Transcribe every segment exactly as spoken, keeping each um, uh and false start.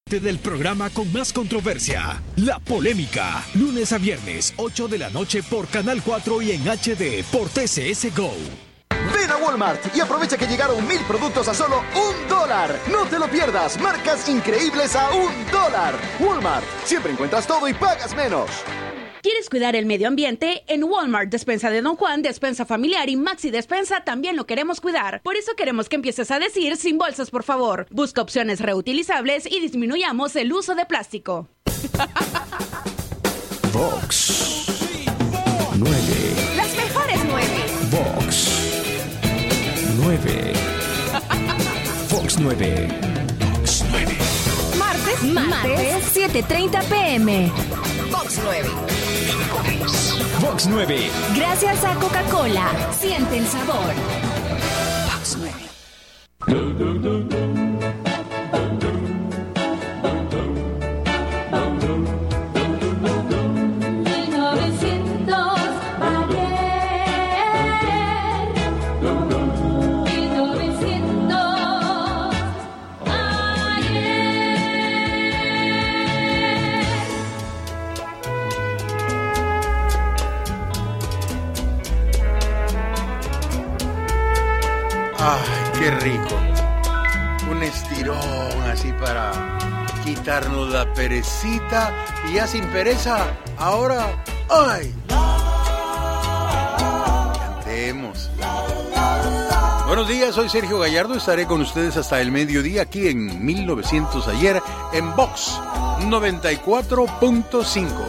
Del programa con más controversia, La Polémica, lunes a viernes, ocho de la noche por Canal cuatro y en H D por T C S Go. Ven a Walmart y aprovecha que llegaron mil productos a solo un dólar. No te lo pierdas, marcas increíbles a un dólar. Walmart, siempre encuentras todo y pagas menos. ¿Quieres cuidar el medio ambiente? En Walmart, Despensa de Don Juan, Despensa Familiar y Maxi Despensa también lo queremos cuidar. Por eso queremos que empieces a decir sin bolsas, por favor. Busca opciones reutilizables y disminuyamos el uso de plástico. Vox nueve. Las mejores nueve. Vox nueve. Vox nueve. Vox nueve. Martes, martes, siete treinta pm. Vox nueve. Vox nueve. Gracias a Coca-Cola. Siente el sabor. Vox nueve. Ay, qué rico. Un estirón así para quitarnos la perecita y ya sin pereza, ahora, ¡ay! Cantemos. Buenos días, soy Sergio Gallardo, estaré con ustedes hasta el mediodía aquí en mil novecientos ayer en Vox noventa y cuatro punto cinco.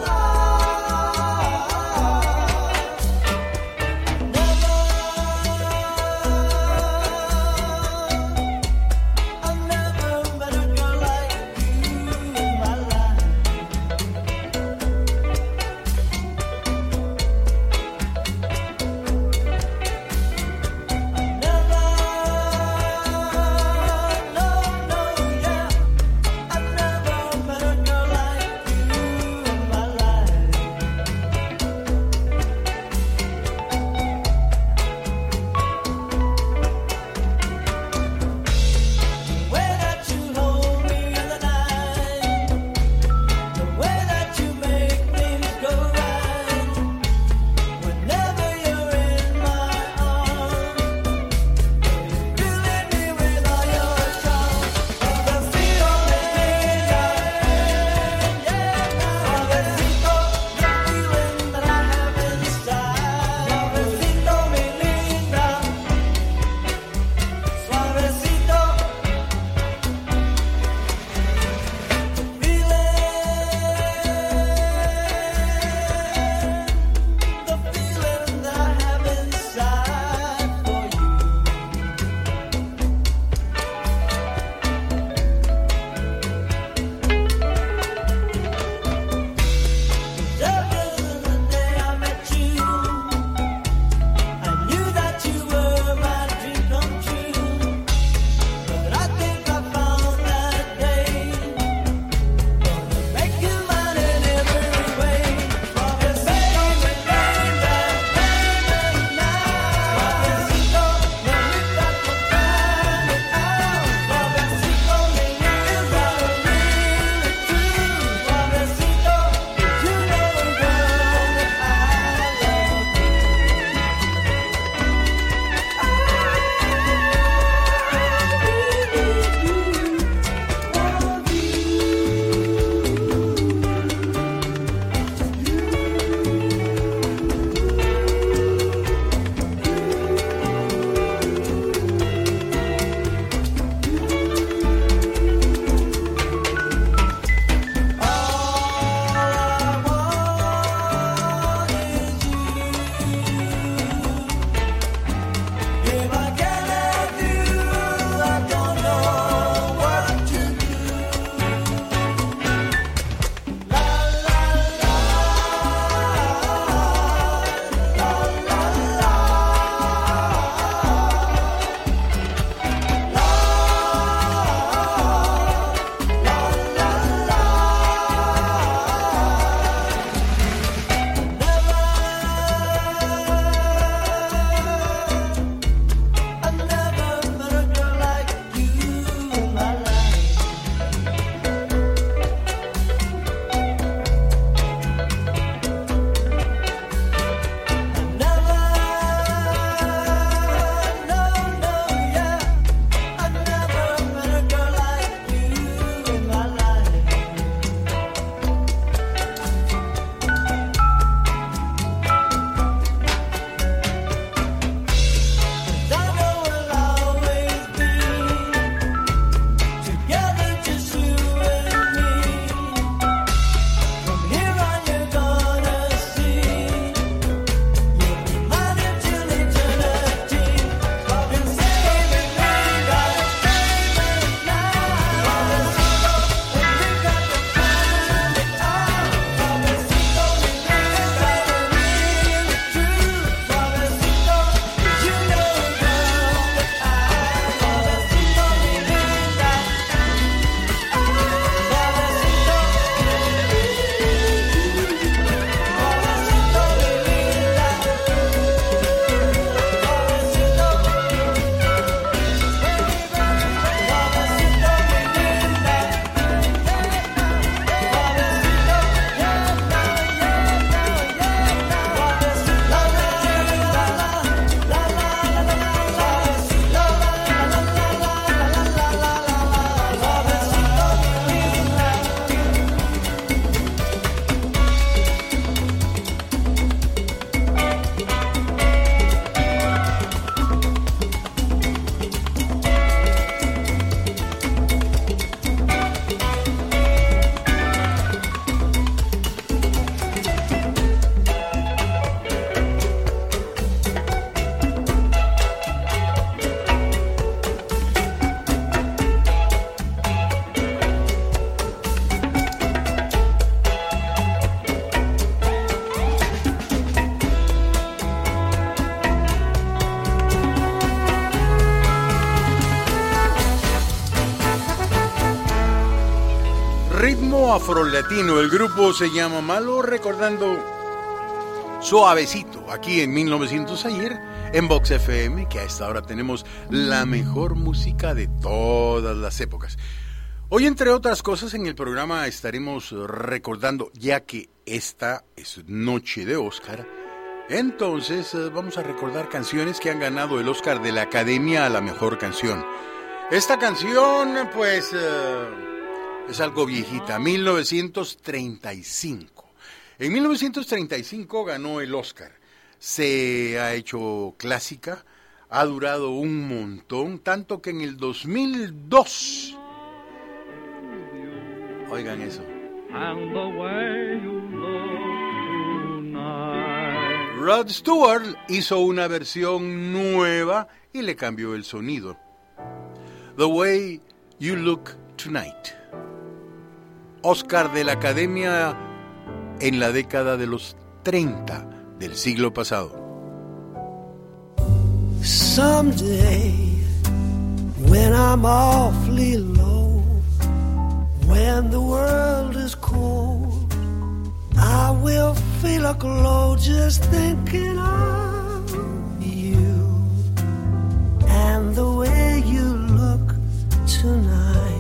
ritmo afrolatino. El grupo se llama Malo, recordando Suavecito, aquí en mil novecientos ayer, en Vox F M, que a esta hora tenemos la mejor música de todas las épocas. Hoy, entre otras cosas, en el programa estaremos recordando, ya que esta es noche de Oscar, entonces vamos a recordar canciones que han ganado el Oscar de la Academia a la mejor canción. Esta canción, pues, uh, es algo viejita, mil novecientos treinta y cinco. En mil novecientos treinta y cinco ganó el Oscar. Se ha hecho clásica, ha durado un montón, tanto que en el dos mil dos... Oigan eso. Rod Stewart hizo una versión nueva y le cambió el sonido. The Way You Look Tonight. Oscar de la Academia en la década de los treinta del siglo pasado. Someday, when I'm awfully low, when the world is cold, I will feel a glow just thinking of you and the way you look tonight.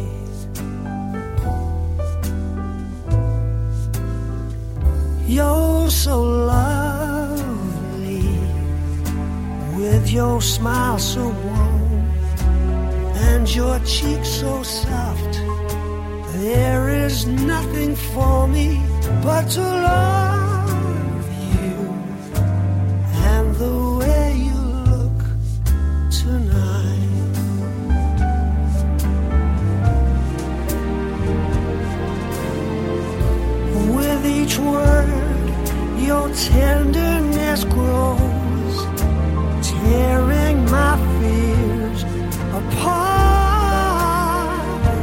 You're so lovely, with your smile so warm and your cheeks so soft. There is nothing for me but to love you and the way you look tonight. With each word your tenderness grows, tearing my fears apart.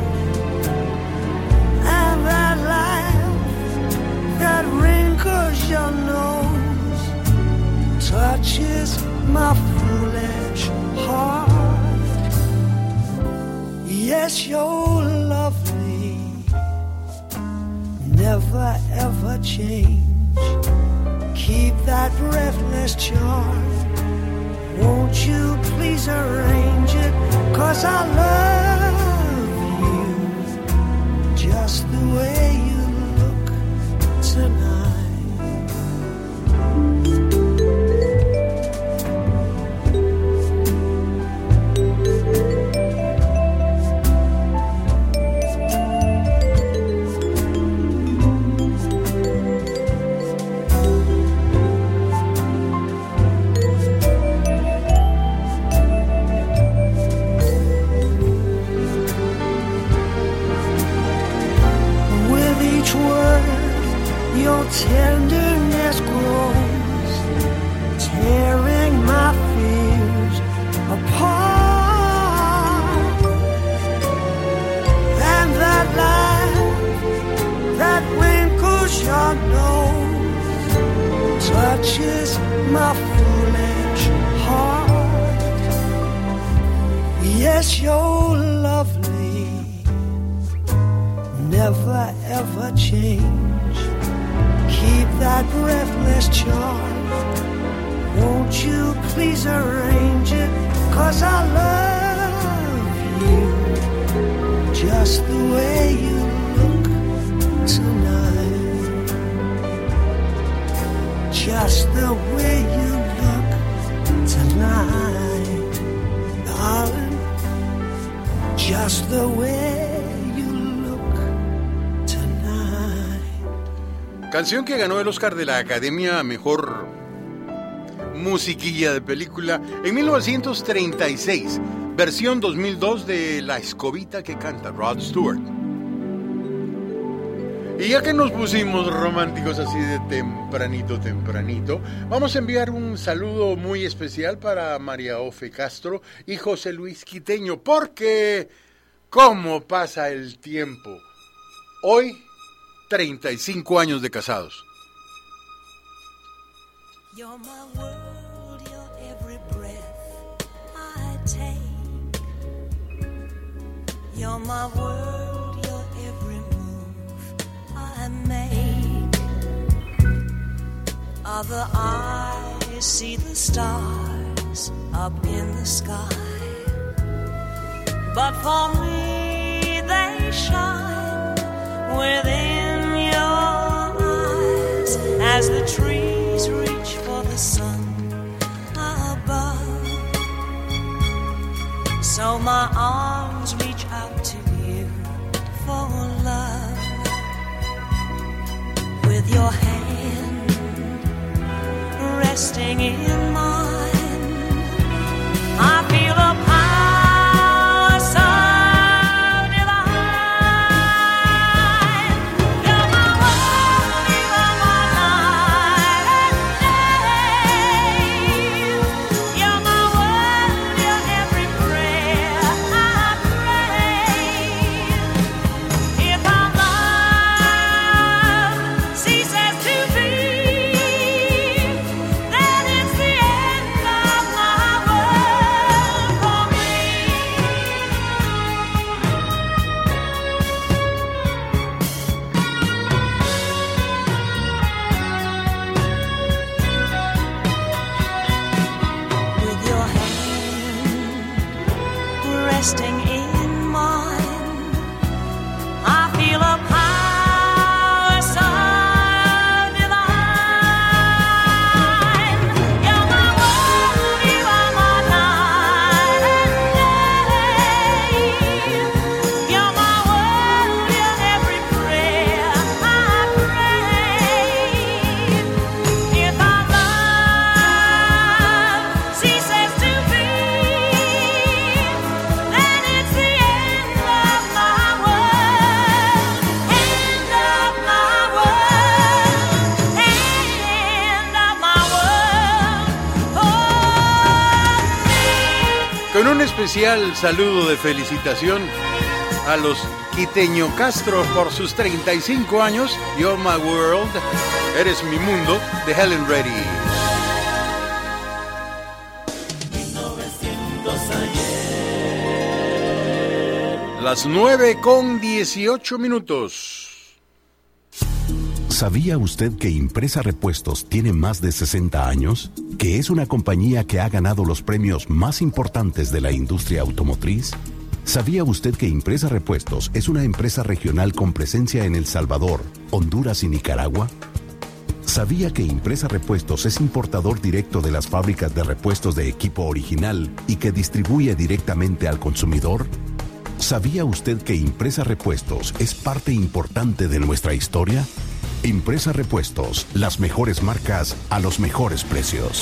And that laugh that wrinkles your nose touches my foolish heart. Yes, you're lovely, never ever change. Keep that breathless charm. Won't you please arrange it? 'Cause I love you just the way you look tonight. Your tenderness grows, tearing my fears apart. And that laugh that wrinkles your nose touches my foolish heart. Yes, you're lovely, never ever change. Keep that breathless charm. Won't you please arrange it? 'Cause I love you just the way you look tonight. Just the way you look tonight, darling. Just the way. Canción que ganó el Oscar de la Academia a Mejor Musiquilla de Película en mil novecientos treinta y seis, versión dos mil dos de La Escobita que canta Rod Stewart. Y ya que nos pusimos románticos así de tempranito, tempranito, vamos a enviar un saludo muy especial para María Ofe Castro y José Luis Quiteño, porque ¿cómo pasa el tiempo? Hoy treinta y cinco años de casados. You're my world, you're every breath I take. You're my world, you're every move Other eyes see the stars up in the sky, but for me they shine within your eyes as the trees reach for the sun above. So my arms reach out to you for love. With your hand resting in mine, I feel a power so divine. You're my world, you're my night and day. You're my world, you're every prayer I pray. If our love ceases to be, then it's the end of my world for me. With your hand resting in mine, I feel a power so divine. You're my world, you are my night and day. You're my world, you're every prayer I pray. If our love ceases to be, then it's the end of my world, end of my world, end of my world for me. Con un especial saludo de felicitación a los Quiteño Castro por sus treinta y cinco años. You're my world, eres mi mundo, de Helen Reddy. Las nueve con dieciocho minutos. ¿Sabía usted que Impresa Repuestos tiene más de sesenta años? ¿Que es una compañía que ha ganado los premios más importantes de la industria automotriz? ¿Sabía usted que Impresa Repuestos es una empresa regional con presencia en El Salvador, Honduras y Nicaragua? ¿Sabía que Impresa Repuestos es importador directo de las fábricas de repuestos de equipo original y que distribuye directamente al consumidor? ¿Sabía usted que Impresa Repuestos es parte importante de nuestra historia? Impresa Repuestos, las mejores marcas a los mejores precios.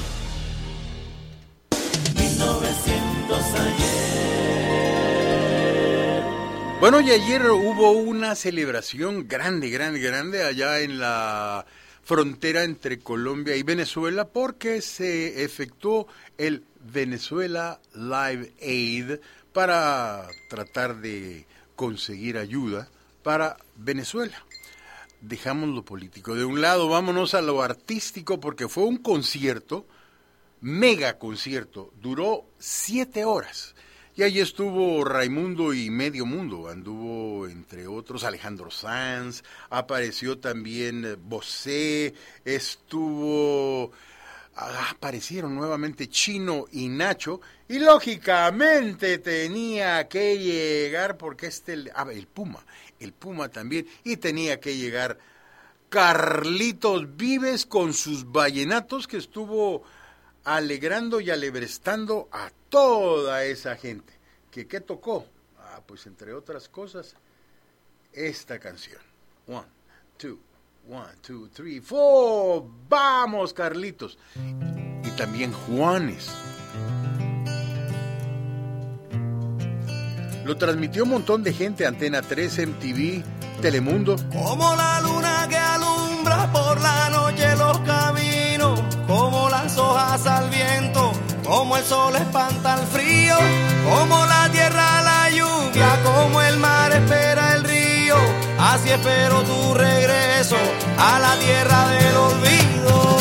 Bueno, y ayer hubo una celebración grande, grande, grande allá en la frontera entre Colombia y Venezuela porque se efectuó el Venezuela Live Aid para tratar de conseguir ayuda para Venezuela. Dejamos lo político de un lado, vámonos a lo artístico porque fue un concierto, mega concierto, duró siete horas. Y ahí estuvo Raimundo y Medio Mundo, anduvo entre otros Alejandro Sanz, apareció también Bosé, estuvo, aparecieron nuevamente Chino y Nacho, y lógicamente tenía que llegar, porque este, ah, el Puma, el Puma también, y tenía que llegar Carlitos Vives con sus vallenatos que estuvo alegrando y alebrestando a toda esa gente. ¿Que qué tocó? Ah, pues entre otras cosas, esta canción. One, two, one, two, three, four. ¡Vamos, Carlitos! Y también Juanes. Lo transmitió un montón de gente, Antena tres, M T V, Telemundo. Como la luna que alumbra por la noche los caminos, como las hojas al viento, como el sol espanta el frío, como la tierra la lluvia, como el mar espera el río, así espero tu regreso a la tierra del olvido.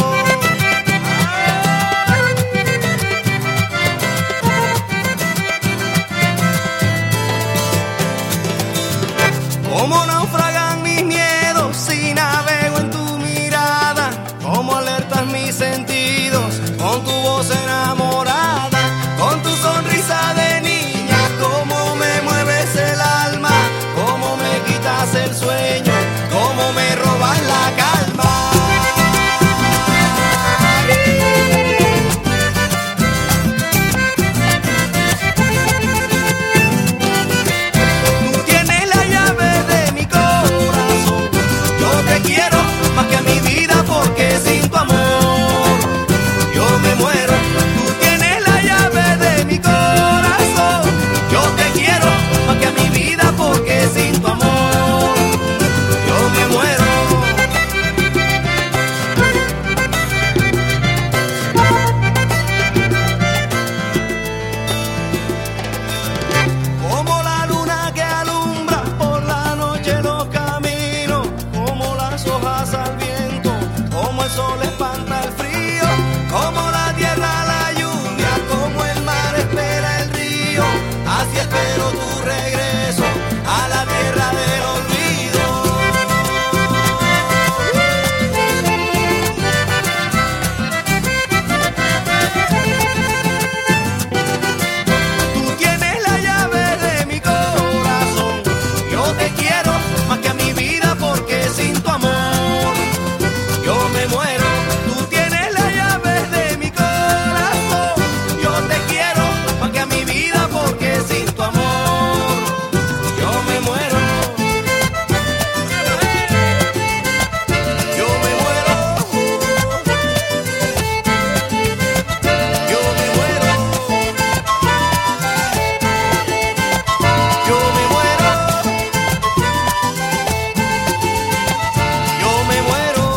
Como naufragan mis miedos si navego en tu mirada, como alerta el sueño, cómo me robas la calma. Tú tienes la llave de mi corazón, yo te quiero más que a mi vida porque sin tu amor yo me muero. Tú tienes la llave de mi corazón, yo te quiero más que a mi vida porque sin tu amor yo me muero. Como la luna que alumbra por la noche los caminos, como las hojas al viento, como el sol espanta el frío, como la tierra la lluvia, como el mar espera el río, así espero tu regreso a la tierra del olvido. Tú tienes la llave de mi corazón, yo te quiero más que a mi vida porque sin tu amor yo me muero. Tú tienes la llave de mi corazón, yo te quiero más que a mi vida porque sin tu amor yo me muero. Yo me muero. Yo me muero. Yo me muero. Yo me muero.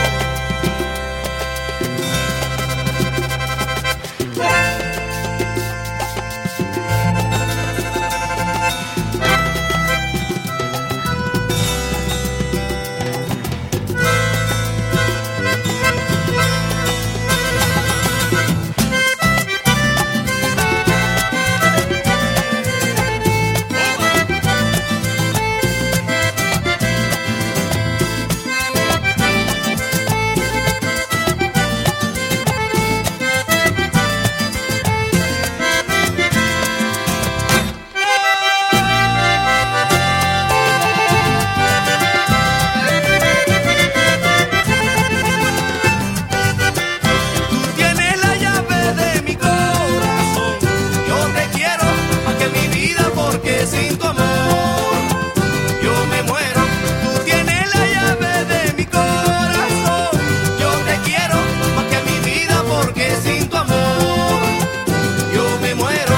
Tú tienes la llave de mi corazón, yo te quiero más que mi vida porque sin tu amor yo me muero. Tú tienes la llave de mi corazón, yo te quiero más que mi vida porque sin tu amor yo me muero.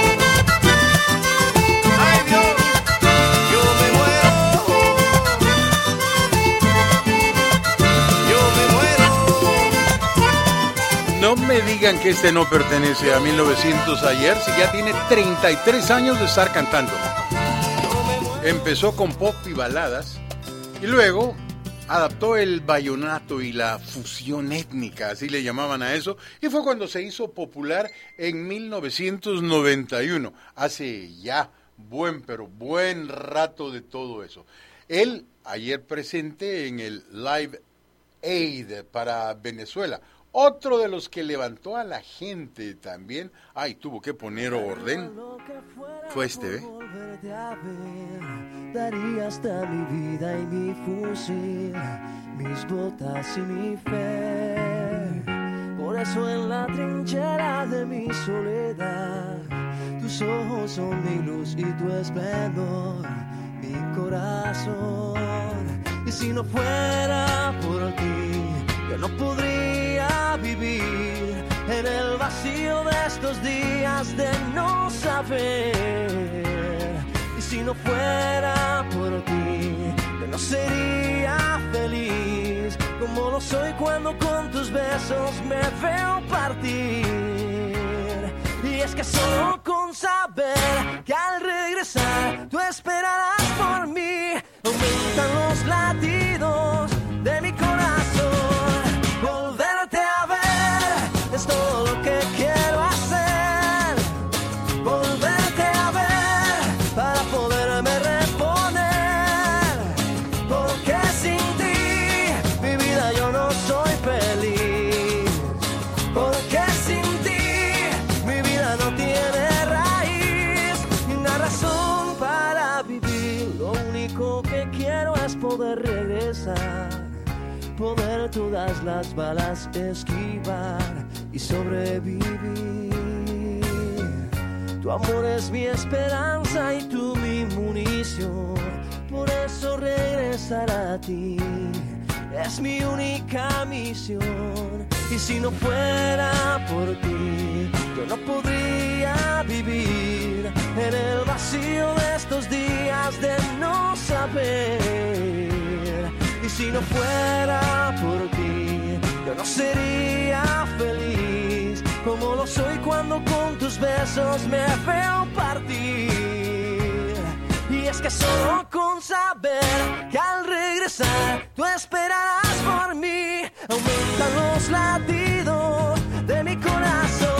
Ay Dios, yo me muero. Yo me muero. No me digan que este no pertenece a mil novecientos ayer, si ya tiene treinta y tres años de estar cantando. Empezó con pop y baladas y luego adaptó el vallenato y la fusión étnica, así le llamaban a eso, y fue cuando se hizo popular en mil novecientos noventa y uno, hace ya buen, pero buen rato de todo eso. Él ayer presente en el Live Aid para Venezuela, otro de los que levantó a la gente también, ay, tuvo que poner orden, fue este, ¿ve? Volverte a ver, daría hasta mi vida y mi fusil, mis botas y mi fe. Por eso en la trinchera de mi soledad, tus ojos son mi luz y tu esplendor, mi corazón. Y si no fuera por ti, yo no podría vivir en el vacío de estos días de no saber. Y si no fuera por ti, yo no sería feliz como lo soy cuando con tus besos me veo partir. Y es que solo con saber que al regresar tú esperarás por mí, aumentan los latidos de mi corazón. Volverte a ver es todo lo que quiero hacer. Volverte a ver para poderme reponer. Porque sin ti mi vida yo no soy feliz. Porque sin ti mi vida no tiene raíz ni una razón para vivir. Lo único que quiero quiero es poder regresar, poder todas las balas esquivar y sobrevivir. Tu amor es mi esperanza y tú mi munición, por eso regresar a ti es mi única misión. Y si no fuera por ti, yo no podría vivir en el vacío de estos días de no saber. Y si no fuera por ti, yo no sería feliz como lo soy cuando con tus besos me veo partir. Y es que solo con saber que al regresar tú esperarás por mí, aumentan los latidos de mi corazón.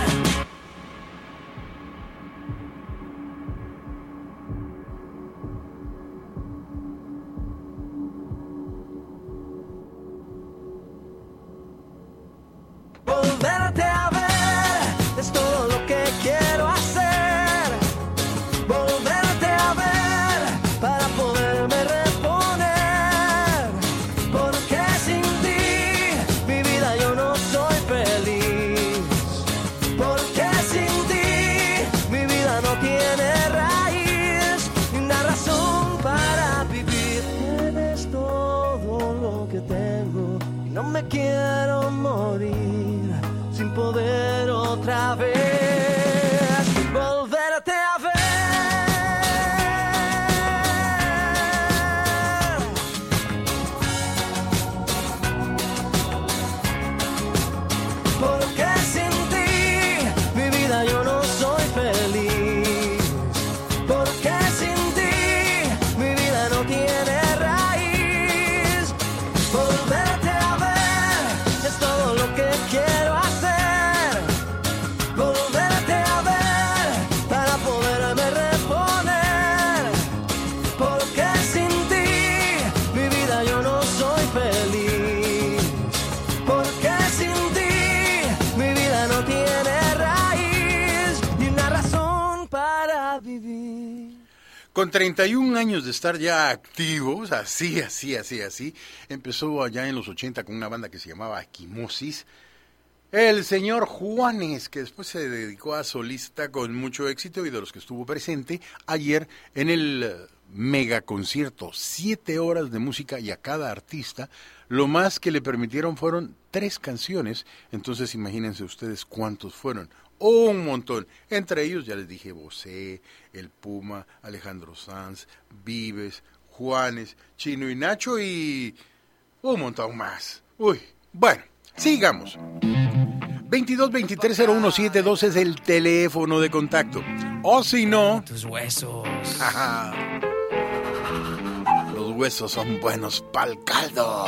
Volverte a ver es todo lo que quiero hacer. Volverte a ver para poderme reponer. Porque sin ti mi vida yo no soy feliz. Porque sin ti mi vida no tiene raíz ni una razón para vivir. Eres todo lo que tengo y no me quiero morir sin poder otra vez volverte a ver. Porque sin ti mi vida yo no soy feliz. Porque sin ti mi vida no tiene raíz. Volverte a ver es todo lo que quiero hacer. Con treinta y un años de estar ya activos, así, así, así, así, empezó allá en los ochenta con una banda que se llamaba Equimosis, el señor Juanes, que después se dedicó a solista con mucho éxito y de los que estuvo presente ayer en el mega concierto, siete horas de música y a cada artista, lo más que le permitieron fueron tres canciones, entonces imagínense ustedes cuántos fueron. Un montón, entre ellos ya les dije Bosé, El Puma, Alejandro Sanz, Vives, Juanes, Chino y Nacho y un montón más. Uy, bueno, sigamos. veintidós veintitrés cero uno setenta y dos es el teléfono de contacto. O si no, tus huesos. Ajá, los huesos son buenos pa'l caldo.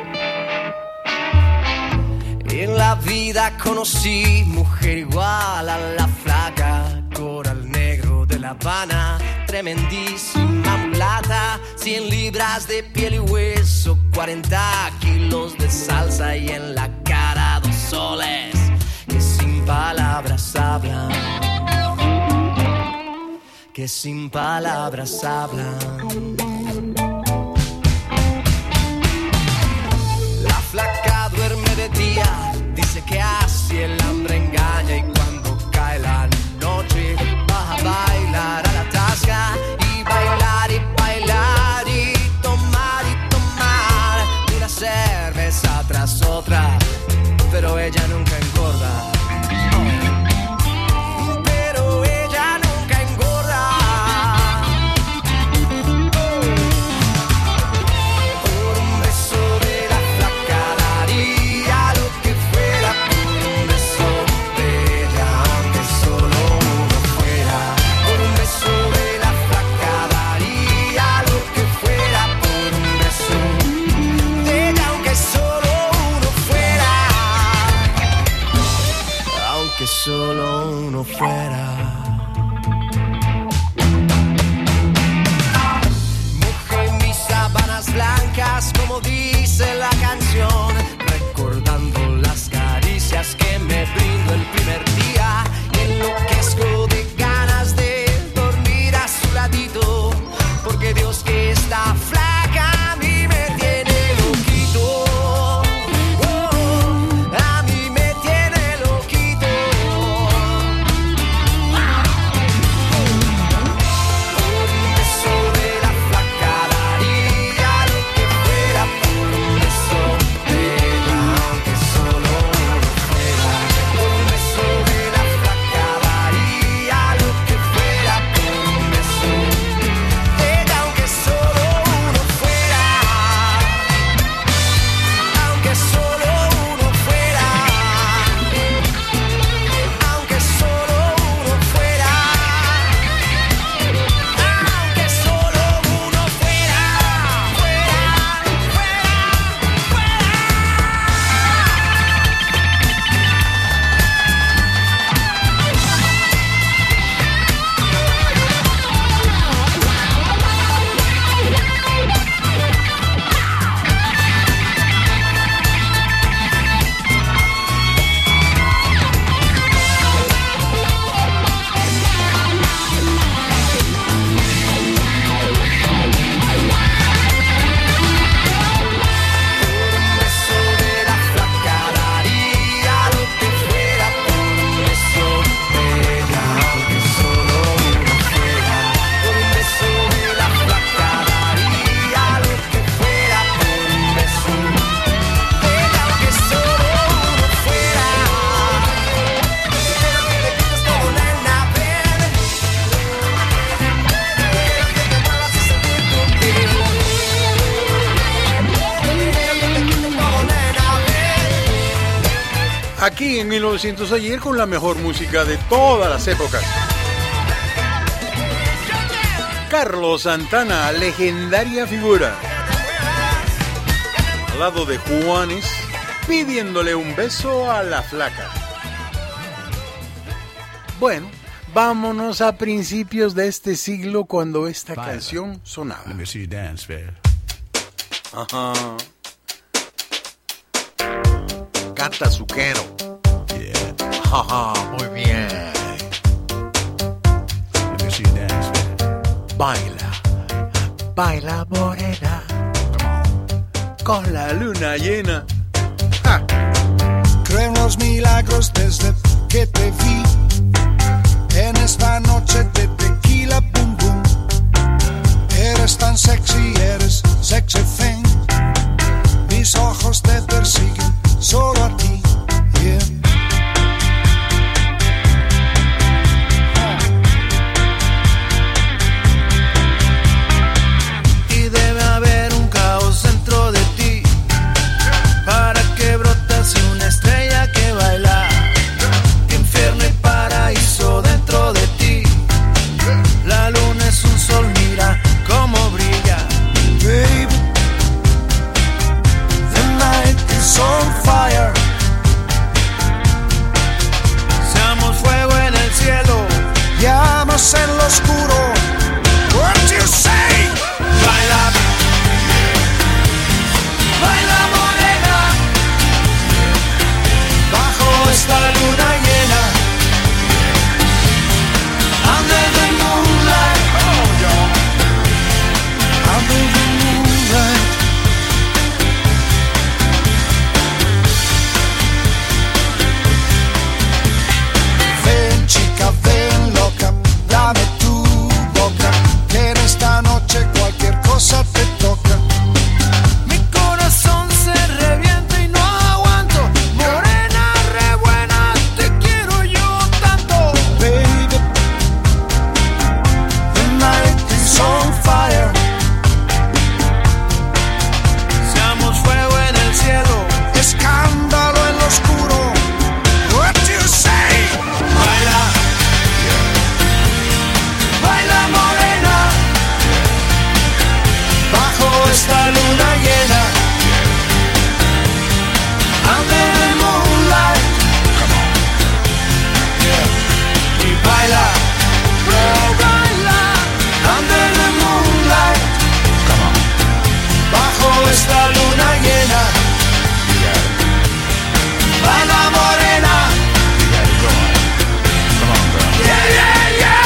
En la vida conocí mujer igual a la flaca, coral negro de La Habana, tremendísima mulata, cien libras de piel y hueso, cuarenta kilos de salsa y en la cara dos soles que sin palabras hablan, que sin palabras hablan. La flaca duerme de día, dice que así el hambre engaña y cuando cae la noche va a bailar a la tasca y bailar y bailar y tomar y tomar una cerveza tras otra, pero ella nunca engorda. Pero ella nunca engorda. Por un beso de la flaca daría lo que fuera, por un beso de ella, aunque solo uno fuera. Por un beso de la flaca daría lo que fuera, por un beso de ella, aunque solo uno fuera. Aunque solo uno fuera. Mojé mis sábanas blancas, como dice la canción, recordando las caricias que me brindó el primer día. Y enloquezco de ganas de dormir a su ladito, porque Dios que está flaco aquí en mil novecientos ayer con la mejor música de todas las épocas. Carlos Santana, legendaria figura. Al lado de Juanes, pidiéndole un beso a la flaca. Bueno, vámonos a principios de este siglo cuando esta Bye. canción sonaba. Let me see you dance, man. Ajá. Canta Zuquero. Yeah. Ajá, muy bien. Let me see you dance, man. Baila, baila morena, con la luna llena. ¡Ja! Creo en los milagros desde que te vi. En esta noche de tequila, boom, boom. Eres tan sexy, eres sexy thing. Mis ojos te persiguen, solo a ti, yeah. Y debe haber un caos dentro de ti, para que brotase una estrella que baila. Infierno y paraíso dentro de ti. La luna es un sol, mira cómo brilla. Baby, the night is on fire. Seamos fuego en el cielo, llamas en lo oscuro. What do you say? Baila, baila morena, bajo esta luna llena. Under the moonlight, oh, yeah. Under the moonlight. Ven chica, ven loca, dame tu boca, que en esta noche cualquier cosa te toca. Mi corazón se revienta y no aguanto. Morena, re buena, te quiero yo tanto. Baby, the night is on fire. Seamos fuego en el cielo, escándalo en lo oscuro. What do you say? Baila, baila morena, bajo esta luna llena. Under the moonlight, come on, yeah. Y baila, oh, baila, under the moonlight, come on, bajo esta luna llena. Baila morena, yeah, yeah, yeah.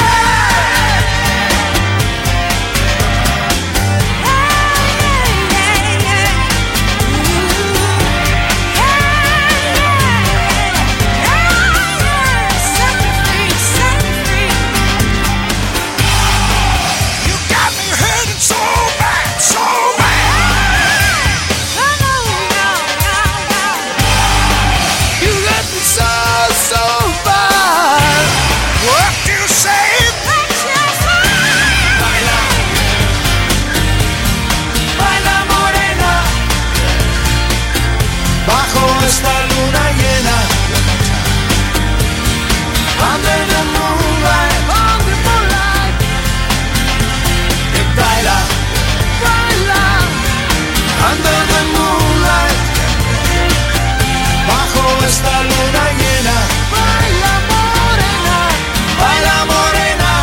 You got me hurting so bad, so bad. You got me so, so bad. What do you say? Baila, baila morena, bajo esta luna llena. Under the moonlight, under the moonlight. Y baila, baila, under the moonlight, bajo esta luna llena. Baila morena, baila morena,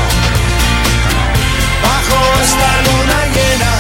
bajo esta luna llena.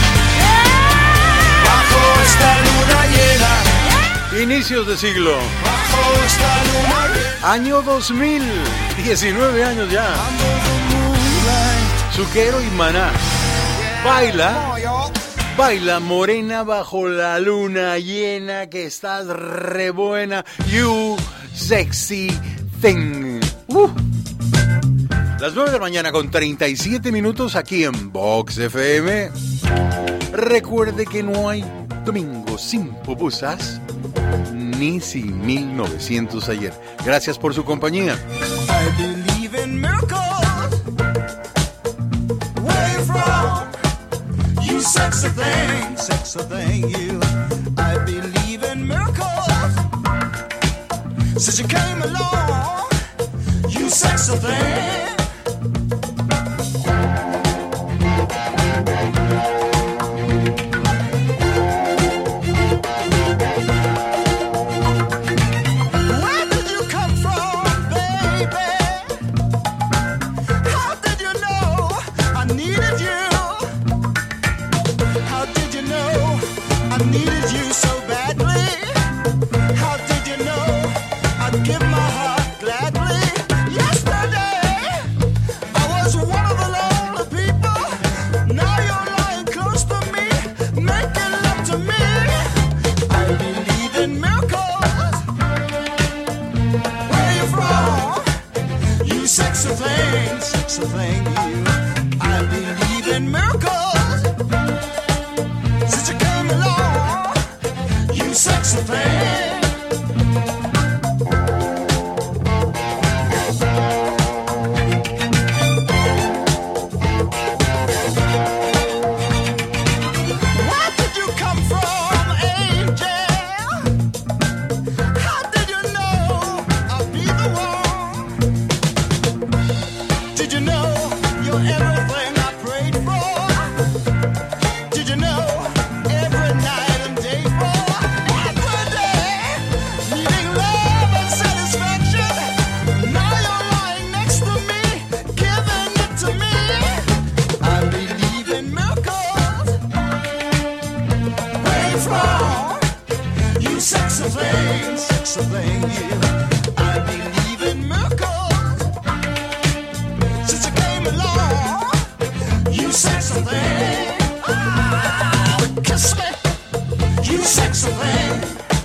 Bajo esta luna llena. Inicios de siglo. Bajo esta luna llena. Año dos mil. diecinueve años ya. Zuquero y Maná. Baila. Baila morena bajo la luna llena, que estás re buena. You sexy thing. Uh. Las nueve de la mañana con treinta y siete minutos aquí en Vox F M. Recuerde que no hay domingo sin pupusas ni sin mil novecientos ayer. Gracias por su compañía. I believe in miracles. Where you from? You sexy thing, sexy thing, you. I believe in miracles. Since you came along, you sexy thing. Sexy thing, sexy thing, you. I believe in miracles. Since you came along, you sexy thing. Where did you come from, angel? How did you know I'll be the one? Did you know you're everything I prayed for? Did you know every night and day for? Every day, needing love and satisfaction. Now you're lying next to me, giving it to me. I believe in miracles. Where you from? You sexy thing, sexy thing, you. I believe in miracles. You sexy thing, oh, kiss me, you sexy thing,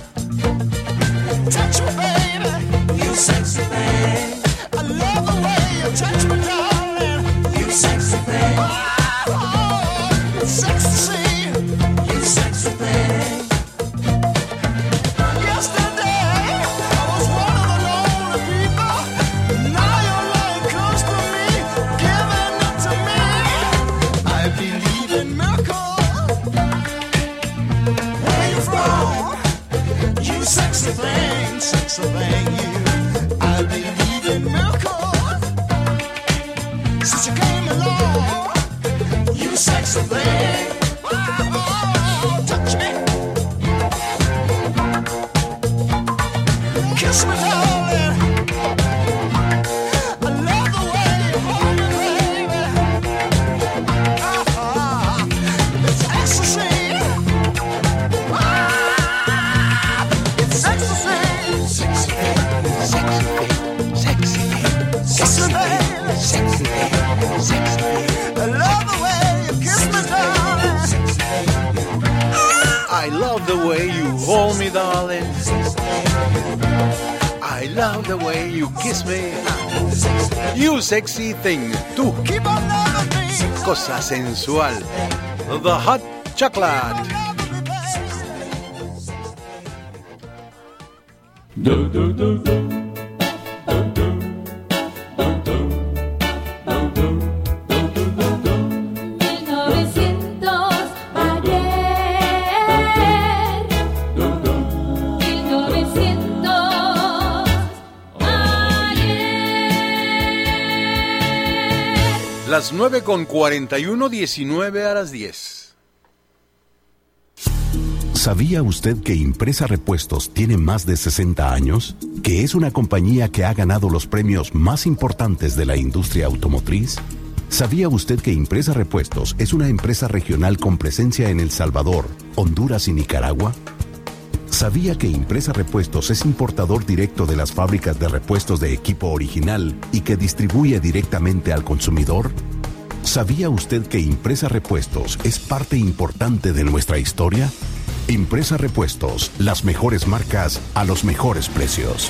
touch me, baby, you sexy thing. I love the way you touch me, darling, you sexy thing. Oh, oh, it's sexy to see, you sexy thing. Yesterday I was one of the lonely people. Now you're lying close to me, giving it to me. I believe in miracles. Where you from? You sexy thing, sexy thing, you. I believe in miracles. Since you came along, you sexy thing. Oh, touch me, kiss me, darling. I love the way you hold me, baby. It's ecstasy. Ah, it's ecstasy. Sexy thing, sexy thing, sexy thing, sexy thing, sexy thing, sexy thing. I love the way you kiss me, darling. I love the way you hold me, darling. I love the way you kiss me. You sexy thing, tú. Cosa sensual. The hot chocolate. Do, do, do, do. Las nueve con cuarenta y uno, diecinueve a las diez. ¿Sabía usted que Impresa Repuestos tiene más de sesenta años? ¿Que es una compañía que ha ganado los premios más importantes de la industria automotriz? ¿Sabía usted que Impresa Repuestos es una empresa regional con presencia en El Salvador, Honduras y Nicaragua? ¿Sabía que Impresa Repuestos es importador directo de las fábricas de repuestos de equipo original y que distribuye directamente al consumidor? ¿Sabía usted que Impresa Repuestos es parte importante de nuestra historia? Impresa Repuestos, las mejores marcas a los mejores precios.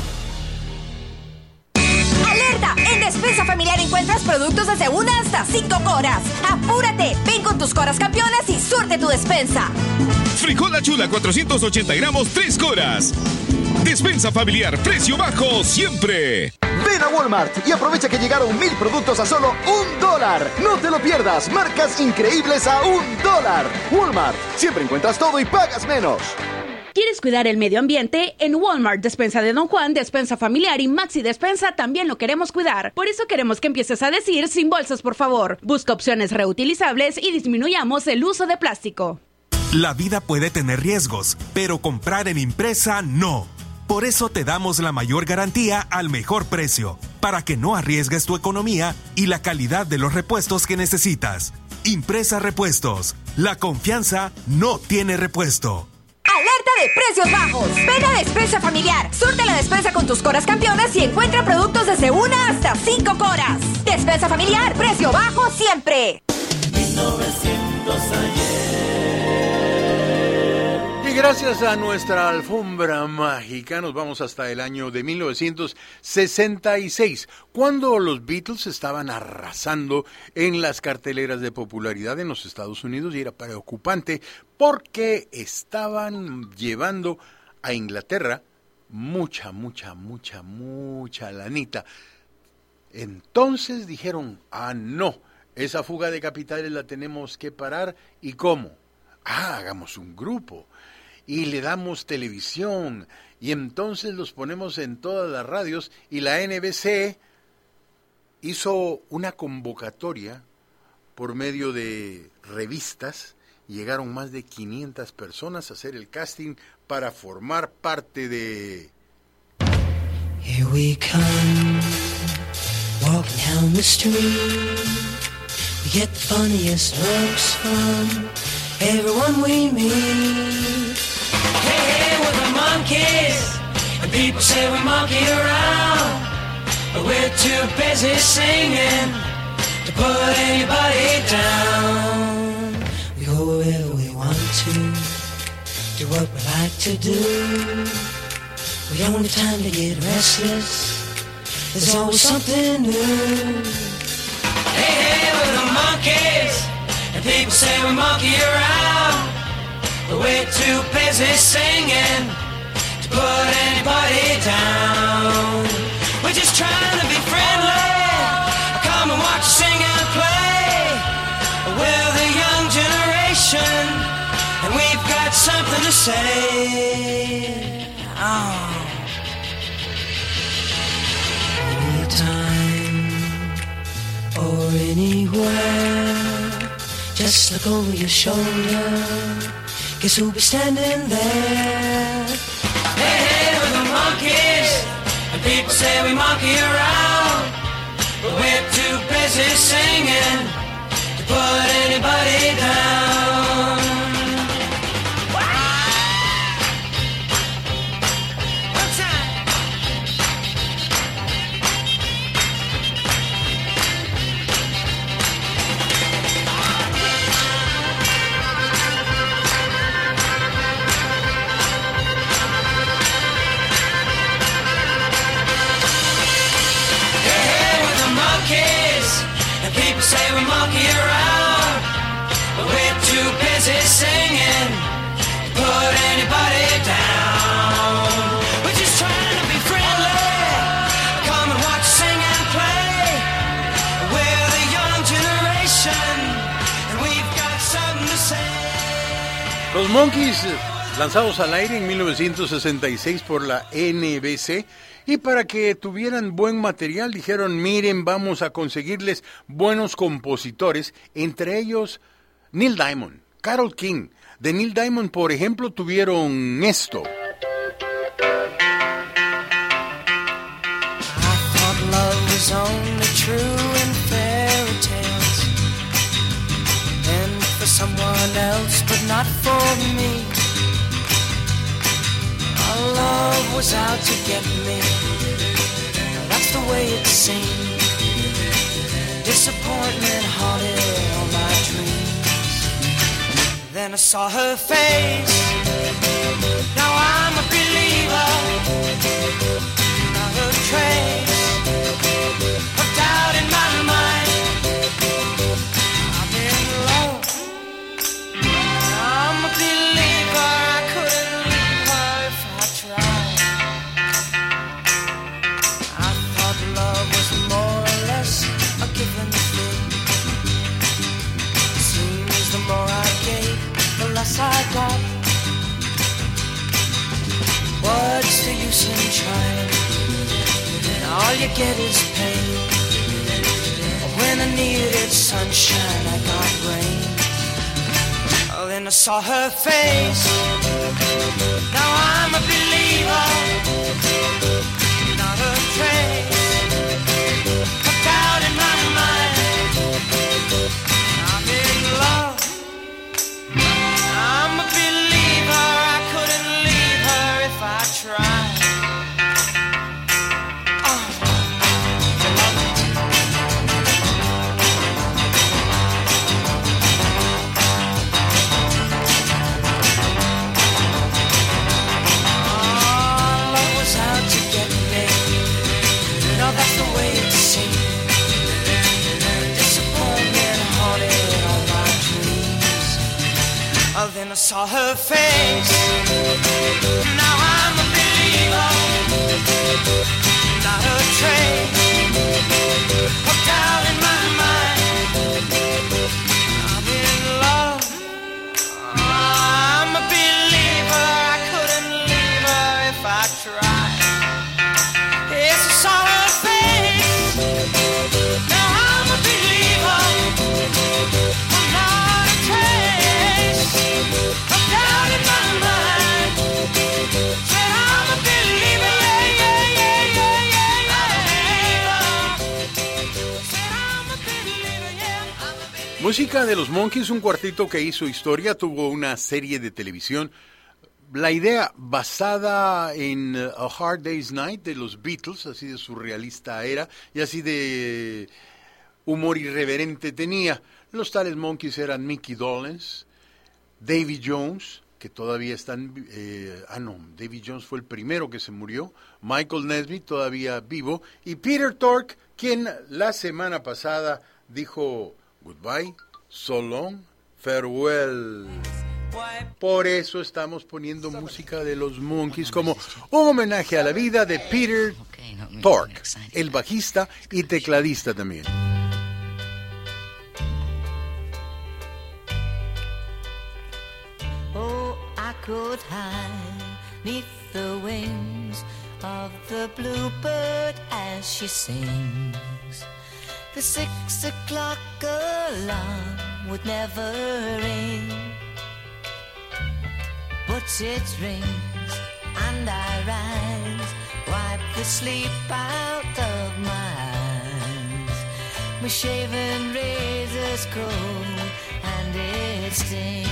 ¡Alerta! En Despensa Familiar encuentras productos desde una hasta cinco coras. ¡Apúrate! Ven con tus coras campeonas y surte tu despensa. Frijol Achula cuatrocientos ochenta gramos, tres coras. Despensa Familiar, precio bajo siempre. Ven a Walmart y aprovecha que llegaron mil productos a solo un dólar. No te lo pierdas, marcas increíbles a un dólar. Walmart, siempre encuentras todo y pagas menos. ¿Quieres cuidar el medio ambiente? En Walmart, Despensa de Don Juan, Despensa Familiar y Maxi Despensa también lo queremos cuidar. Por eso queremos que empieces a decir sin bolsas, por favor. Busca opciones reutilizables y disminuyamos el uso de plástico. La vida puede tener riesgos, pero comprar en Impresa no. Por eso te damos la mayor garantía al mejor precio, para que no arriesgues tu economía y la calidad de los repuestos que necesitas. Impresa Repuestos. La confianza no tiene repuesto. ¡Alerta de precios bajos! Ven a Despensa Familiar. Surte la despensa con tus coras campeonas y encuentra productos desde una hasta cinco coras. Despensa Familiar. Precio bajo siempre. mil novecientos Y gracias a nuestra alfombra mágica nos vamos hasta el año de mil novecientos sesenta y seis, cuando los Beatles estaban arrasando en las carteleras de popularidad en los Estados Unidos, y era preocupante porque estaban llevando a Inglaterra mucha, mucha, mucha, mucha lanita. Entonces dijeron, ah, no, esa fuga de capitales la tenemos que parar. ¿Y cómo? Ah, hagamos un grupo y le damos televisión, y entonces los ponemos en todas las radios, y la N B C hizo una convocatoria por medio de revistas. Llegaron más de quinientas personas a hacer el casting para formar parte de... Here we come, walking down the street. We get the funniest looks from everyone we meet. Hey, hey, we're the monkeys, and people say we monkey around, but we're too busy singing to put anybody down. We go wherever we want to, do what we like to do. We don't have time to get restless, there's always something new. Hey, hey, we're the monkeys, and people say we monkey around, but we're too busy singing to put anybody down. We're just trying to be friendly, come and watch us sing and play. We're the young generation, and we've got something to say. Oh. Anytime or anywhere, just look over your shoulder, guess who'll be standing there? Hey, hey, we're the monkeys, and people say we monkey around, but we're too busy singing to put anybody down. Say we monkey around, but we're too busy singing to put anybody down. We're just trying to be friendly, come and watch, sing and play. We're the young generation, and we've got something to say. Los Monkeys, lanzados al aire en mil novecientos sesenta y seis por la N B C, y para que tuvieran buen material dijeron, miren, vamos a conseguirles buenos compositores, entre ellos Neil Diamond, Carole King. De Neil Diamond, por ejemplo, tuvieron esto. I thought love was only true in fairy tales, and for someone else, but not for me. Our love was out to get me, that's the way it seemed. Disappointment haunted all my dreams. Then I saw her face, now I'm a believer. Not a trace of doubt in my mind. I'm in love, I'm a believer. I couldn't leave her if I tried. I thought love was more or less a given thing. Seems the more I gave, the less I got. use in trying. All you get is pain. When I needed sunshine, I got rain. Oh, then I saw her face. Now I'm a believer. Not a trace of doubt in my mind. I'm in love. I'm a believer. I couldn't leave her if I tried. That's the way it seemed. Disappointment haunted all my dreams. Oh, then I saw her face. Now I'm a believer. Not a trace of doubt in my mind. I'm in love. I'm a believer. I couldn't leave her if I tried. Yes, I saw her. Música de los Monkees, un cuarteto que hizo historia, tuvo una serie de televisión. La idea basada en A Hard Day's Night de los Beatles, así de surrealista era y así de humor irreverente tenía. Los tales Monkees eran Mickey Dolenz, Davy Jones, que todavía están... Eh, ah, no, Davy Jones fue el primero que se murió, Michael Nesmith todavía vivo, y Peter Tork, quien la semana pasada dijo goodbye, so long, farewell. Por eso estamos poniendo música de los Monkees como un homenaje a la vida de Peter Tork, el bajista y tecladista también. Oh, I could hide neath the wings of the bluebird as she sings. The six o'clock alarm would never ring, but it rings and I rise, wipe the sleep out of my eyes. My shaven razor's cold and it stings.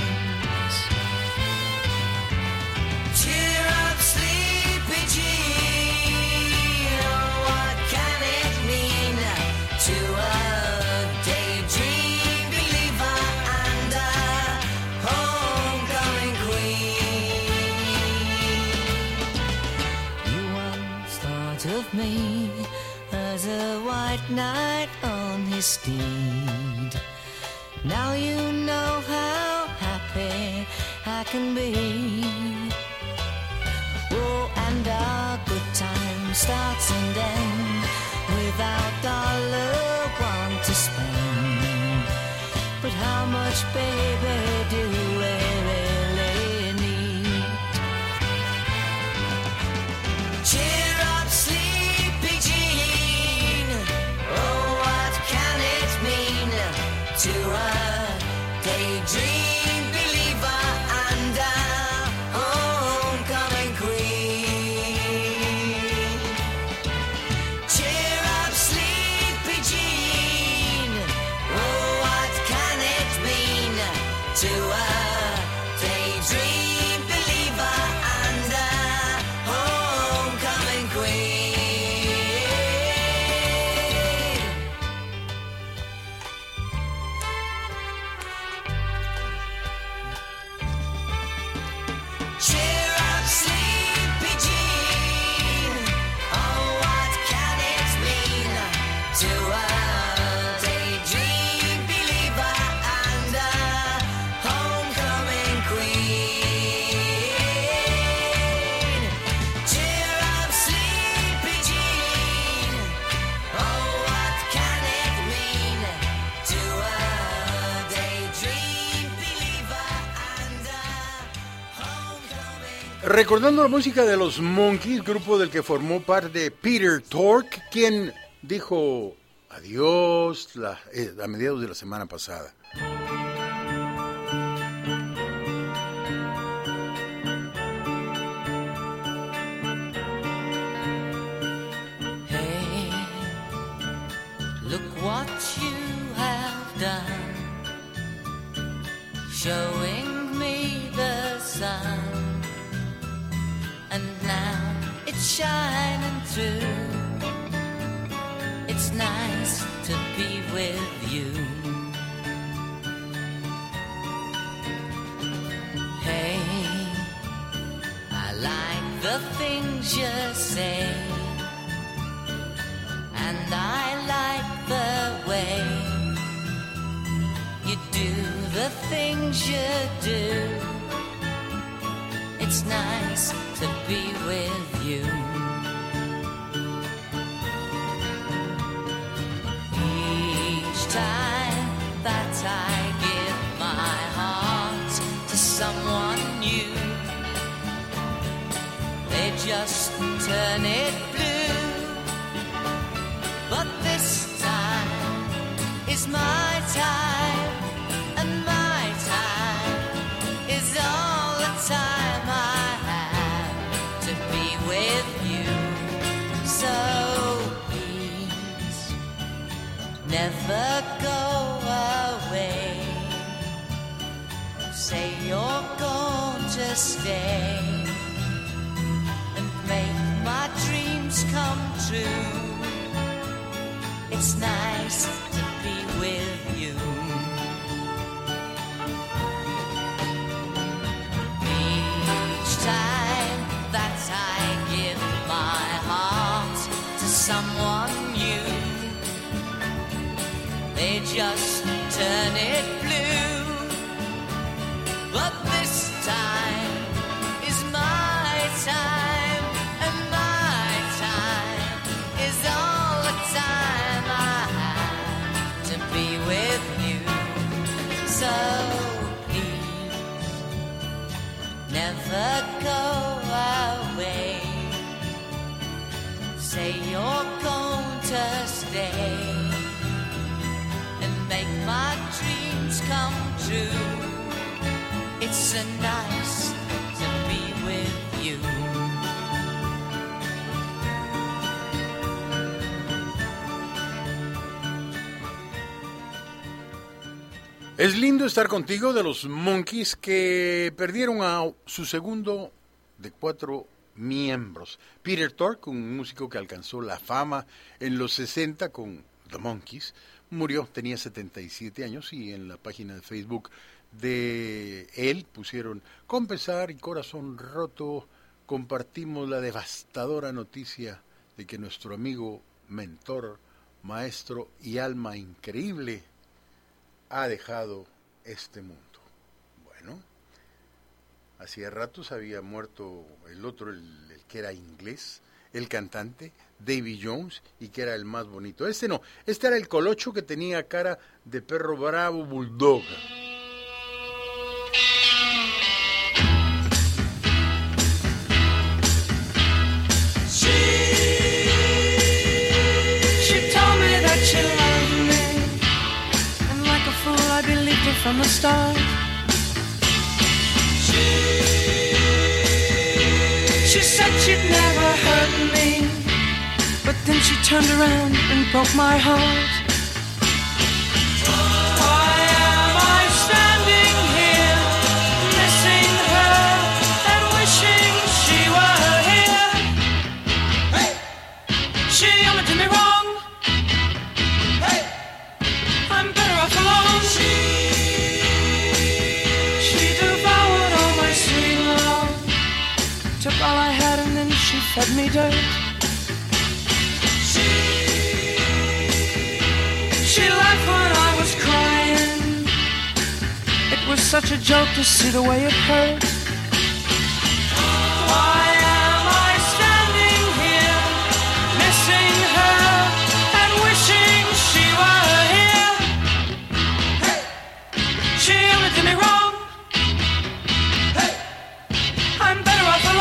Cheer up, sleepy Jean, oh, what can it mean to a daydream believer and a homecoming queen? You once thought of me as a white knight on his steed. Now you know how happy I can be. Oh, and our good time starts and ends without dollar one to spend. But how much, baby, do we really need? Cheer up, sleepy Jean, oh, what can it mean to a daydream believer and a homecoming queen? Cheer up, sleepy Jean, oh, what can it mean Recordando la música de los Monkees, grupo del que formó parte Peter Tork, quien dijo adiós la, eh, a mediados de la semana pasada. Hey, look what you have done, showing me the sun. And now it's shining through. It's nice to be with you. Hey, I like the things you say, and I like the way you do the things you do. It's nice to be with you. Each time that I give my heart to someone new, they just turn it blue. But this time is my time, and my time is all the time never go away. Say you're going to stay and make my dreams come true. It's nice to be with you. Each time that I give my heart to someone new, they just turn it blue. But this time is my time, and my time is all the time I have to be with you. So please, never go away. Say you're going to stay, make my dreams come true. It's so nice to be with you. Es lindo estar contigo, de los Monkees, que perdieron a su segundo de cuatro miembros. Peter Tork, un músico que alcanzó la fama en los sesenta con The Monkees, murió, tenía setenta y siete años, y en la página de Facebook de él pusieron: con pesar y corazón roto, compartimos la devastadora noticia de que nuestro amigo, mentor, maestro y alma increíble ha dejado este mundo. Bueno, hacía ratos había muerto el otro, el, el que era inglés, el cantante Davy Jones, y que era el más bonito. Este no, este era el colocho que tenía cara de perro bravo bulldog. From the start, she, she said she'd never hurt me, but then she turned around and broke my heart. Why am I standing here, missing her and wishing she were here? Hey! She only did me wrong. Hey! I'm better off alone. She took all I had and then she fed me dirt. She, she laughed when I was crying. It was such a joke to see the way it hurt. Why am I standing here, missing her and wishing she were here? Hey! She only did me wrong. Hey! I'm better off alone.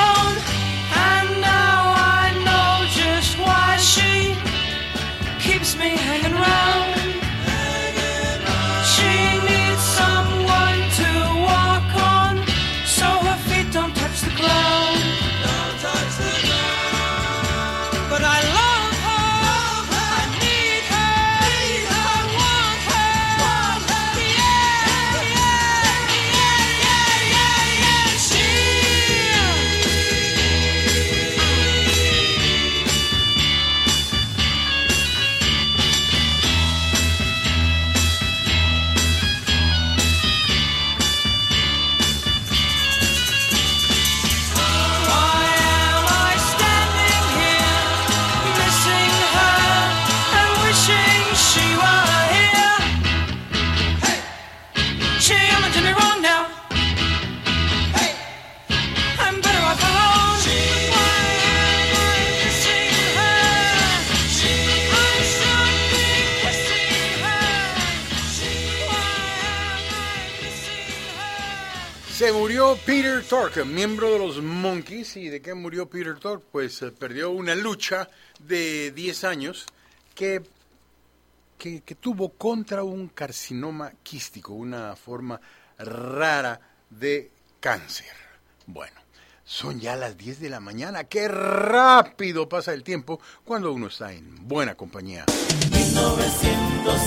Murió Peter Tork, miembro de los Monkees. ¿Y de qué murió Peter Tork? Pues eh, perdió una lucha de diez años que, que, que tuvo contra un carcinoma quístico, una forma rara de cáncer. Bueno, son ya las diez de la mañana. ¡Qué rápido pasa el tiempo cuando uno está en buena compañía! mil novecientos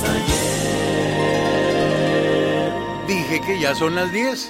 ayer. Dije que ya son las diez.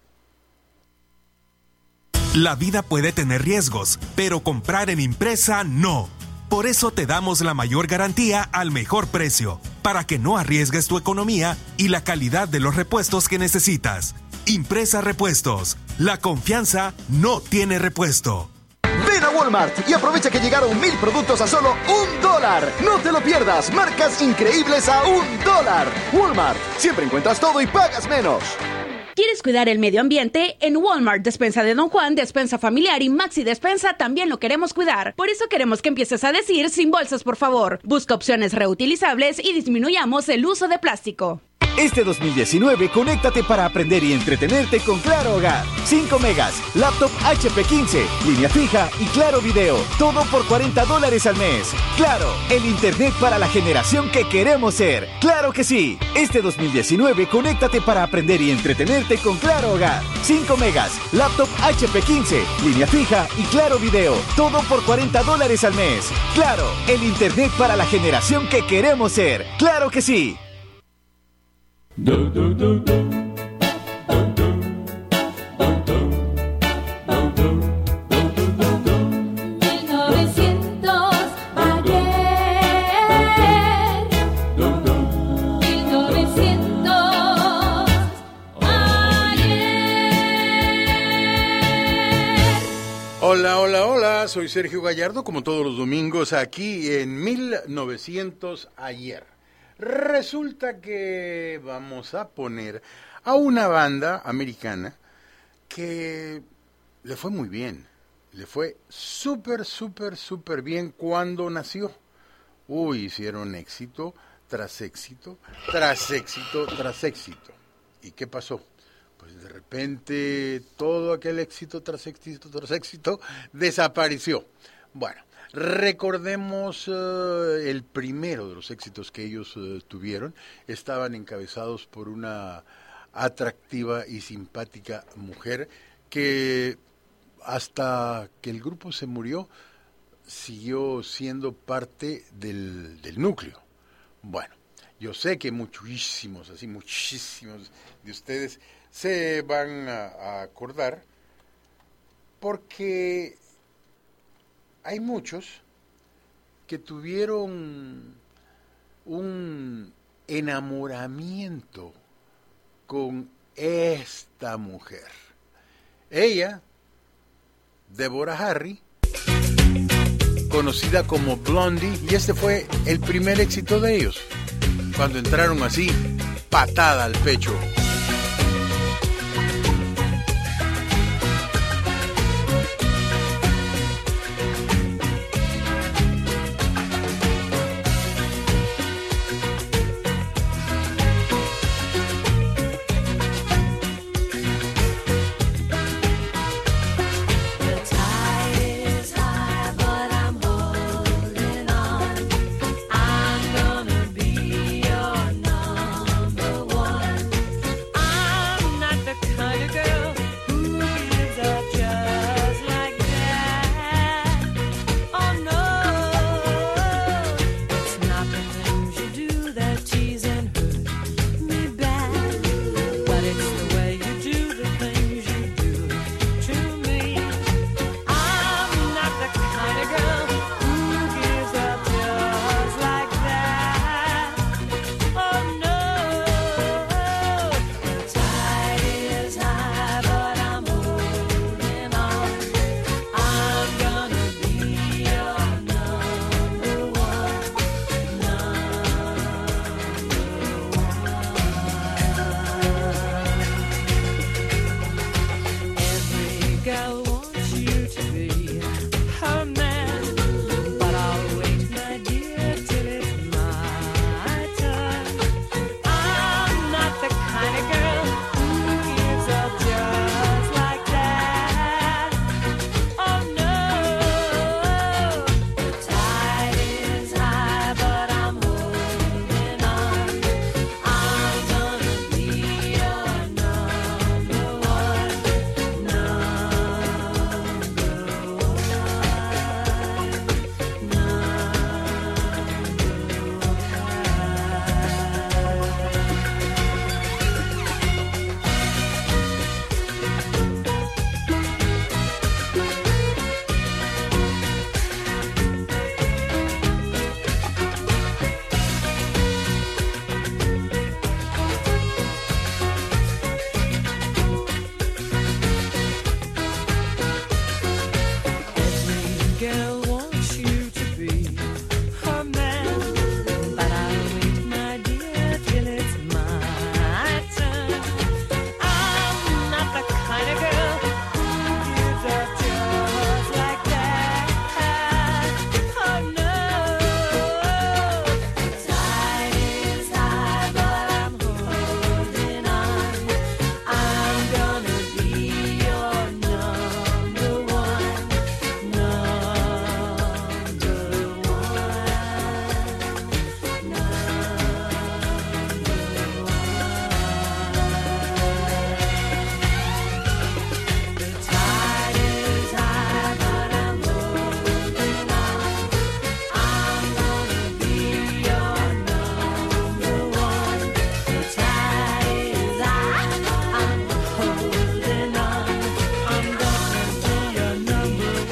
La vida puede tener riesgos, pero comprar en Impresa no. Por eso te damos la mayor garantía al mejor precio, para que no arriesgues tu economía y la calidad de los repuestos que necesitas. Impresa Repuestos. La confianza no tiene repuesto. Ven a Walmart y aprovecha que llegaron mil productos a solo un dólar. No te lo pierdas, marcas increíbles a un dólar. Walmart, siempre encuentras todo y pagas menos. ¿Quieres cuidar el medio ambiente? En Walmart, Despensa de Don Juan, Despensa Familiar y Maxi Despensa también lo queremos cuidar. Por eso queremos que empieces a decir sin bolsas, por favor. Busca opciones reutilizables y disminuyamos el uso de plástico. Este dos mil diecinueve, conéctate para aprender y entretenerte con Claro Hogar. cinco megas, laptop H P quince, línea fija y Claro Video. Todo por cuarenta dólares al mes. Claro, el internet para la generación que queremos ser. ¡Claro que sí! Este dos mil diecinueve, conéctate para aprender y entretenerte con Claro Hogar. cinco megas, laptop H P quince, línea fija y Claro Video. Todo por cuarenta dólares al mes. Claro, el internet para la generación que queremos ser. ¡Claro que sí! Do, do, do, do. Hola, hola, hola, soy Sergio Gallardo, como todos los domingos, aquí en mil novecientos ayer. Resulta que vamos a poner a una banda americana que le fue muy bien, le fue súper, súper, súper bien cuando nació. Uy, hicieron éxito tras éxito, tras éxito, tras éxito. ¿Y qué pasó? Pues de repente todo aquel éxito tras éxito, tras éxito, desapareció. Bueno, recordemos uh, el primero de los éxitos que ellos uh, tuvieron. Estaban encabezados por una atractiva y simpática mujer que hasta que el grupo se murió siguió siendo parte del, del núcleo. Bueno, yo sé que muchísimos, así muchísimos de ustedes se van a, a acordar porque hay muchos que tuvieron un enamoramiento con esta mujer. Ella, Deborah Harry, conocida como Blondie, y este fue el primer éxito de ellos, cuando entraron así, patada al pecho.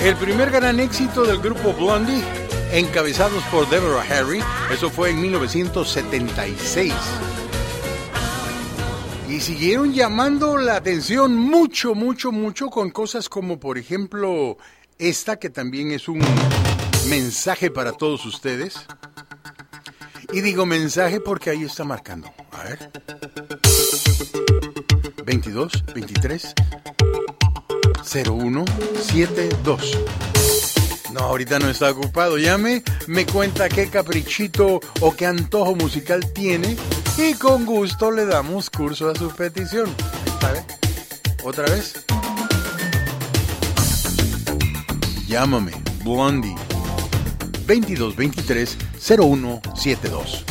El primer gran éxito del grupo Blondie, encabezados por Deborah Harry, eso fue en mil novecientos setenta y seis. Y siguieron llamando la atención mucho, mucho, mucho con cosas como, por ejemplo, esta que también es un mensaje para todos ustedes. Y digo mensaje porque ahí está marcando. A ver. veintidós, veintitrés, cero uno, setenta y dos. No, ahorita no está ocupado. Llame, me cuenta qué caprichito o qué antojo musical tiene y con gusto le damos curso a su petición. ¿Sabe? ¿Otra vez? Llámame, Blondie. veintidós, veintitrés, cero uno, setenta y dos.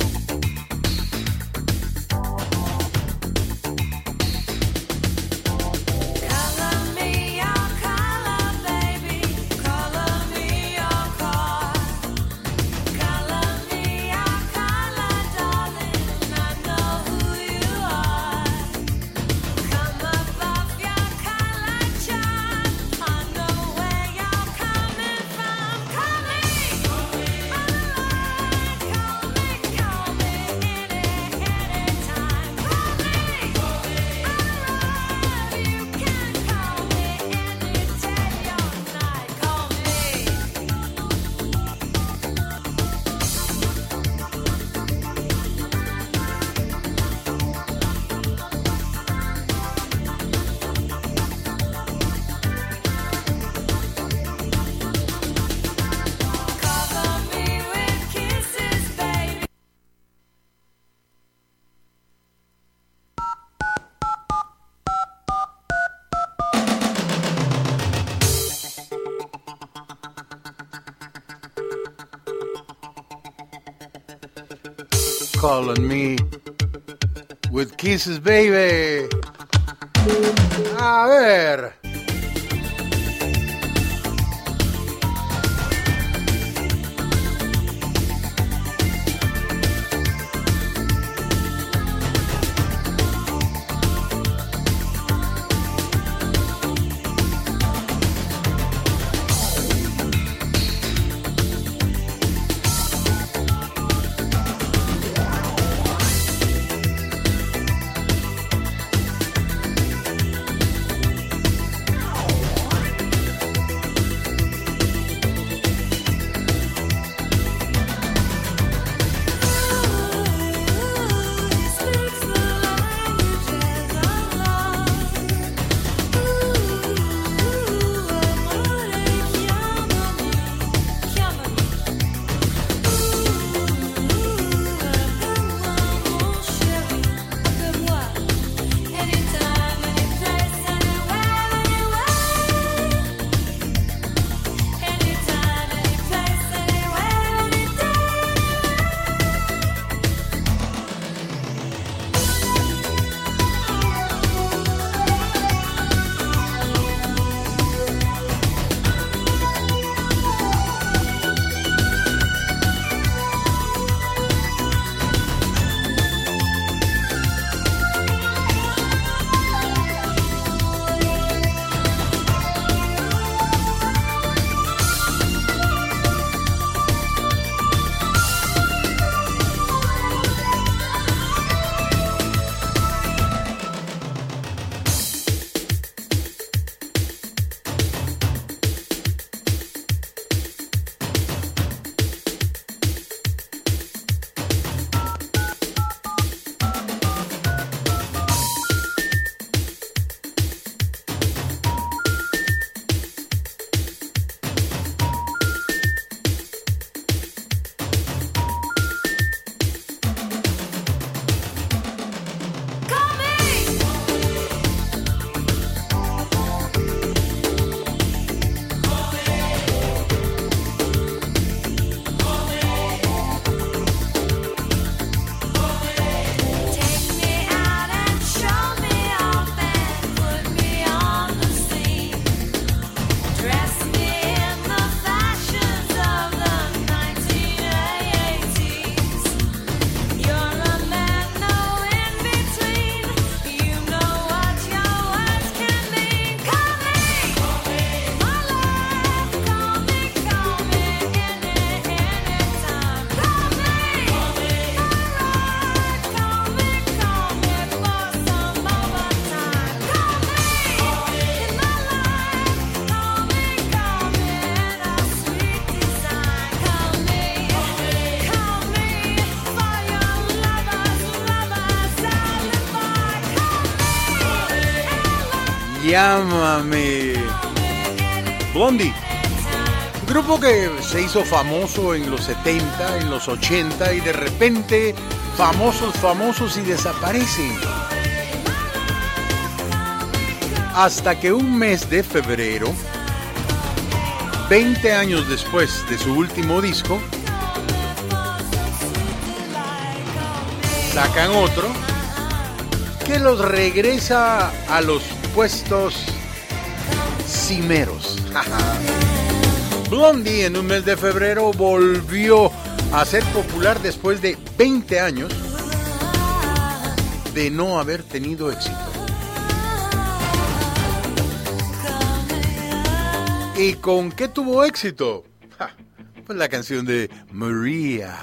Calling me with kisses, baby. A ver. Llámame. Blondie. Un grupo que se hizo famoso en los setenta, en los ochenta y de repente famosos, famosos y desaparecen. Hasta que un mes de febrero, veinte años después de su último disco, sacan otro que los regresa a los puestos cimeros. Blondie en un mes de febrero volvió a ser popular después de veinte años de no haber tenido éxito. ¿Y con qué tuvo éxito? Ja, pues la canción de Maria.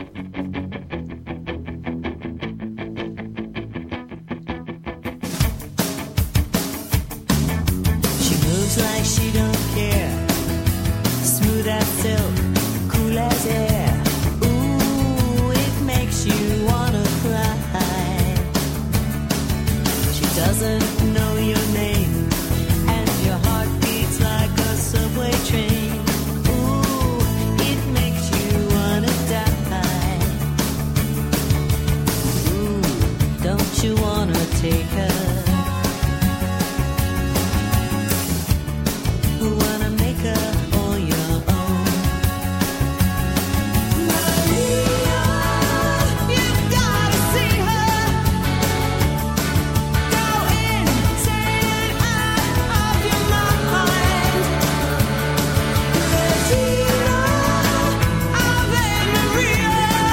She moves like she don't care. Smooth as silk, cool as air. Ooh, it makes you wanna cry. She doesn't know your name, and your heart beats like a subway train. Ooh, it makes you wanna die. Ooh, don't you wanna take her? Wanna make her all your own. Maria, you've gotta see her. Go insane out of your mind. Regina, Ave Maria.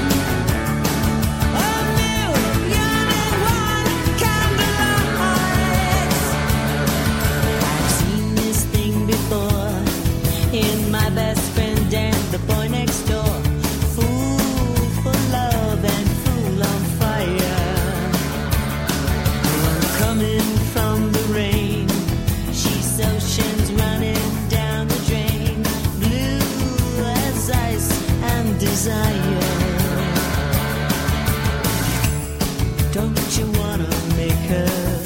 A million and one candlelights. I've seen this thing before in my best friend and the boy next door. Fool for love and fool on fire. One coming from the rain. She's oceans running down the drain. Blue as ice and desire. Don't you wanna make her?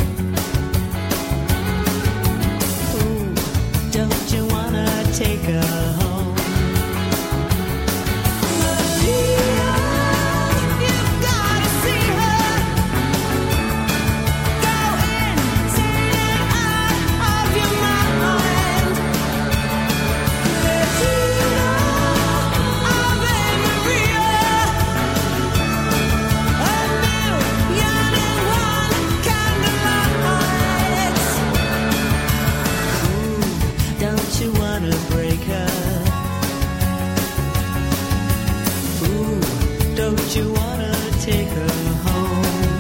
Ooh, don't you wanna take her home? Maria, you've gotta see her. Go insane out of your mind. Regina, Ave Maria. A million and one candlelights. Ooh, don't you wanna break her? Ooh, don't you wanna take her home?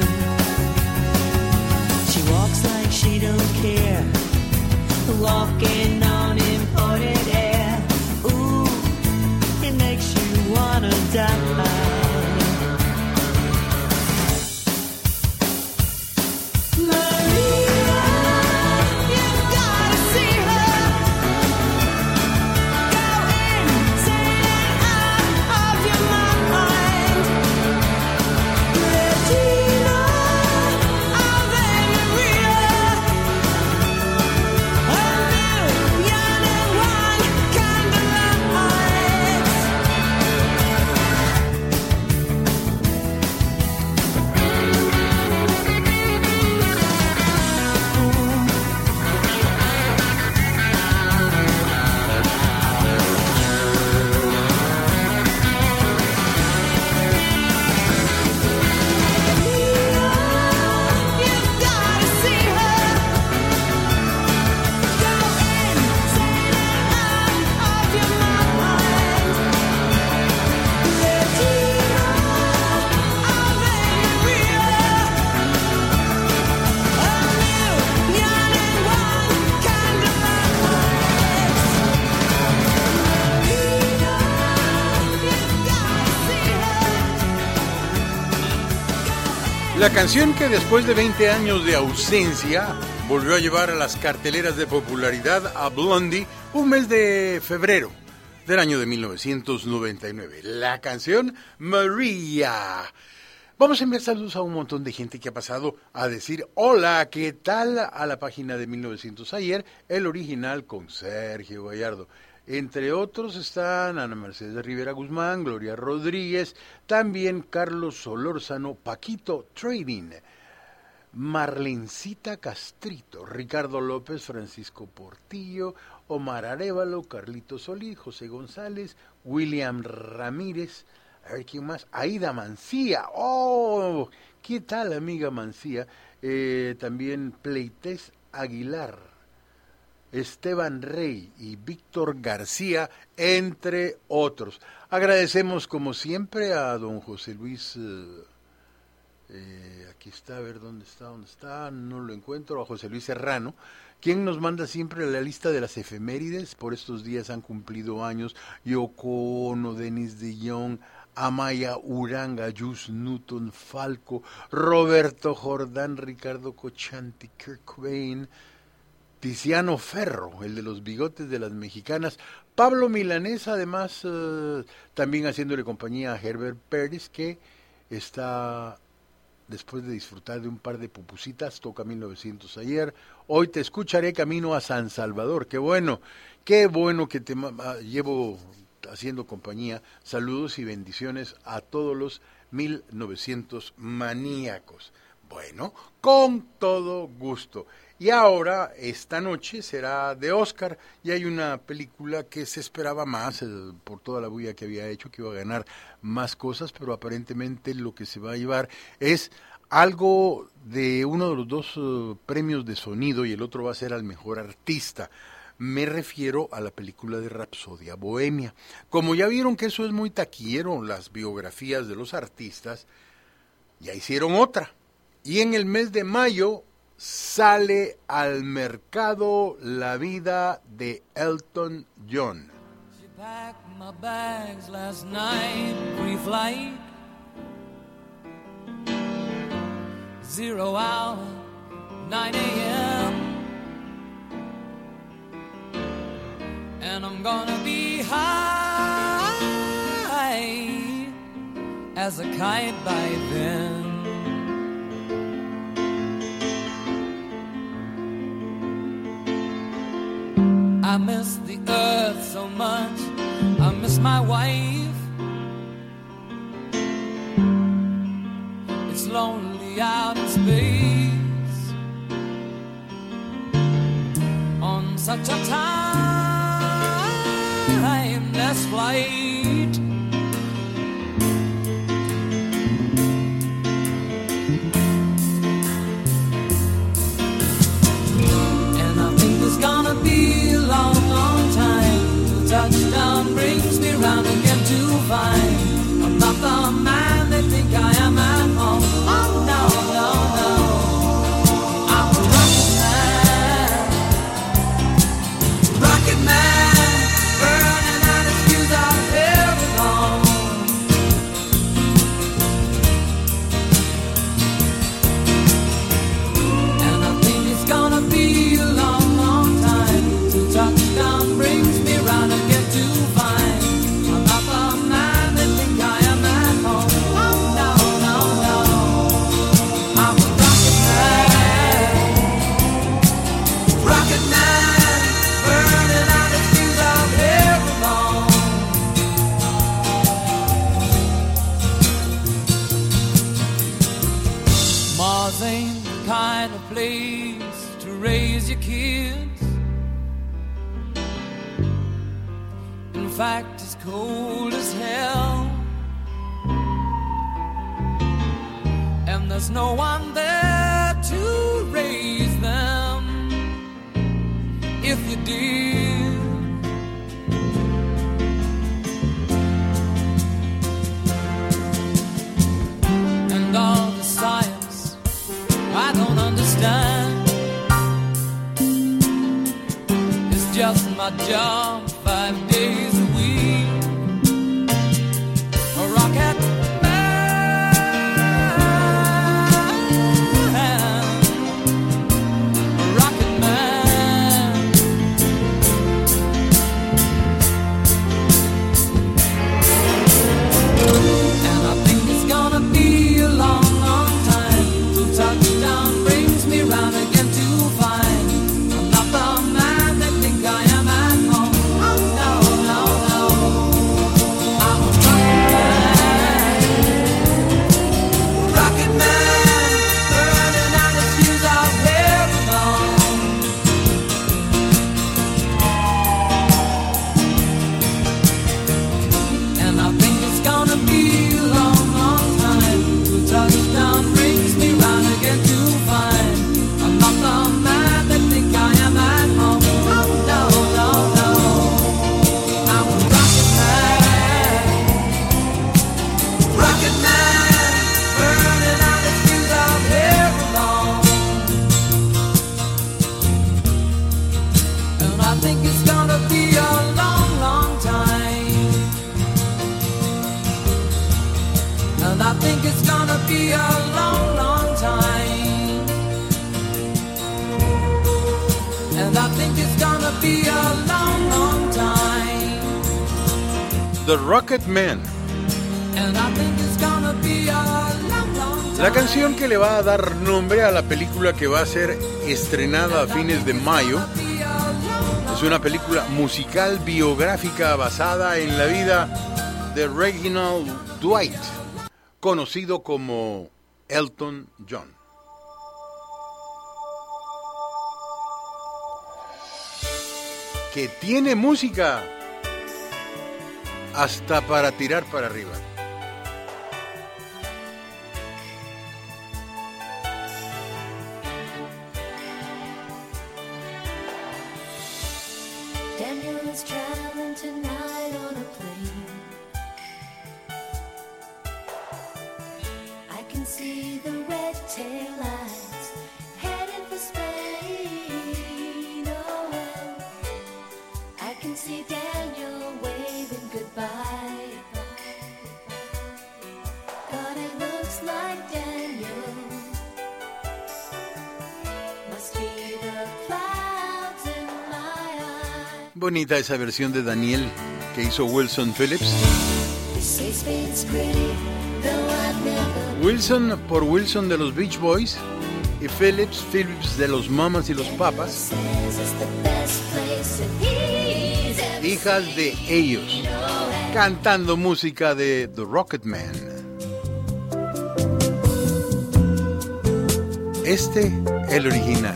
She walks like she don't care, walking on imported air. Ooh, it makes you wanna die. Maria, you've gotta see her. Go insane out of your mind. Regina, Ave Maria. A million and one candlelights. You've gotta see her. Go insane out of your mind. Regina, Ave Maria. A million and one candlelights. Maria, you've gotta see her. La canción que después de veinte años de ausencia volvió a llevar a las carteleras de popularidad a Blondie un mes de febrero del año de mil novecientos noventa y nueve. La canción Maria. Vamos a enviar saludos a un montón de gente que ha pasado a decir hola, ¿qué tal? A la página de mil novecientos ayer, el original con Sergio Gallardo. Entre otros están Ana Mercedes Rivera Guzmán, Gloria Rodríguez, también Carlos Solórzano, Paquito Trading, Marlencita Castrito, Ricardo López, Francisco Portillo, Omar Arévalo, Carlito Solís, José González, William Ramírez, a ver quién más, Aida Mancía, oh, ¿qué tal amiga Mancía? Eh, también Pleites Aguilar, Esteban Rey y Víctor García, entre otros. Agradecemos como siempre a don José Luis, eh, eh, aquí está, a ver dónde está, dónde está, no lo encuentro, a José Luis Serrano, quien nos manda siempre la lista de las efemérides. Por estos días han cumplido años Yoko Ono, Denis de Jong, Amaya Uranga, Jus Newton Falco, Roberto Jordán, Ricardo Cochanti, Kurt Cobain, Tiziano Ferro, el de los bigotes de las mexicanas, Pablo Milanés, además eh, también haciéndole compañía a Herbert Pérez, que está, después de disfrutar de un par de pupusitas, toca mil novecientos ayer. Hoy te escucharé camino a San Salvador. Qué bueno, qué bueno que te llevo haciendo compañía. Saludos y bendiciones a todos los mil novecientos maníacos. Bueno, con todo gusto. Y ahora, esta noche será de Oscar, y hay una película que se esperaba más, eh, por toda la bulla que había hecho, que iba a ganar más cosas, pero aparentemente lo que se va a llevar es algo de uno de los dos uh, premios de sonido, y el otro va a ser al mejor artista. Me refiero a la película de Rapsodia Bohemia. Como ya vieron que eso es muy taquillero, las biografías de los artistas, ya hicieron otra. Y en el mes de mayo sale al mercado La vida de Elton John. She packed my bags last night, pre-flight, zero hour, nine a.m. And I'm gonna be high as a kite by then. I miss the earth so much, I miss my wife. It's lonely out in space on such a timeless flight. And I think it's gonna be a long, long time till touchdown brings me round again to find I'm not the man they think I am at home. Oh no, no, no, I'm a rocket man, rocket man, burning out his fuse out here alone. And I think it's gonna be a long, long time till touchdown brings me round again to find I'm not the man they think I am at home. Oh no, no, no, I'm a rocket man, rocket man, burning out his fuse out here alone. Mars ain't the kind of place to raise your kids. In fact, it's cold as hell. And there's no one there to raise them. If you did, and all the science I don't understand, it's just my job five days a week. A rocket man, a rocket man. And I think it's gonna be a long I think it's gonna be a long, long time. And I think it's gonna be a long, long time. And I think it's gonna be a long, long time. The Rocket Man. And I think it's gonna be a long, long time. La canción que le va a dar nombre a la película que va a ser estrenada a fines de mayo es una película musical biográfica basada en la vida de Reginald Dwight, conocido como Elton John. Que tiene música hasta para tirar para arriba. Daniel is traveling tonight on a plane. I can see the red tail lights headed for Spain. Oh, I can see Daniel waving goodbye. God, it looks like Daniel must be the clouds in my eyes. Bonita esa versión de Daniel que hizo Wilson Phillips. They say Spain's pretty, though I've never. Wilson por Wilson de los Beach Boys y Phillips, Phillips de los Mamas y los Papas, Says it's the best place that he's ever hijas de ellos, cantando música de The Rocket Man. Este, el original.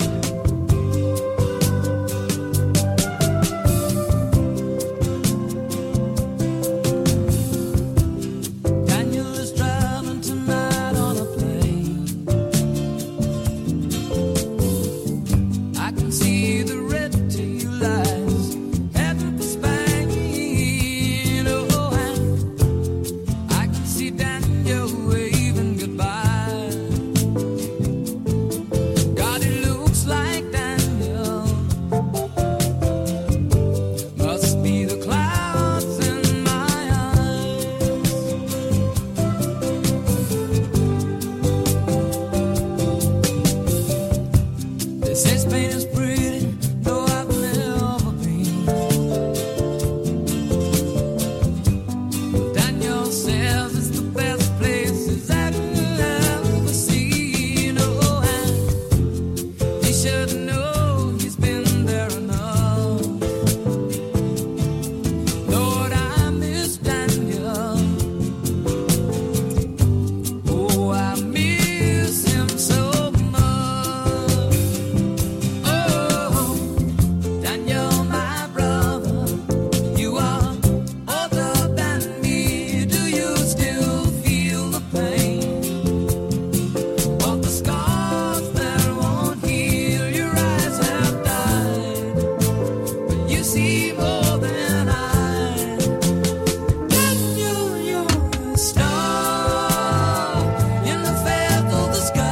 Daniel is traveling tonight on a plane. I can see the red tail lights heading for Spain. Oh, and I can see Daniel waving goodbye. God, it looks like Daniel must be the clouds in my eyes. They say Spain is pretty, though I've never been. Daniel says it's the best place he's ever seen. Oh, and he should know he's been there enough. Lord, I miss Daniel. Oh, I miss him so much. Oh, Daniel, my brother, you are older than me. Do you still feel the pain of the scars that won't heal? Your eyes have died, but you see more than I. Daniel, you're a star in the fair of the sky.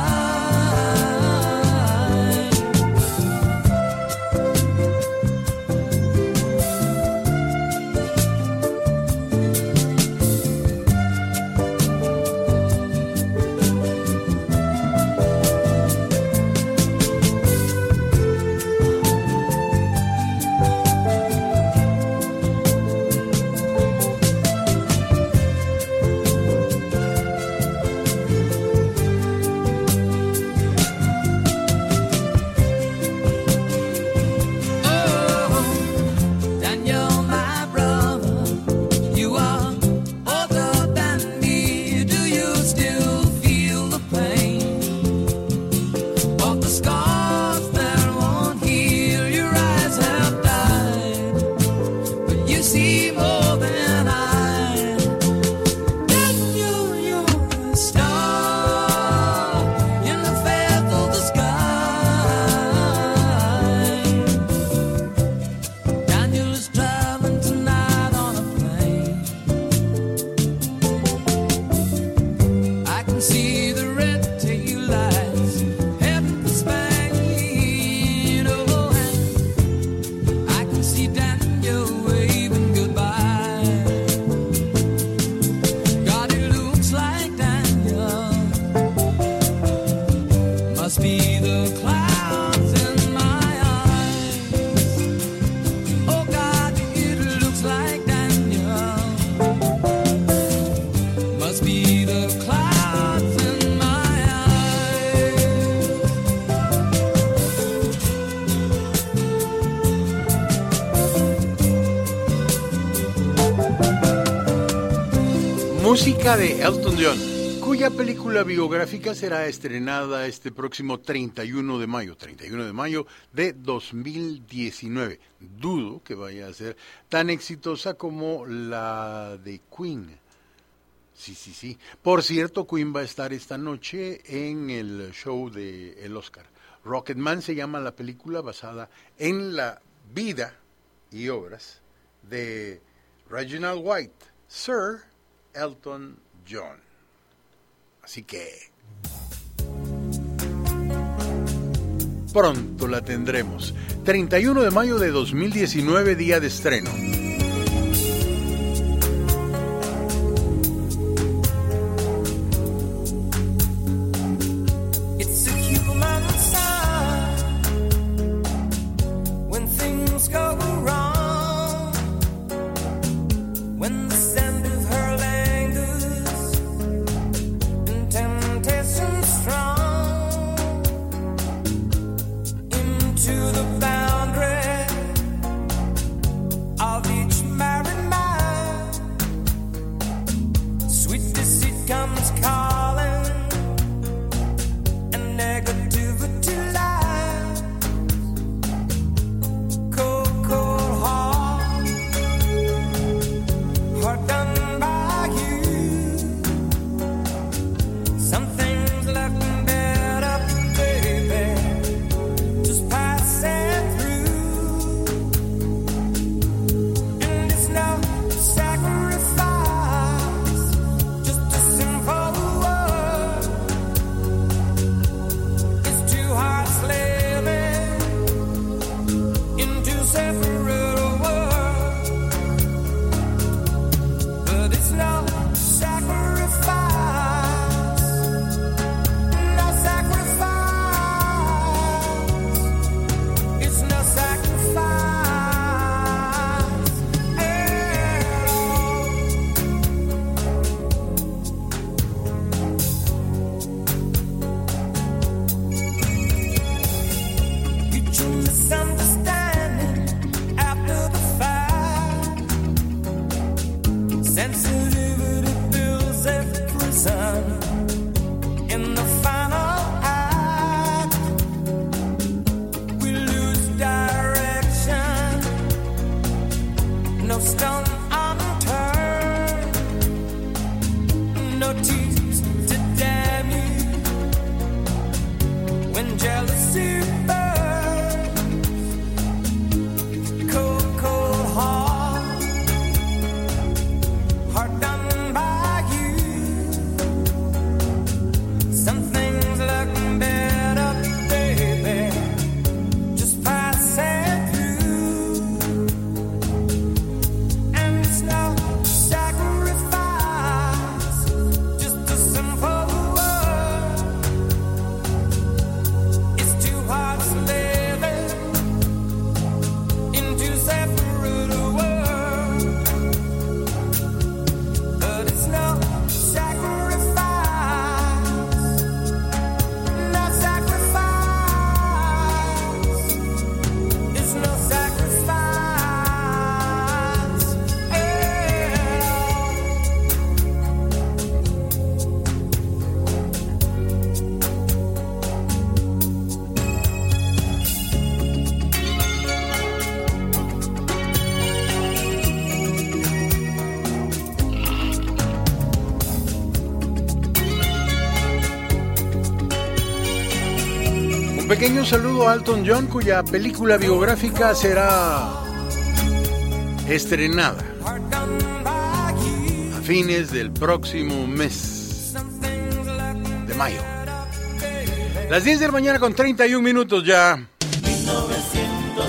Música de Elton John, cuya película biográfica será estrenada este próximo treinta y uno de mayo, treinta y uno de mayo de dos mil diecinueve. Dudo que vaya a ser tan exitosa como la de Queen. Sí, sí, sí. Por cierto, Queen va a estar esta noche en el show de el Oscar. Rocketman se llama la película, basada en la vida y obras de Reginald White, Sir Elton John. Así que pronto la tendremos. treinta y uno de mayo de dos mil diecinueve, día de estreno. It's a human sign when things go wrong, when the scent of her lingers and temptation strong into the boundary of each married man. Sweet deceit comes calling and negativity lies. Cold, cold heart, heart done by you. Something's looking better, baby. Just passing through, and it's no sacrifice, just a simple word. It's two hearts living in two separate worlds, but it's no sacrifice, no sacrifice. It's no sacrifice at all. Mutual misunderstanding after the fact. Sensitivity builds a prison in the final act. We lose direction, no stone unturned, no tears to damn you when jealousy burns. Cold, cold heart, heart done by you. Something's looking better, baby. Just passing through, and it's no sacrifice, just a simple word. It's two hearts living in two separate worlds, but it's no sacrifice, no sacrifice. It's no sacrifice at all. Un pequeño saludo a Elton John, cuya película biográfica será estrenada a fines del próximo mes de mayo. Las diez de la mañana con treinta y un minutos ya. mil novecientos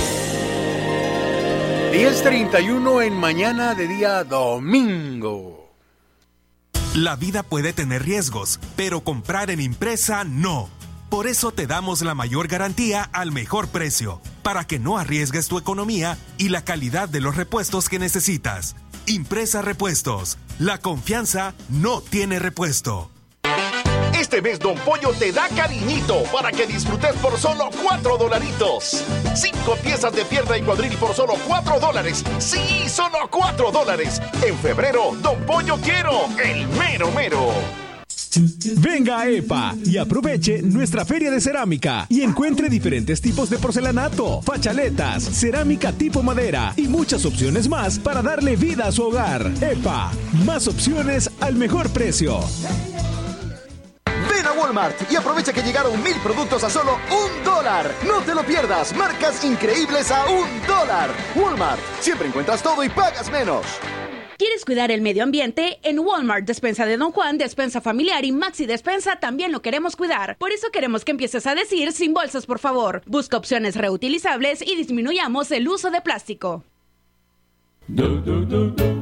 ayer. diez treinta y uno en mañana de día domingo. La vida puede tener riesgos, pero comprar en Impresa no. Por eso te damos la mayor garantía al mejor precio, para que no arriesgues tu economía y la calidad de los repuestos que necesitas. Impresa Repuestos. La confianza no tiene repuesto. Esta Este mes Don Pollo te da cariñito para que disfrutes por solo cuatro dolaritos. Cinco piezas de pierna y cuadril por solo cuatro dólares. Sí, solo cuatro dólares. En febrero, Don Pollo quiero el mero mero. Venga a EPA y aproveche nuestra feria de cerámica y encuentre diferentes tipos de porcelanato, fachaletas, cerámica tipo madera y muchas opciones más para darle vida a su hogar. EPA, más opciones al mejor precio. Ven a Walmart y aprovecha que llegaron mil productos a solo un dólar. No te lo pierdas, marcas increíbles a un dólar. Walmart, siempre encuentras todo y pagas menos. ¿Quieres cuidar el medio ambiente? En Walmart, Despensa de Don Juan, Despensa Familiar y Maxi Despensa también lo queremos cuidar. Por eso queremos que empieces a decir sin bolsas, por favor. Busca opciones reutilizables y disminuyamos el uso de plástico. Do, do, do, do.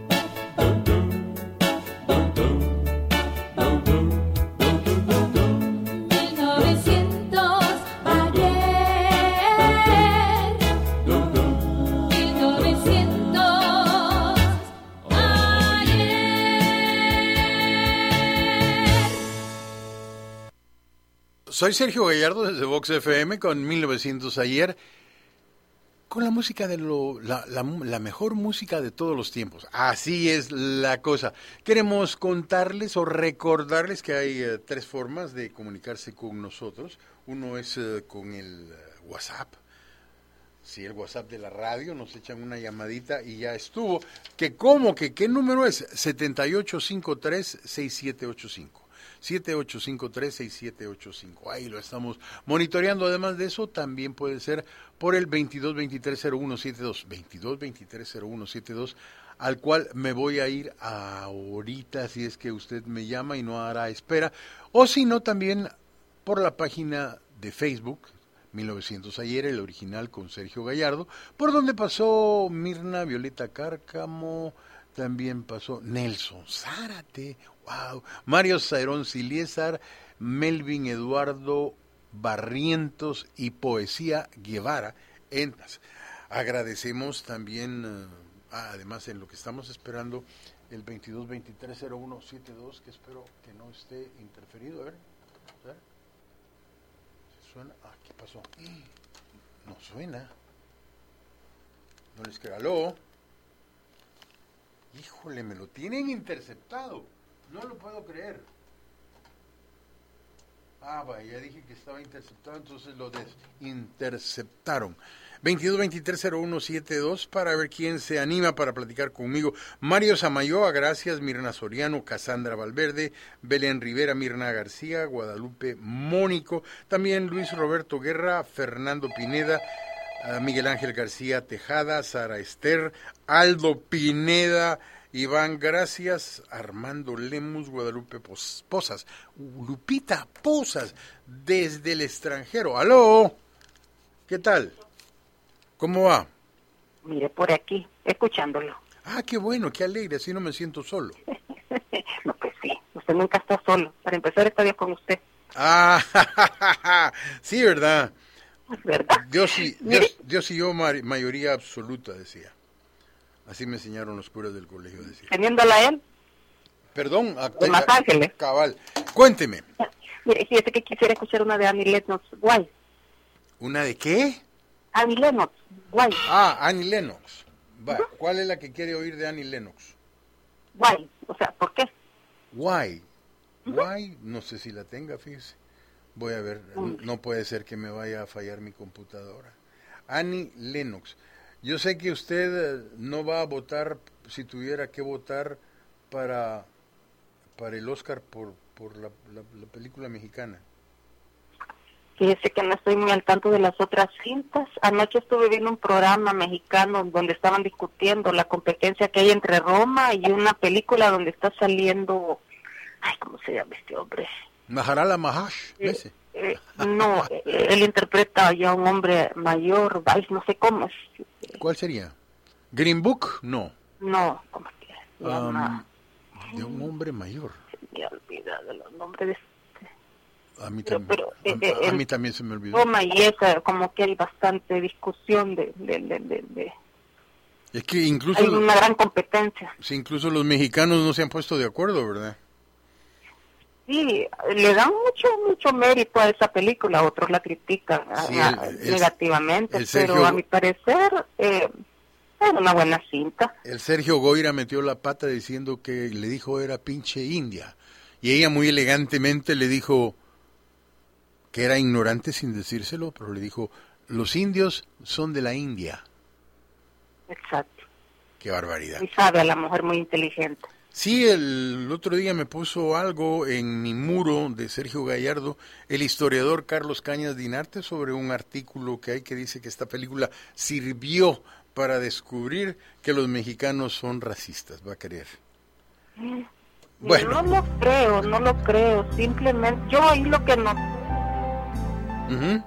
Soy Sergio Gallardo desde Vox F M con mil novecientos ayer, con la música de lo, la, la, la mejor música de todos los tiempos. Así es la cosa. Queremos contarles o recordarles que hay uh, tres formas de comunicarse con nosotros. Uno es uh, con el uh, WhatsApp. Sí, el WhatsApp de la radio, nos echan una llamadita y ya estuvo. ¿Que cómo? ¿Que qué número es? siete ocho cinco tres, seis siete ocho cinco. siete ocho cinco tres, seis siete ocho cinco. Ahí lo estamos monitoreando. Además de eso, también puede ser por el veintidós veintitrés cero uno setenta y dos. veintidós veintitrés cero uno setenta y dos, al cual me voy a ir ahorita si es que usted me llama y no hará espera. O si no, también por la página de Facebook, mil novecientos ayer, el original con Sergio Gallardo, por donde pasó Mirna Violeta Cárcamo, también pasó Nelson Zárate, wow, Mario Zairón Siliesar, Melvin Eduardo Barrientos y Poesía Guevara. Entras. Agradecemos también, uh, además en lo que estamos esperando, el veintidós veintitrés cero uno setenta y dos, que espero que no esté interferido. A ver, a ver. ¿Suena? Ah, ¿qué pasó? No suena. No les queda. ¿Aló? Híjole, me lo tienen interceptado. No lo puedo creer. Ah, vaya, ya dije que estaba interceptado, entonces lo desinterceptaron. veintidós veintitrés cero uno setenta y dos para ver quién se anima para platicar conmigo. Mario Samayoa, gracias. Mirna Soriano, Casandra Valverde, Belén Rivera, Mirna García, Guadalupe Mónico, también Luis Roberto Guerra, Fernando Pineda, Uh, Miguel Ángel García Tejada, Sara Esther, Aldo Pineda, Iván Gracias, Armando Lemus, Guadalupe Pos- Posas, Lupita Posas, desde el extranjero. ¡Aló! ¿Qué tal? ¿Cómo va? Mire, por aquí, escuchándolo. Ah, qué bueno, qué alegre, así no me siento solo. No, pues sí, usted nunca está solo. Para empezar, está bien con usted. Ah, sí, ¿verdad? ¿Verdad? Dios y, Dios, Dios y yo ma- mayoría absoluta, decía. Así me enseñaron los curas del colegio, decía. Teniéndola a él. Perdón, a, De Los Ángeles. Cabal. Cuénteme. Mire, fíjese que quisiera escuchar una de Annie Lennox, guay. ¿Una de qué? Annie Lennox, guay. Ah, Annie Lennox. Va, uh-huh. ¿Cuál es la que quiere oír de Annie Lennox? Guay, o sea, ¿por qué? Guay. Guay, uh-huh. No sé si la tenga, fíjese. Voy a ver, uh-huh. No puede ser que me vaya a fallar mi computadora. Annie Lennox. Yo sé que usted no va a votar, si tuviera que votar, para, para el Oscar por, por la, la, la película mexicana. Fíjese que no estoy muy al tanto de las otras cintas. Anoche estuve viendo un programa mexicano donde estaban discutiendo la competencia que hay entre Roma y una película donde está saliendo... Ay, ¿cómo se llama este hombre? Maharala Mahash, ese. Eh, eh, no, eh, él interpreta ya a un hombre mayor, ay, no sé cómo es. ¿Cuál sería? ¿Green Book? No. No, ¿cómo se llama? Um, de un hombre mayor. Se me olvida de los nombres de A mí, pero, tam- pero, a, eh, a eh, mí también se me olvidó. Roma y esa, como que hay bastante discusión de... de, de, de, de Es que incluso... hay una gran competencia. Sí, incluso los mexicanos no se han puesto de acuerdo, ¿verdad? sí, le dan mucho mucho mérito a esa película, otros la critican Sí, a- el- el- negativamente, el Sergio- pero a mi parecer eh, era una buena cinta. El Sergio Goyra metió la pata diciendo que le dijo era pinche india. Y ella muy elegantemente le dijo que era ignorante sin decírselo, pero le dijo, los indios son de la India. Exacto. Qué barbaridad. Y sabe a la mujer muy inteligente. Sí, el otro día me puso algo en mi muro de Sergio Gallardo, el historiador Carlos Cañas Dinarte, sobre un artículo que hay que dice que esta película sirvió para descubrir que los mexicanos son racistas, va a creer. Bueno. No lo creo, no lo creo, simplemente yo ahí lo que no Ujú.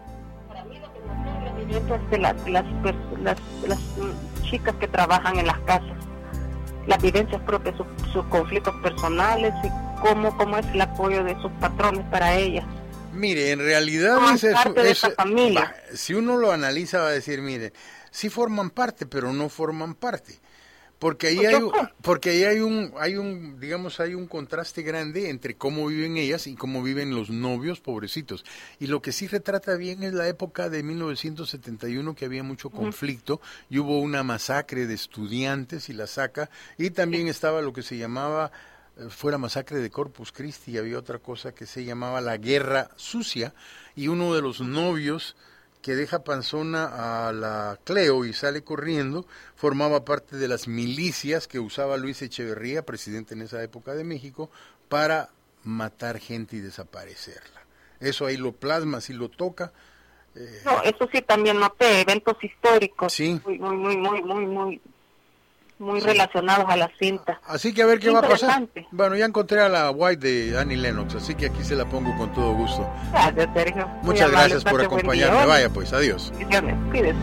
de las, las, pers- las, las mm, chicas que trabajan en las casas, las vivencias propias, sus, sus conflictos personales y cómo, cómo es el apoyo de sus patrones para ellas. Mire, en realidad Forman es eso. parte de es- esa familia. va, si uno lo analiza va a decir, mire, sí forman parte, pero no forman parte. Porque ahí Pues hay, yo un- sé. porque ahí hay un, hay un, digamos, hay un contraste grande entre cómo viven ellas y cómo viven los novios, pobrecitos. Y lo que sí retrata bien es la época de mil novecientos setenta y uno, que había mucho conflicto y hubo una masacre de estudiantes y la saca, y también estaba lo que se llamaba, eh, fue la masacre de Corpus Christi, y había otra cosa que se llamaba la Guerra Sucia, y uno de los novios que deja panzona a la Cleo y sale corriendo, formaba parte de las milicias que usaba Luis Echeverría, presidente en esa época de México, para matar gente y desaparecerla. Eso ahí lo plasma, si lo toca. Eh, No, eso sí también noté, eventos históricos Sí. muy, muy, muy, muy, muy, muy, muy relacionados a la cinta. Así que a ver qué va a pasar. Interesante. Bueno, ya encontré a la White de Annie Lennox, así que aquí se la pongo con todo gusto. Gracias, Sergio. Muy Muchas amable, gracias por pase buen día. acompañarme. Vaya pues, adiós. Bendiciones, cuídese.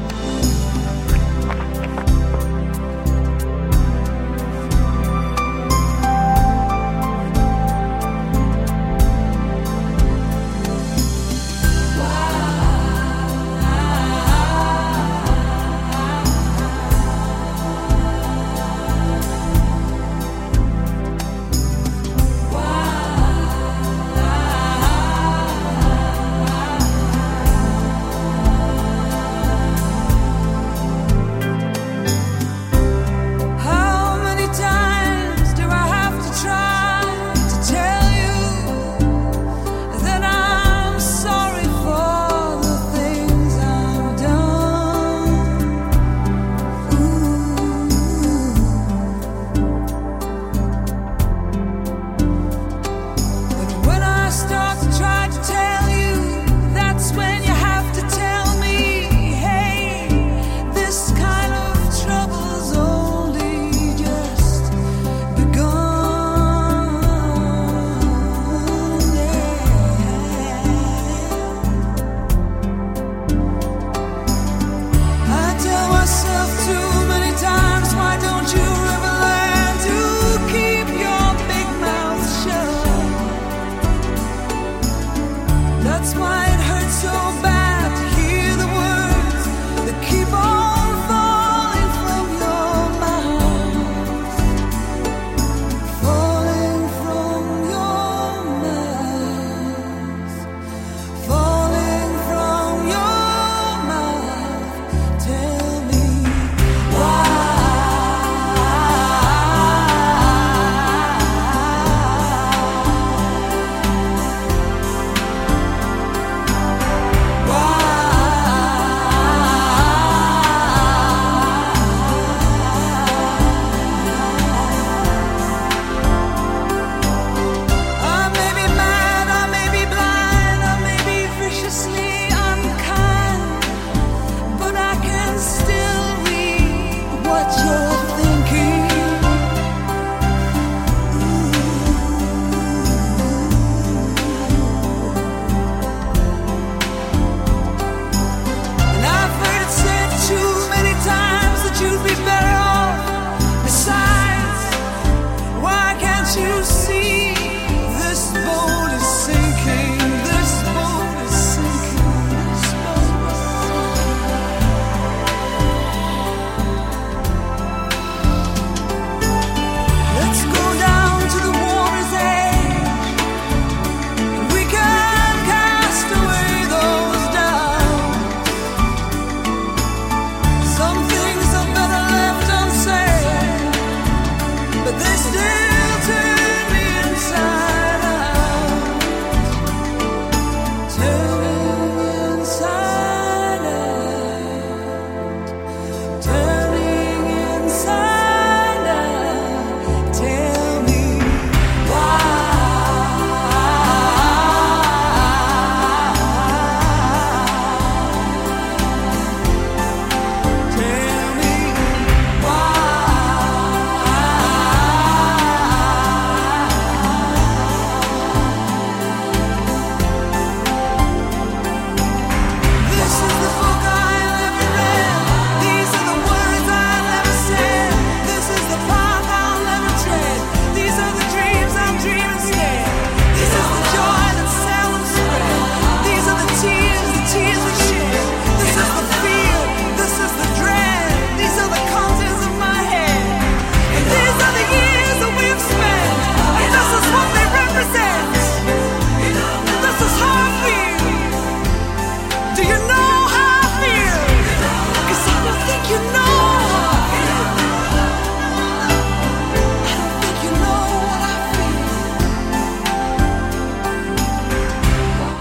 Wow.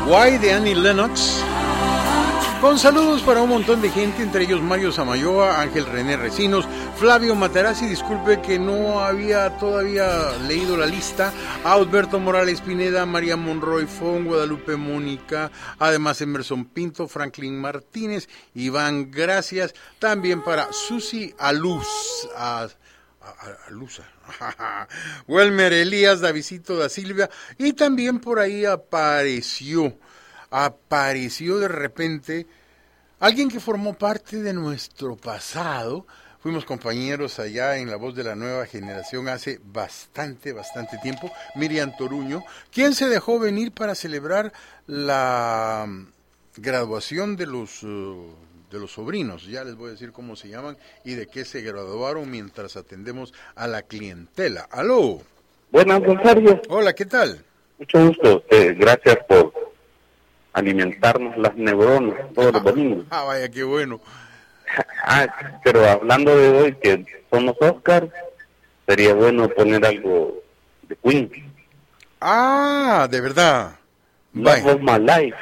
Why de Annie Lennox. Con saludos para un montón de gente, entre ellos Mario Samayoa, Ángel René Recinos, Flavio Materazzi, disculpe que no había todavía leído la lista, a Alberto Morales Pineda, María Monroy Fon, Guadalupe Mónica, además Emerson Pinto, Franklin Martínez, Iván Gracias, también para Susi Aluz, a, a, Alusa, Welmer Elías, Davidito da Silvia, y también por ahí apareció, apareció de repente alguien que formó parte de nuestro pasado. Fuimos compañeros allá en La Voz de la Nueva Generación hace bastante, bastante tiempo. Miriam Toruño, quien se dejó venir para celebrar la graduación de los, uh, de los sobrinos. Ya les voy a decir cómo se llaman y de qué se graduaron mientras atendemos a la clientela. ¡Aló! Buenas, don Sergio. Hola, ¿qué tal? Mucho gusto. Eh, gracias por alimentarnos las neuronas todos los domingos. Ah, vaya, qué bueno. Ah, pero hablando de hoy, que son los Oscars, sería bueno poner algo de Queen. Ah, de verdad. Love of my life.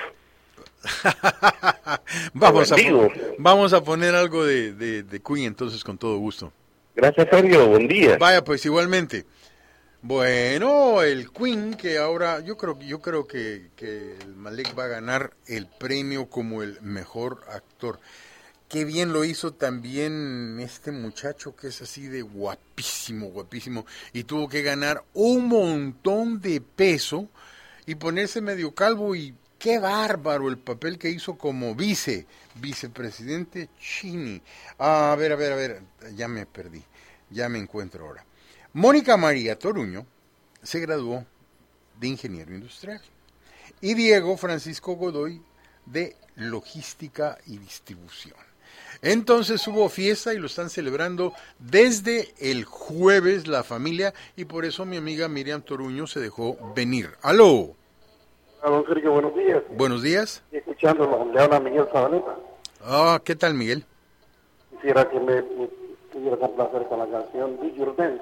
vamos, a pon- vamos a poner algo de, de, de Queen entonces, con todo gusto. Gracias, Sergio. Buen día. Vaya, pues igualmente. Bueno, el Queen, que ahora yo creo, yo creo que, que el Malek va a ganar el premio como el mejor actor. Qué bien lo hizo también este muchacho que es así de guapísimo, guapísimo, y tuvo que ganar un montón de peso y ponerse medio calvo, y qué bárbaro el papel que hizo como vice, vicepresidente Cheney. Ah, a ver, a ver, a ver, ya me perdí, ya me encuentro ahora. Mónica María Toruño se graduó de ingeniero industrial y Diego Francisco Godoy de logística y distribución. Entonces hubo fiesta y lo están celebrando desde el jueves la familia, y por eso mi amiga Miriam Toruño se dejó venir. ¡Aló! Don Sergio, buenos días. Buenos días. Y escuchándolo, le habla Miguel Zabaleta. Ah, ¿qué tal, Miguel? Quisiera que me, me pudiera complacer con la canción Do Your Dance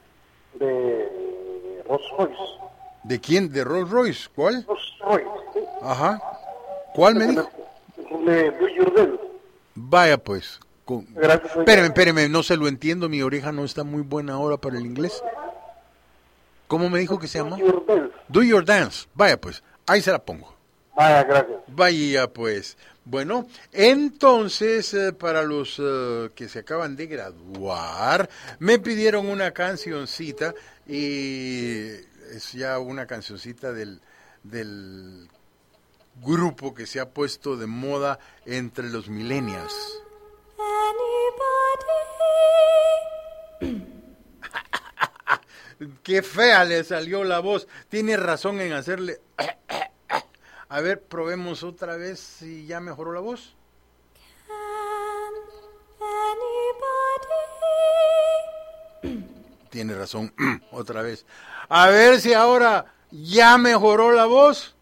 de Rolls Royce. ¿De quién? ¿De Rolls Royce? ¿Cuál? Rolls Royce, sí. Ajá. ¿Cuál me dijo? De Do Your Dance. Vaya pues. Con... Gracias. Espéreme, espéreme, no se lo entiendo, mi oreja no está muy buena ahora para el inglés. ¿Cómo me dijo que se llama? Do Your Dance. Do Your Dance. Vaya pues, ahí se la pongo. Vaya, gracias. Vaya pues. Bueno, entonces, eh, para los uh, que se acaban de graduar, me pidieron una cancioncita, y es ya una cancioncita del, del grupo que se ha puesto de moda entre los millennials. Qué fea le salió la voz. Tiene razón en hacerle... A ver, probemos otra vez si ya mejoró la voz. Tiene razón, otra vez. A ver si ahora ya mejoró la voz.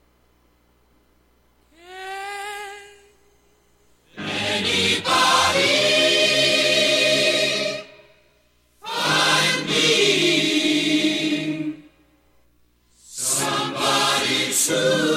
Find me somebody true.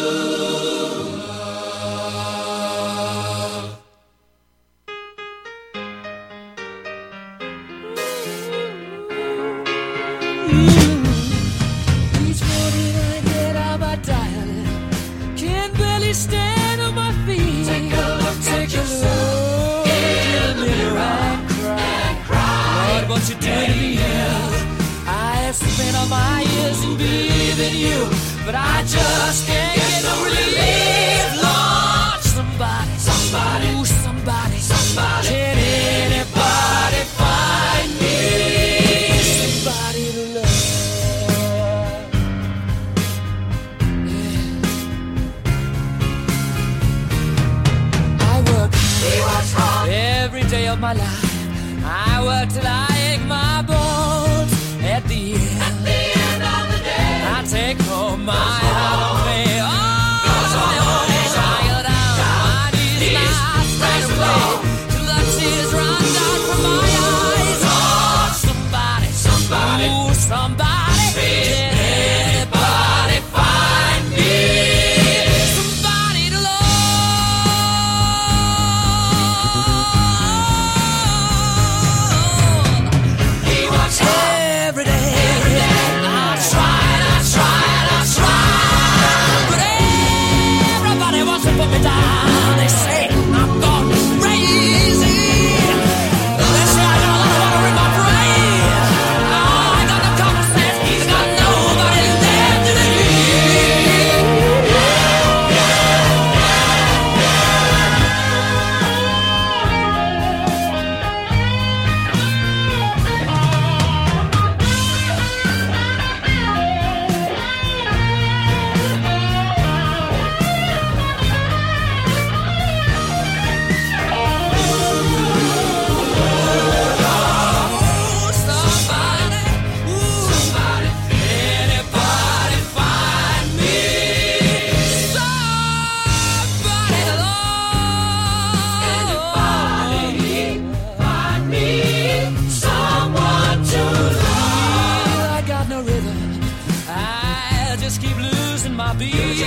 Each morning I get out my diary, can't barely stand on my feet. Take a look, take a look in the mirror and cry. Lord, what you did to me is I have spent all my years in believing you, but I just can't get no relief. Lord, somebody, somebody, ooh, somebody, somebody, can anybody find me somebody to love? Every day of my life, I work till I ache my bones. At the end, At the end of the day, I take home my heart away. Oh, tired out, my knees lie straight away till the tears run down from my eyes. Oh, somebody, somebody, ooh, somebody, can anybody find me somebody?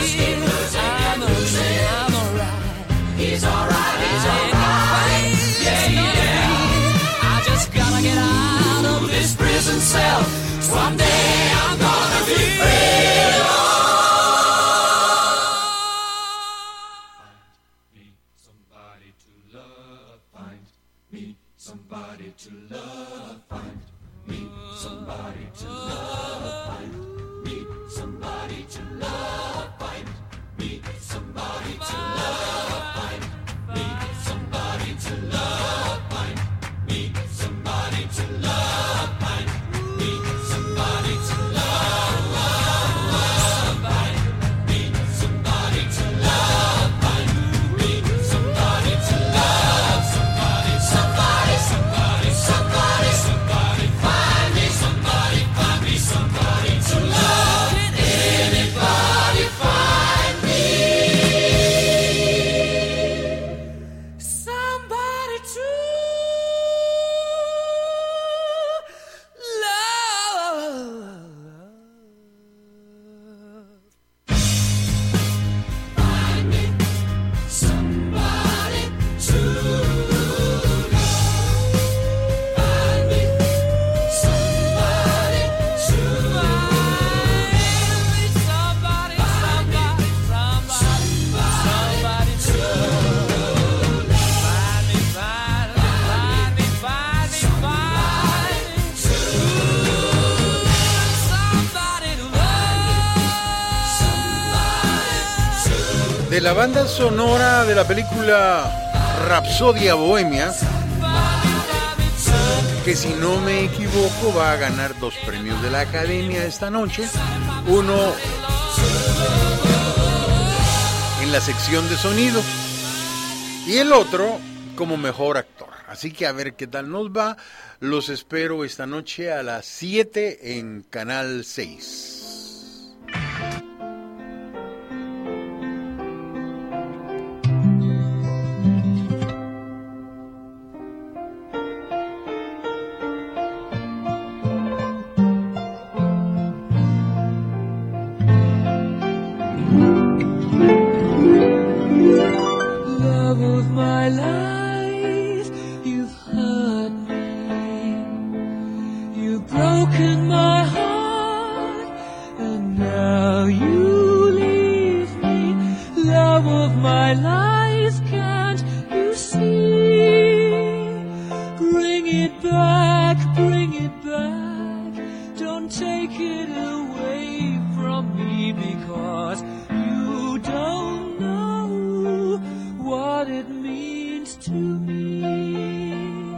I'm okay, I'm alright. He's alright, he's alright. Yeah, yeah. I just gotta get out of this prison cell. Someday I'm gonna be free. Somebody to love, find me somebody to love, find me somebody to love, find me somebody to love, find me somebody to love, find me somebody to love, find me somebody to love, find me somebody to love, find me somebody to love, find me somebody to love, somebody, somebody, somebody, somebody, somebody, find me somebody, find me somebody to love. Anybody find me somebody to love. Find me somebody to love. Find me somebody to love. Somebody, somebody, somebody, somebody to love. Find me, find me, find me, find me, find me to love. Somebody to love. De la banda sonora de la película Rapsodia Bohemia, que si no me equivoco va a ganar dos premios de la Academia esta noche. Uno en la sección de sonido y el otro como mejor actor. Así que a ver qué tal nos va. Los espero esta noche a las siete en Canal seis. Love of my life, you've hurt me. You've broken my heart, and now you leave me. Love of my life, can't you see? Bring it back, bring it back. Don't take it away from me, because you don't know what it means to me.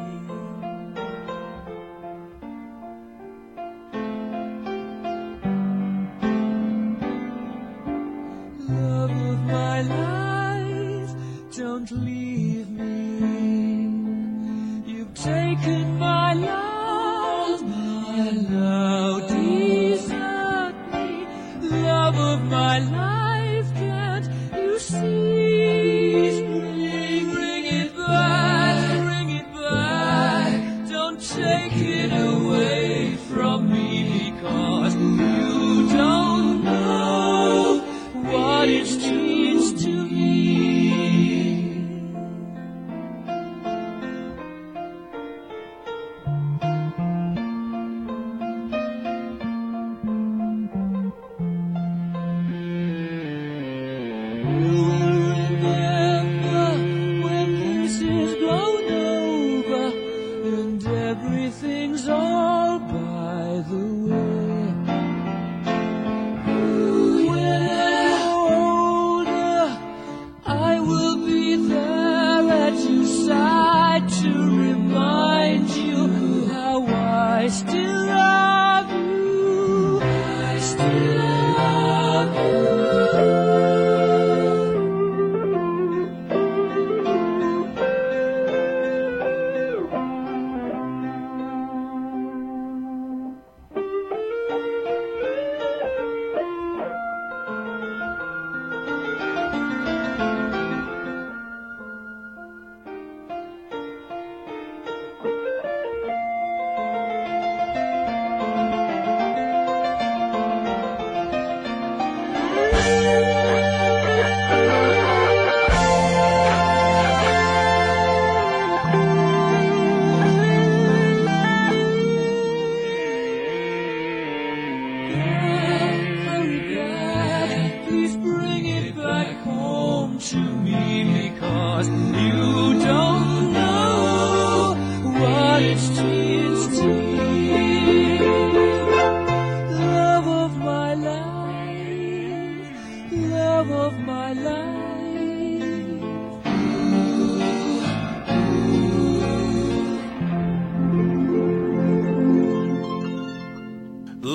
Love of my life, don't leave me. You've taken my love, my love, desert me. Love of my life, can't you see? Bring, bring it back, bring it back. Don't take it away from me, because you don't know what it means to me. Remember when this is blown over and everything's all by the way. When I'm older, I will be there at your side to remind you how I still love you. I still love you.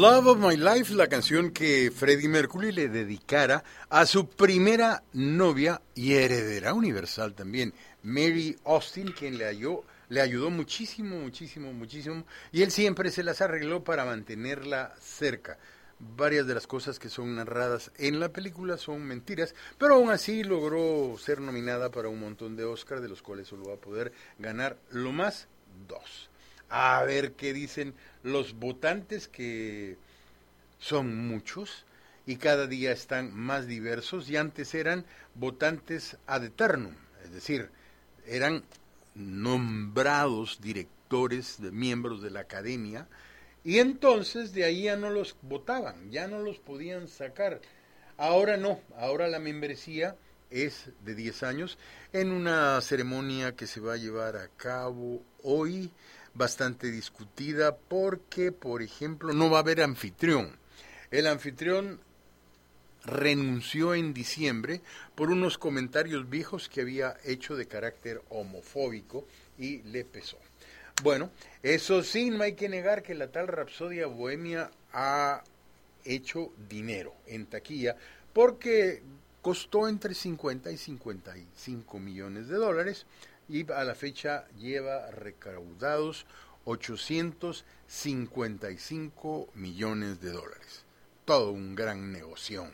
Love of My Life, la canción que Freddie Mercury le dedicara a su primera novia y heredera universal también, Mary Austin, quien le ayudó, le ayudó muchísimo, muchísimo, muchísimo, y él siempre se las arregló para mantenerla cerca. Varias de las cosas que son narradas en la película son mentiras, pero aún así logró ser nominada para un montón de Oscar, de los cuales solo va a poder ganar lo más dos. A ver qué dicen los votantes, que son muchos y cada día están más diversos, y antes eran votantes ad eternum, es decir, eran nombrados directores, de miembros de la academia, y entonces de ahí ya no los votaban, ya no los podían sacar. Ahora no, ahora la membresía es de diez años, en una ceremonia que se va a llevar a cabo hoy, bastante discutida, porque, por ejemplo, no va a haber anfitrión. El anfitrión renunció en diciembre por unos comentarios viejos que había hecho de carácter homofóbico y le pesó. Bueno, eso sí, no hay que negar que la tal Rapsodia Bohemia ha hecho dinero en taquilla, porque costó entre cincuenta y cincuenta y cinco millones de dólares, y a la fecha lleva recaudados ochocientos cincuenta y cinco millones de dólares. Todo un gran negocio.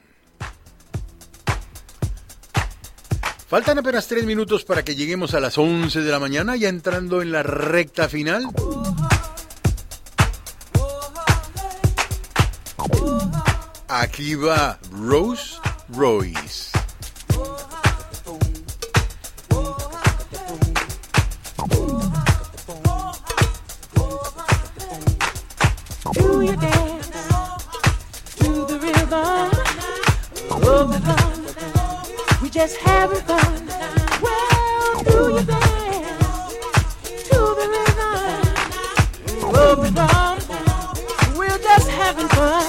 Faltan apenas tres minutos para que lleguemos a las once de la mañana, ya entrando en la recta final. Aquí va Rose Royce. Do you dance to the rhythm of the fun? We just having fun. Well, do you dance to the rhythm of the fun? We're just having fun.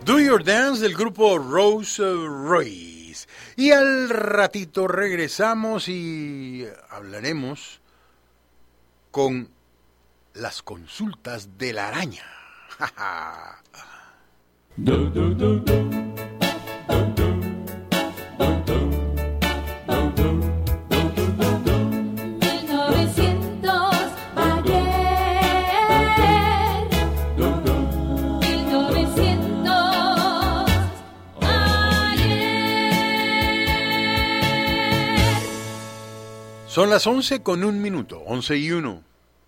Do Your Dance del grupo Rose Royce. Y al ratito regresamos y hablaremos con las consultas de la araña. Do, do, do, do. Son las once con un minuto, once y uno.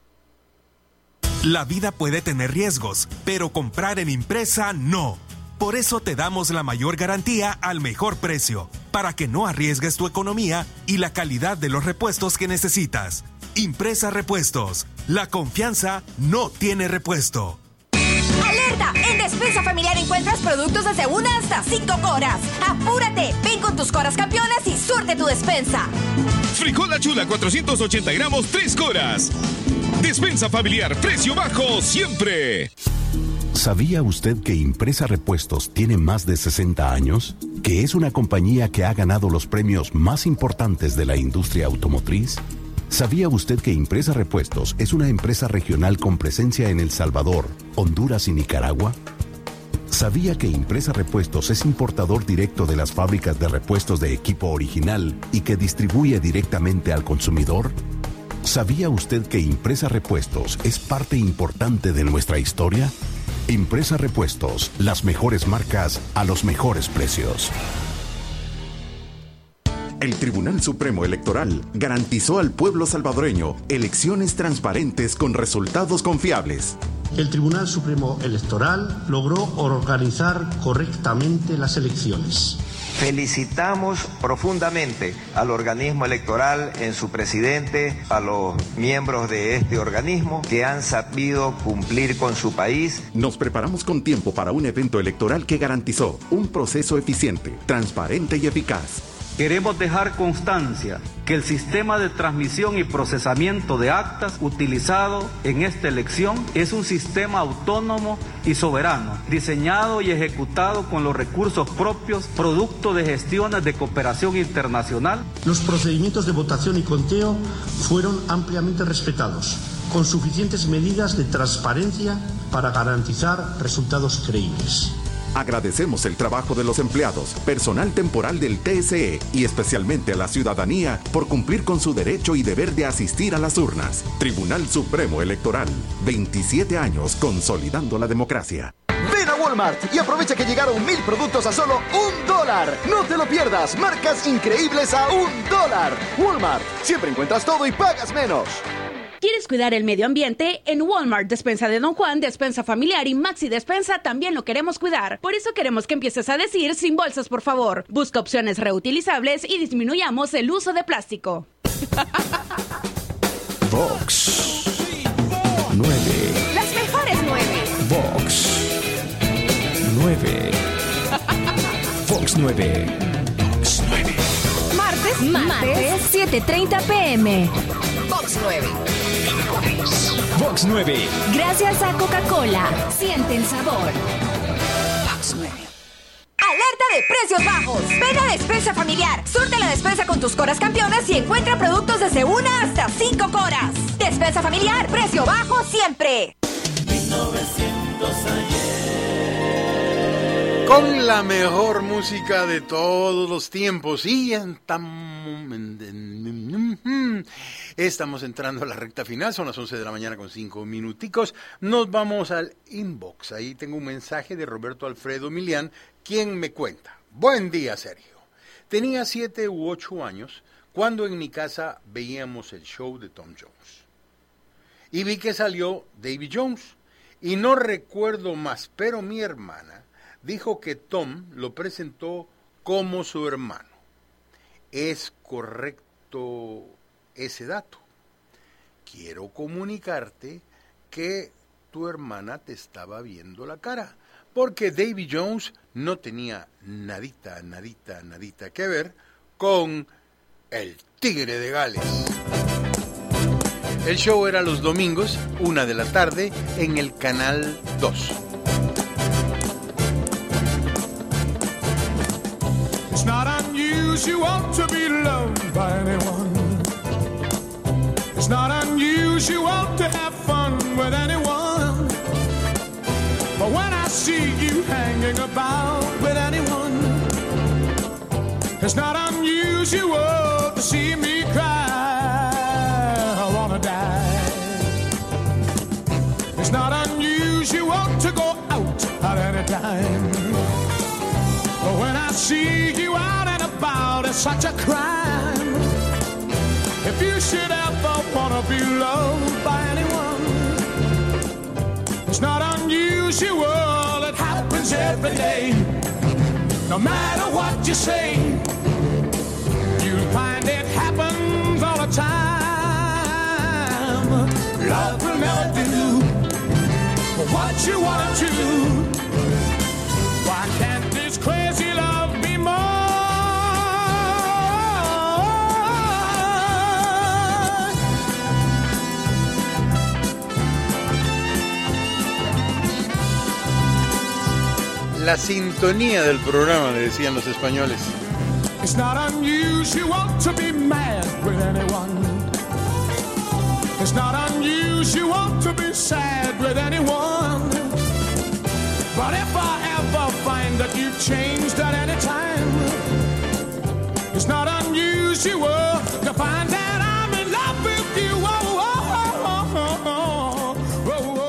La vida puede tener riesgos, pero comprar en Impresa no. Por eso te damos la mayor garantía al mejor precio, para que no arriesgues tu economía y la calidad de los repuestos que necesitas. Impresa Repuestos. La confianza no tiene repuesto. ¡Alerta! En Despensa Familiar encuentras productos desde una hasta cinco coras. ¡Apúrate! Ven con tus coras campeonas y surte tu despensa. Frijol La Chula, cuatrocientos ochenta gramos, tres coras. Despensa Familiar, precio bajo siempre. ¿Sabía usted que Impresa Repuestos tiene más de sesenta años? ¿Que es una compañía que ha ganado los premios más importantes de la industria automotriz? ¿Sabía usted que Impresa Repuestos es una empresa regional con presencia en El Salvador, Honduras y Nicaragua? ¿Sabía que Impresa Repuestos es importador directo de las fábricas de repuestos de equipo original y que distribuye directamente al consumidor? ¿Sabía usted que Impresa Repuestos es parte importante de nuestra historia? Impresa Repuestos, las mejores marcas a los mejores precios. El Tribunal Supremo Electoral garantizó al pueblo salvadoreño elecciones transparentes con resultados confiables. El Tribunal Supremo Electoral logró organizar correctamente las elecciones. Felicitamos profundamente al organismo electoral, en su presidente, a los miembros de este organismo que han sabido cumplir con su país. Nos preparamos con tiempo para un evento electoral que garantizó un proceso eficiente, transparente y eficaz. Queremos dejar constancia que el sistema de transmisión y procesamiento de actas utilizado en esta elección es un sistema autónomo y soberano, diseñado y ejecutado con los recursos propios, producto de gestiones de cooperación internacional. Los procedimientos de votación y conteo fueron ampliamente respetados, con suficientes medidas de transparencia para garantizar resultados creíbles. Agradecemos el trabajo de los empleados, personal temporal del T S E y especialmente a la ciudadanía por cumplir con su derecho y deber de asistir a las urnas. Tribunal Supremo Electoral, veintisiete años consolidando la democracia. Ven a Walmart y aprovecha que llegaron mil productos a solo un dólar. No te lo pierdas, marcas increíbles a un dólar. Walmart, siempre encuentras todo y pagas menos. ¿Quieres cuidar el medio ambiente? En Walmart, Despensa de Don Juan, Despensa Familiar y Maxi Despensa también lo queremos cuidar. Por eso queremos que empieces a decir sin bolsas, por favor. Busca opciones reutilizables y disminuyamos el uso de plástico. Vox nueve. Las mejores nueve. Vox nueve. Vox nueve. Vox nueve. Martes, martes, siete treinta pm. Vox nueve. Vox nueve. Gracias a Coca-Cola. Siente el sabor. Vox nueve. ¡Alerta de precios bajos! Ven a Despensa Familiar. Surte la despensa con tus coras campeonas y encuentra productos desde una hasta cinco coras. Despensa Familiar, precio bajo siempre. mil novecientos Con la mejor música de todos los tiempos. Y en tam- estamos entrando a la recta final. Son las once de la mañana con cinco minuticos. Nos vamos al inbox. Ahí tengo un mensaje de Roberto Alfredo Milián, quien me cuenta. Buen día, Sergio. Tenía siete u ocho años cuando en mi casa veíamos el show de Tom Jones. Y vi que salió Davy Jones. Y no recuerdo más, pero mi hermana dijo que Tom lo presentó como su hermano. ¿Es correcto ese dato? Quiero comunicarte que tu hermana te estaba viendo la cara, porque Davy Jones no tenía nadita, nadita, nadita que ver con el Tigre de Gales. El show era los domingos, una de la tarde, en el Canal dos. It's not unusual to be loved by anyone. It's not unusual to have fun with anyone. But when I see you hanging about with anyone, it's not unusual to see me cry. I wanna die. It's not unusual to go out at any time. But when I see you out and about, it's such a crime. If you should ever wanna be loved by anyone, it's not unusual, it happens every day. No matter what you say, you'll find it happens all the time. Love will never do what you wanna do. Why can't this crazy love be more? La sintonía del programa, le decían los españoles. It's not unusual to be mad with anyone. It's not unusual to be sad with anyone. But if I ever find that you've changed at any time, it's not unusual to find that I'm in love with you. Oh, oh, oh, oh,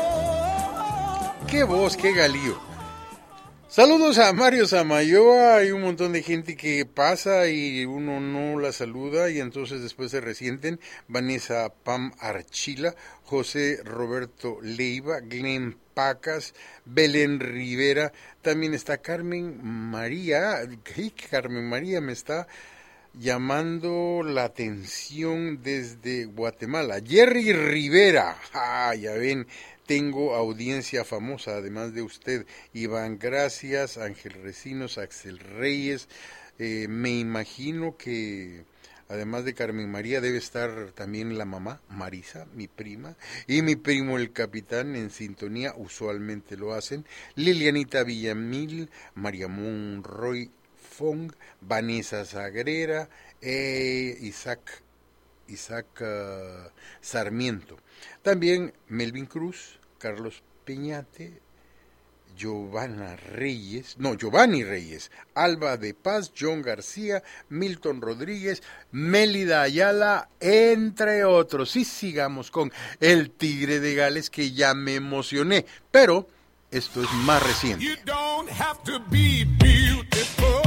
oh, oh. ¡Qué voz, qué galío! Saludos a Mario Samayoa. Hay un montón de gente que pasa y uno no la saluda y entonces después se resienten. Vanessa Pam Archila, José Roberto Leiva, Glenn Pacas, Belén Rivera. También está Carmen María. ¿Qué? Carmen María me está llamando la atención desde Guatemala. Jerry Rivera. Ah, ya ven. Tengo audiencia famosa, además de usted. Iván, gracias. Ángel Recinos, Axel Reyes. Eh, me imagino que, además de Carmen María, debe estar también la mamá, Marisa, mi prima, y mi primo el capitán en sintonía, usualmente lo hacen. Lilianita Villamil, María Monroy Fong, Vanessa Sagrera, eh, Isaac, Isaac uh, Sarmiento. También Melvin Cruz, Carlos Peñate, Giovanna Reyes, no, Giovanni Reyes, Alba de Paz, John García, Milton Rodríguez, Mélida Ayala, entre otros. Y sigamos con el Tigre de Gales, que ya me emocioné, pero esto es más reciente. You don't have to be beautiful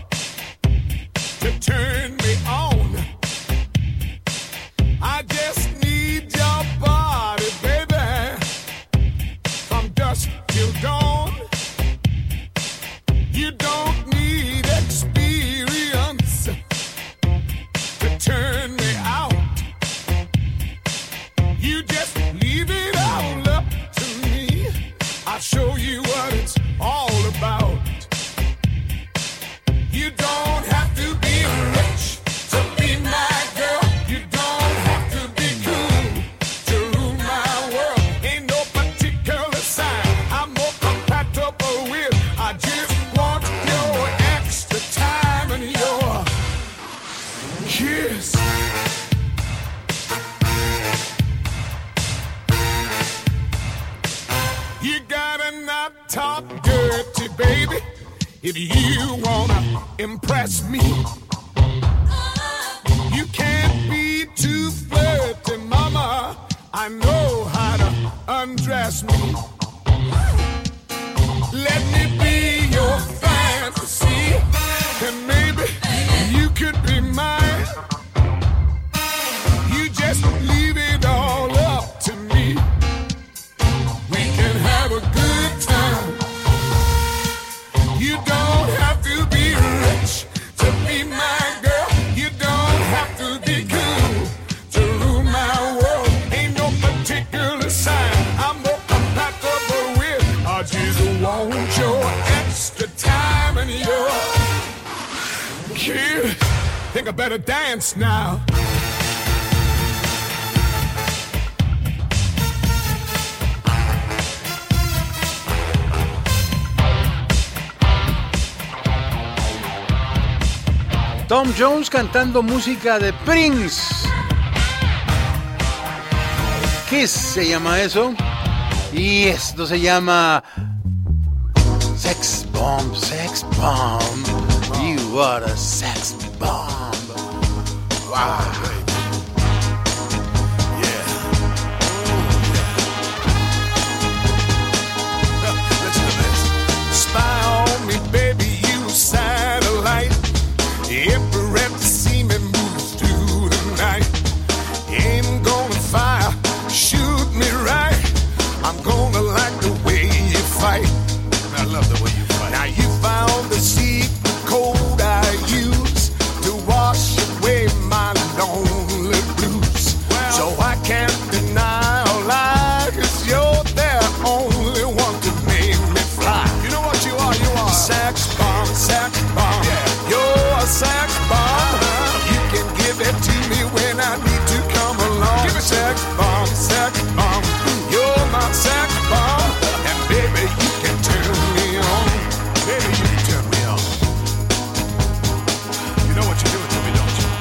to turn me on. I just need your body, baby, from dusk till dawn. You don't need experience to turn me out. You just leave it all up to me. I'll show you what it's all about. You don't have to be rich to be my girl. You don't have to be cool to rule my world. Ain't no particular sign I'm more compatible with. I just want your extra time and your kiss. You gotta not talk dirty, baby, if you wanna impress me. You can't be too flirty, mama. I know how to undress me. Let me be your fantasy, and maybe you could be mine. You just leave it all up to me. We can have a good time. You don't have to be rich to be my girl. You don't have to be cool to rule my world. Ain't no particular sign I'm more compatible with. I just want your extra time and your kid. Think I better dance now. Tom Jones cantando música de Prince. Kiss se llama eso. Y esto se llama Sex Bomb, Sex Bomb. You are a sex bomb. Wow. Spy on me, baby, you satellite. Every rep to see me move through the night. Ain't gonna fire, shoot me right. I'm gonna like the way you fight. I love the way you fight. Now you found the secret code I use to wash away my lonely blues. Well, so I can't deny or lie, 'cause you're the only one to make me fly. You know what you are? You are sex bomb, sex bomb. Yeah. You're a sex bomb. Uh-huh. You can give it to me when I need to come along. Give it sex bomb, sex bomb. You're my sex bomb. And baby, you can turn me on. Baby, you can turn me on. You know what you're doing to me, don't you?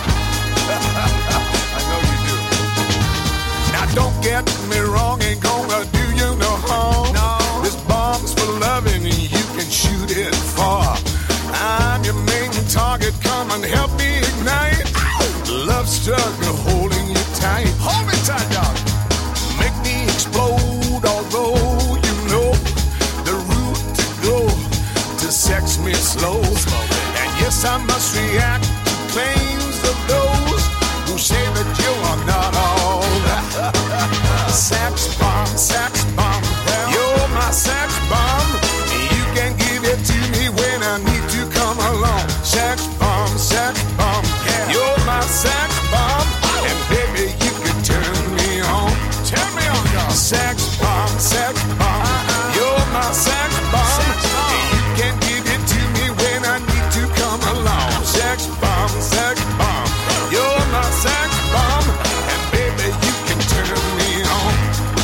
I know you do. Now don't get me wrong, ain't gonna do you no harm. No. This bomb's for loving and you can shoot it far. I'm your main target, come and help me ignite. Love struggle holding you tight. Hold me tight, dog. Make me explode, although you know the route to go to sex me slow. And yes, I must react to claims of those who say that you are not all that. Sex bomb, sex bomb, you're my sex bomb. You can give it to me when I need to come along. Sex bomb, sex bomb, you're my sex bomb. And baby, you can turn me on. Turn me on, dog. Sex bomb, sex bomb, you're my sex bomb. You can give it to me when I need to come along. Sex bomb, sex bomb, you're my sex bomb. And baby, you can turn me on.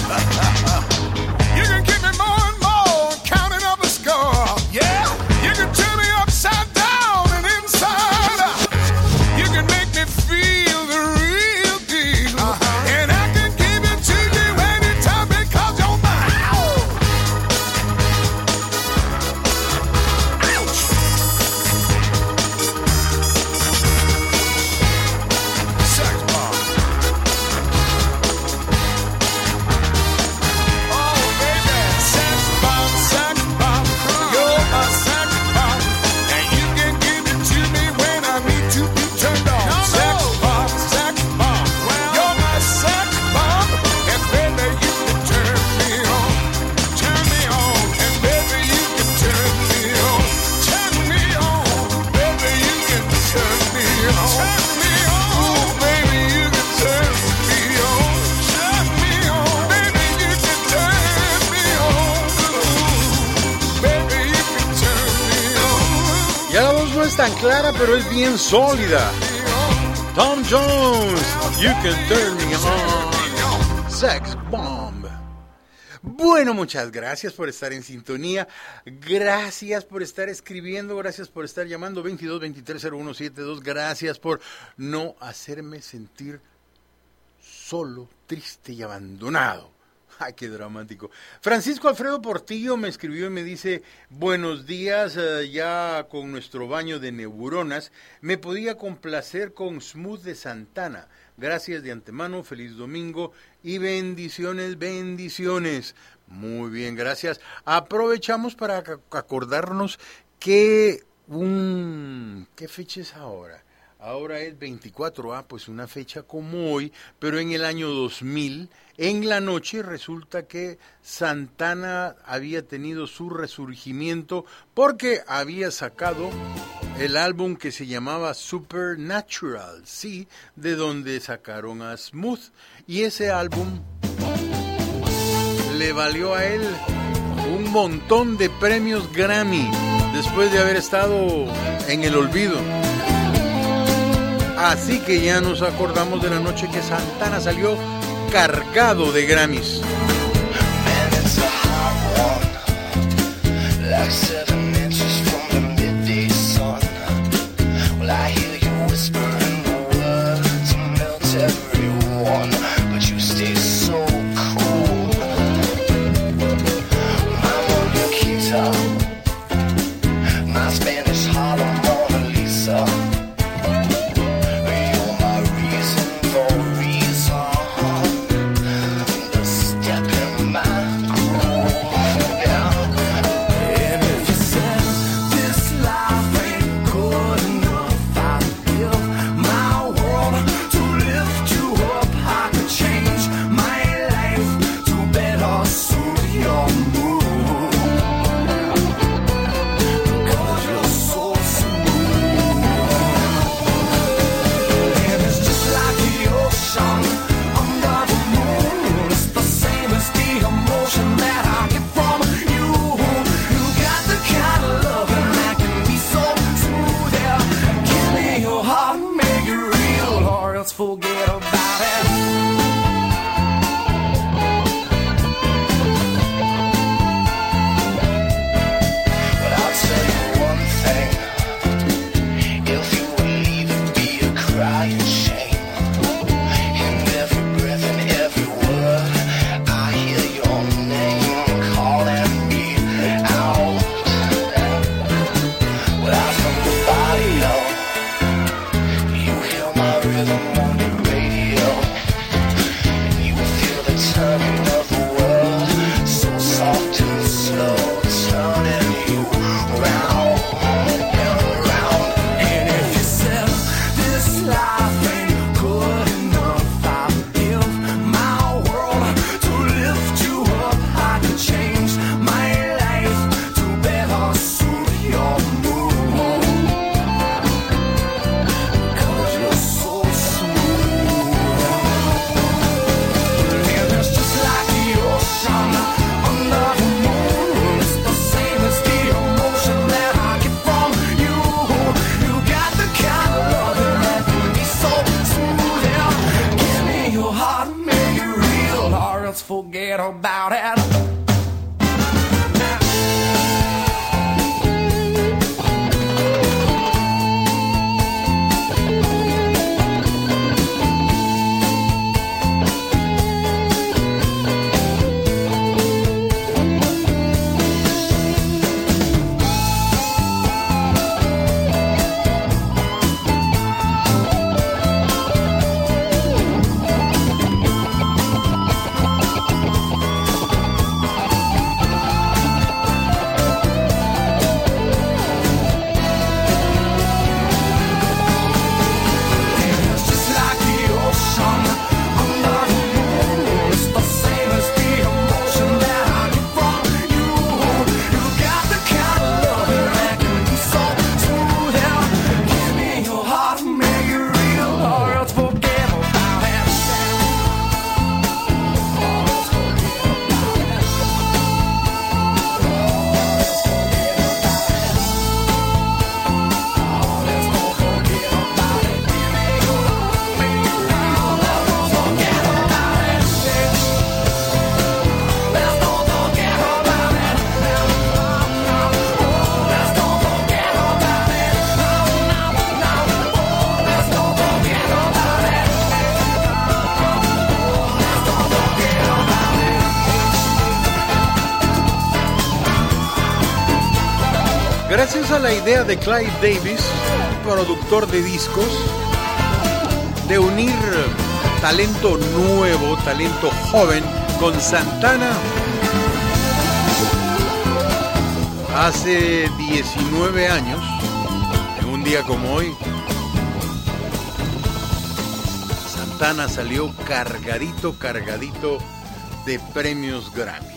You can give me more and more, counting up a score. Yeah, you can turn me upside down and inside out. You can make me feel the real deal. Uh-huh. And I can give it to you anytime because you're mine. Ouch. Sex bomb. Oh, baby. Sex bomb, sex bomb. You're my sex bomb. And you can give it to me when I need to be turned on. No, sex no. bomb, sex bomb. Well, you're my sex bomb. And baby, you can turn me on. Turn me on. And baby, you can turn me on. Turn me on. Baby, you can turn me on. Turn me on. Ooh, baby, you can turn me on. Turn me on. Baby, you can turn me on. Ooh, baby, you can turn me on. Ya la voz no es tan clara, pero es bien sólida. Tom Jones, you can turn me on. Sex bomb. Bueno, muchas gracias por estar en sintonía. Gracias por estar escribiendo. Gracias por estar llamando veintidós veintitrés cero uno setenta y dos. Gracias por no hacerme sentir solo, triste y abandonado. Ay, qué dramático. Francisco Alfredo Portillo me escribió y me dice: buenos días, eh, ya con nuestro baño de neuronas, me podía complacer con Smooth de Santana. Gracias de antemano, feliz domingo y bendiciones, bendiciones. Muy bien, gracias. Aprovechamos para acordarnos que un... ¿qué fecha es ahora? Ahora es veinticuatro, ah, pues una fecha como hoy, pero en el año dos mil, en la noche, resulta que Santana había tenido su resurgimiento porque había sacado el álbum que se llamaba Supernatural, sí, de donde sacaron a Smooth, y ese álbum le valió a él un montón de premios Grammy después de haber estado en el olvido. Así que ya nos acordamos de la noche que Santana salió cargado de Grammys. Man, it's a hot one, like seven inches from the midday sun. Well, I hear about it. Gracias a la idea de Clive Davis, productor de discos, de unir talento nuevo, talento joven con Santana, hace diecinueve años, en un día como hoy, Santana salió cargadito, cargadito de premios Grammy.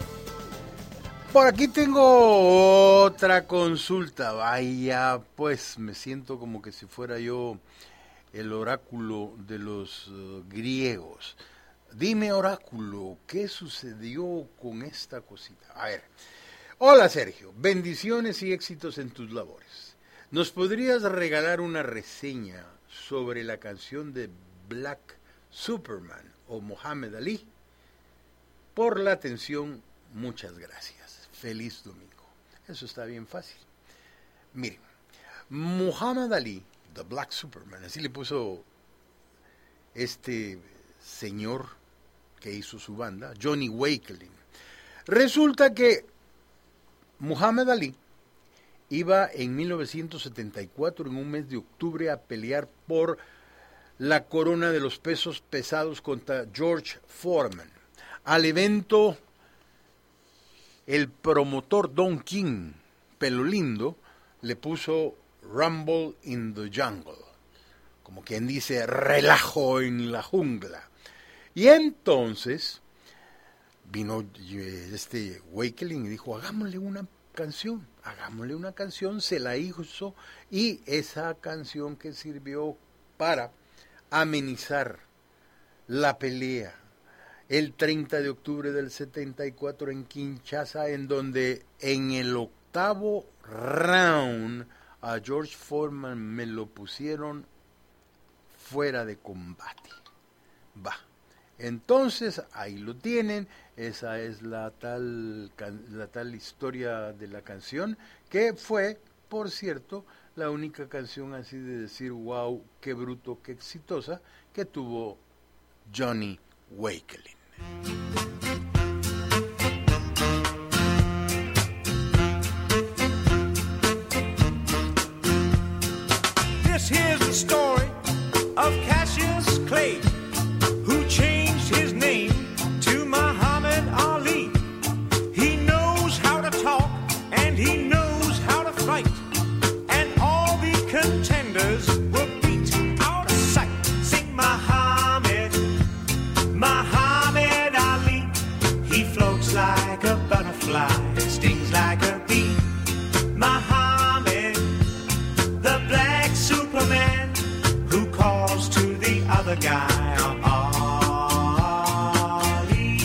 Por aquí tengo otra consulta. Vaya, pues me siento como que si fuera yo el oráculo de los uh, griegos. Dime, oráculo, ¿qué sucedió con esta cosita? A ver. Hola, Sergio. Bendiciones y éxitos en tus labores. ¿Nos podrías regalar una reseña sobre la canción de Black Superman o Muhammad Ali? Por la atención, muchas gracias. Feliz domingo. Eso está bien fácil. Miren, Muhammad Ali, The Black Superman, así le puso este señor que hizo su banda, Johnny Wakelin. Resulta que Muhammad Ali iba en mil novecientos setenta y cuatro, en un mes de octubre, a pelear por la corona de los pesos pesados contra George Foreman. Al evento, el promotor Don King, pelo lindo, le puso Rumble in the Jungle, como quien dice, relajo en la jungla. Y entonces vino este Wakelin y dijo, hagámosle una canción, hagámosle una canción, se la hizo, y esa canción que sirvió para amenizar la pelea el treinta de octubre del setenta y cuatro en Kinshasa, en donde en el octavo round a George Foreman me lo pusieron fuera de combate. Va. Entonces, ahí lo tienen. Esa es la tal, la tal historia de la canción, que fue, por cierto, la única canción así de decir, wow, qué bruto, qué exitosa, que tuvo Johnny Wakelin. This here's the story of Cassius Clay, who changed his name to Muhammad Ali. He knows how to talk and he knows how to fight, and all the contenders were beat out of sight. Sing Muhammad, Muhammad Ali. He floats like a butterfly, stings like a bee. Muhammad, the black Superman, who calls to the other guy Ali.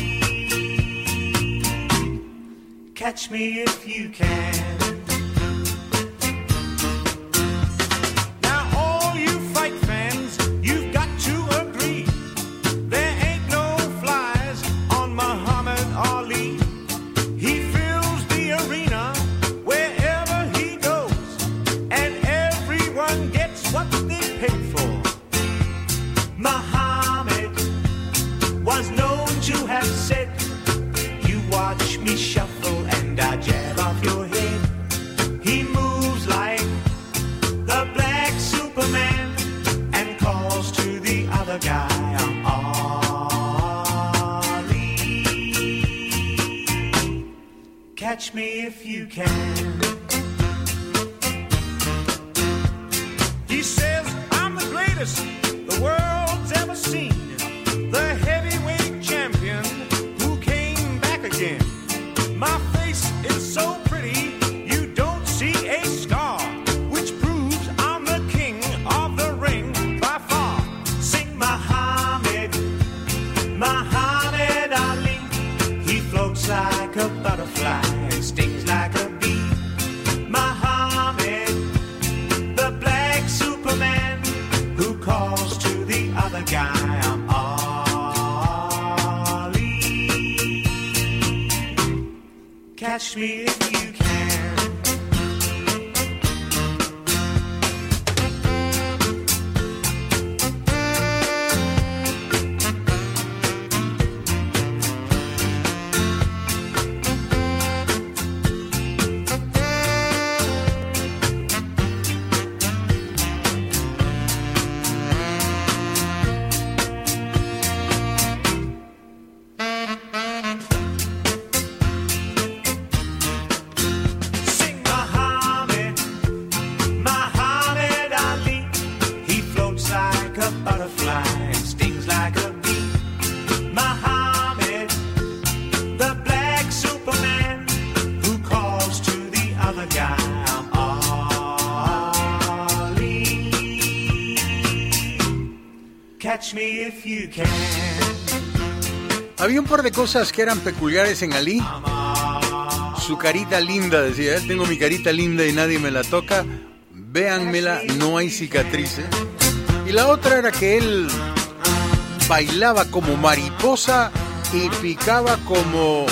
Catch me if you can. Now all you fight fans, you've got to agree, there ain't no flies on Muhammad Catch me if you can. He says I'm the greatest the world's ever seen, the heavyweight champion who came back again. My face is so pretty you don't see a scar, which proves I'm the king of the ring by far. Sing Muhammad, Muhammad Ali. He floats like a butterfly and stings like a bee. Muhammad, the black Superman who calls to the other guy, I'm Ali. Catch me if you can. Catch me if you can. Había un par de cosas que eran peculiares en Ali. Su carita linda, decía él, tengo mi carita linda y nadie me la toca. Véanmela, no hay cicatrices. Y la otra era que él bailaba como mariposa y picaba como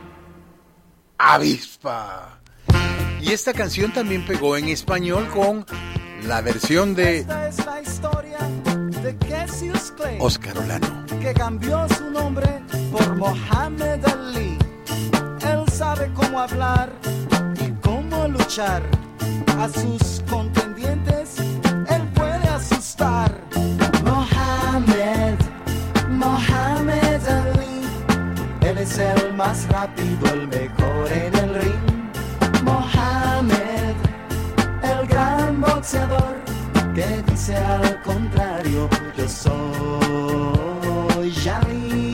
avispa. Y esta canción también pegó en español con la versión de Esta es la historia de Cassius Clay, Oscar Olano, que cambió su nombre por Muhammad Ali. Él sabe cómo hablar y cómo luchar. A sus contendientes él puede asustar. Mohamed, Mohamed Ali, él es el más rápido, el mejor en el ring. Mohamed, el gran boxeador, que dice al contrario, yo soy Ali.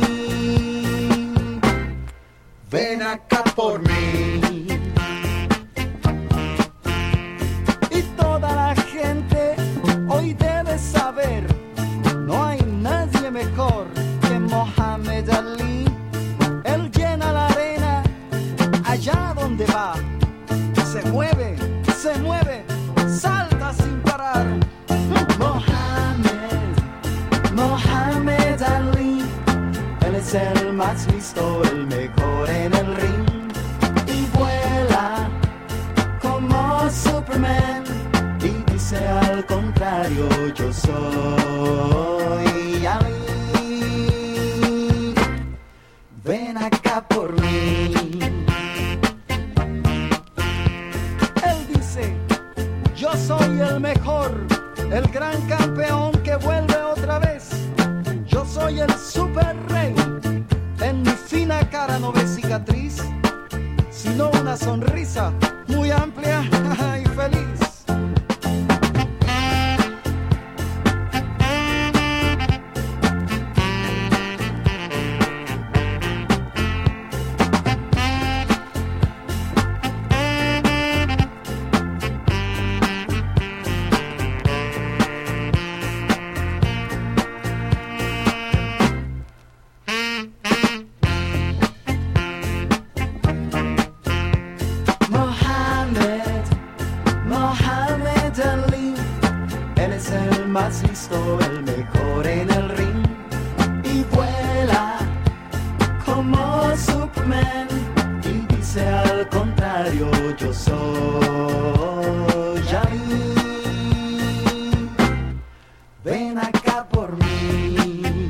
Ven acá por mí. Y toda la gente hoy debe saber, no hay nadie mejor que Mohamed Ali. Él llena la arena allá donde va, se mueve, se mueve, salta sin parar. Mohamed, Mohamed Ali, él es el más listo, el mejor en el ring. Y vuela como Superman y dice al contrario, yo soy Ali. Ven acá por mí. Él dice, yo soy el mejor, el gran campeón que vuelve otra vez. Yo soy el super rey. En mi fina cara no ves cicatriz, sino una sonrisa muy amplia y feliz. Mohamed, Mohamed Ali, él es el más listo, el mejor en el ring. Y vuela como Superman y dice al contrario, yo soy Ali. Ven acá por mí.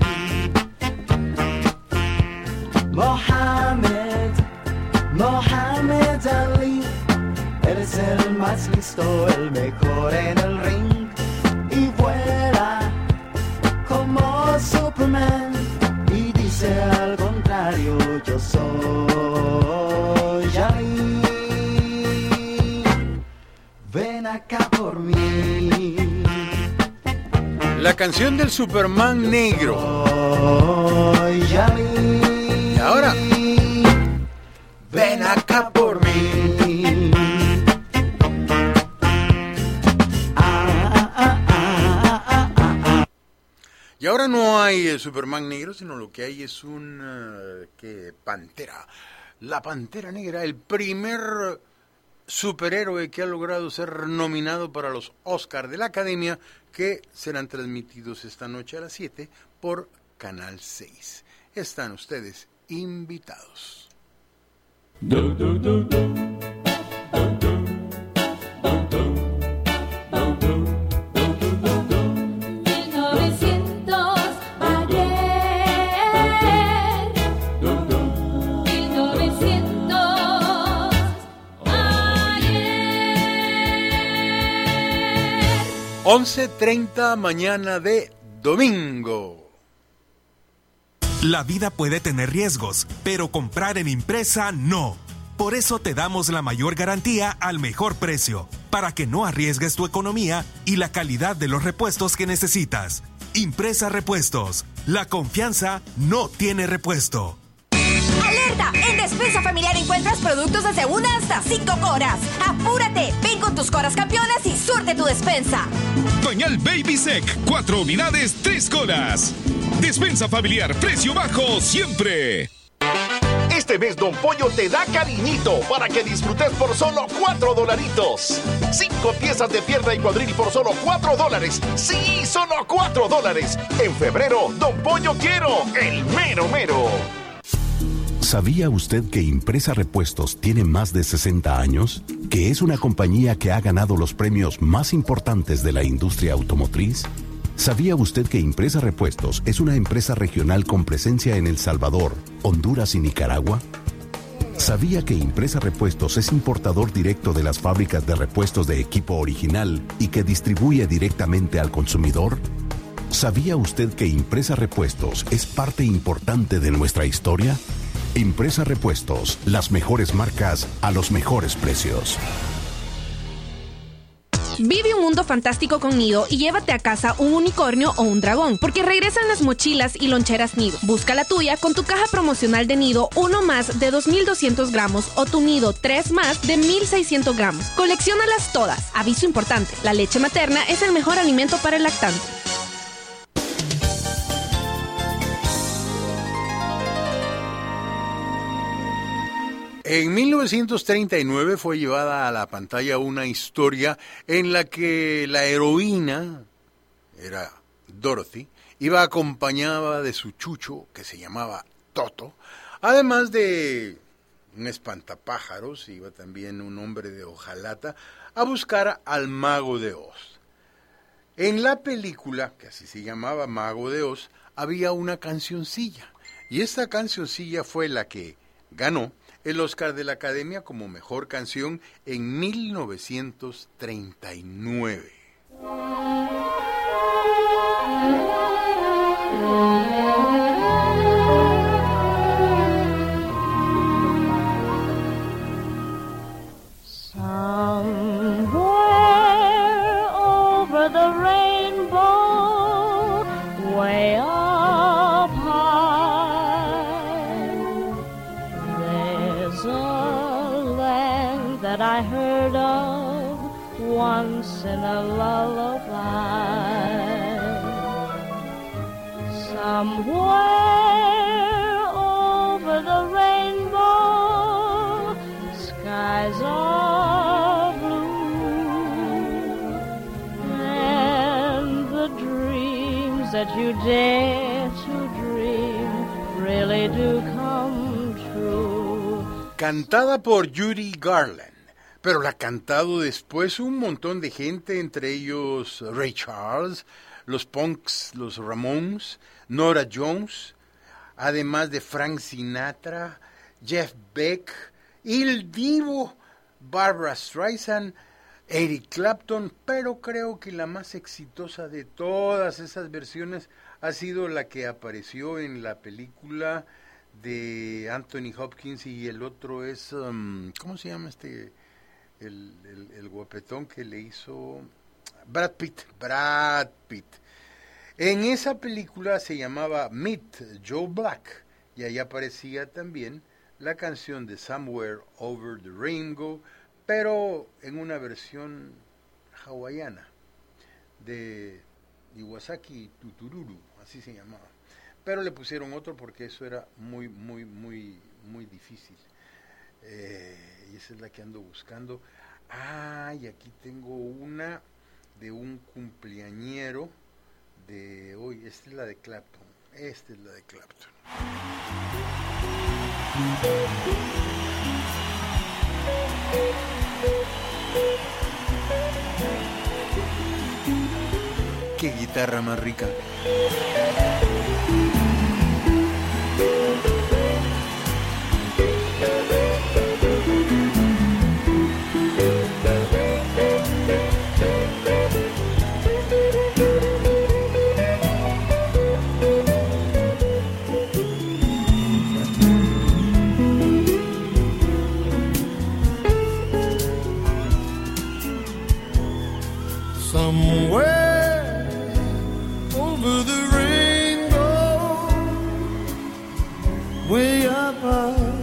Mohamed, Mohamed Ali, él es el más listo, el mejor en el ring. Y vuela como Superman y dice al contrario, yo soy Ali. acá por mí. La canción del Superman negro. Ay, ya vi. Y ahora, ven acá por mí. y ahora no hay eh, Superman negro, sino lo que hay es un uh, que pantera. La Pantera Negra, el primer superhéroe que ha logrado ser nominado para los Oscar de la Academia, que serán transmitidos esta noche a las siete por Canal seis. Están ustedes invitados. Do, do, do, do. once treinta mañana de domingo. La vida puede tener riesgos, pero comprar en Impresa no. Por eso te damos la mayor garantía al mejor precio, para que no arriesgues tu economía y la calidad de los repuestos que necesitas. Impresa Repuestos. La confianza no tiene repuesto. ¡Alerta! En Despensa Familiar encuentras productos desde una hasta cinco coras. ¡Apúrate! Ven con tus coras campeonas y surte tu despensa. Pañal Baby Sec, cuatro unidades, tres colas. Despensa Familiar, precio bajo siempre. Este mes Don Pollo te da cariñito para que disfrutes por solo cuatro dolaritos. Cinco piezas de pierna y cuadril por solo cuatro dólares. Sí, solo cuatro dólares. En febrero, Don Pollo quiero el mero mero. ¿Sabía usted que Impresa Repuestos tiene más de sesenta años? ¿Que es una compañía que ha ganado los premios más importantes de la industria automotriz? ¿Sabía usted que Impresa Repuestos es una empresa regional con presencia en El Salvador, Honduras y Nicaragua? ¿Sabía que Impresa Repuestos es importador directo de las fábricas de repuestos de equipo original y que distribuye directamente al consumidor? ¿Sabía usted que Impresa Repuestos es parte importante de nuestra historia? Impresa Repuestos, las mejores marcas a los mejores precios. Vive un mundo fantástico con Nido y llévate a casa un unicornio o un dragón, porque regresan las mochilas y loncheras Nido. Busca la tuya con tu caja promocional de Nido uno más de dos mil doscientos gramos o tu Nido tres más de mil seiscientos gramos. Colecciónalas todas. Aviso importante, la leche materna es el mejor alimento para el lactante. En mil novecientos treinta y nueve fue llevada a la pantalla una historia en la que la heroína, era Dorothy, iba acompañada de su chucho, que se llamaba Toto, además de un espantapájaros, iba también un hombre de hojalata, a buscar al Mago de Oz. En la película, que así se llamaba Mago de Oz, había una cancioncilla, y esta cancioncilla fue la que ganó el Oscar de la Academia como Mejor Canción en mil novecientos treinta y nueve. Somewhere over the rainbow, way up high, there's a land that I heard of once in a lullaby. Somewhere over the rainbow, skies are blue, and the dreams that you dare to dream really do come true. Cantada por Judy Garland, pero la ha cantado después un montón de gente, entre ellos Ray Charles, los Punks, los Ramones, Norah Jones, además de Frank Sinatra, Jeff Beck, El Divo, Barbra Streisand, Eric Clapton, pero creo que la más exitosa de todas esas versiones ha sido la que apareció en la película de Anthony Hopkins, y el otro es, um, ¿cómo se llama este el, el, el guapetón que le hizo Brad Pitt, Brad Pitt. En esa película se llamaba Meet Joe Black y ahí aparecía también la canción de Somewhere Over the Rainbow, pero en una versión hawaiana de Iwasaki Tutururu, así se llamaba. Pero le pusieron otro porque eso era muy, muy, muy, muy difícil. Eh, y esa es la que ando buscando. Ah, y aquí tengo una de un cumpleañero de hoy. Esta es la de Clapton. Esta es la de Clapton. Qué guitarra más rica. Somewhere over the rainbow, way up high,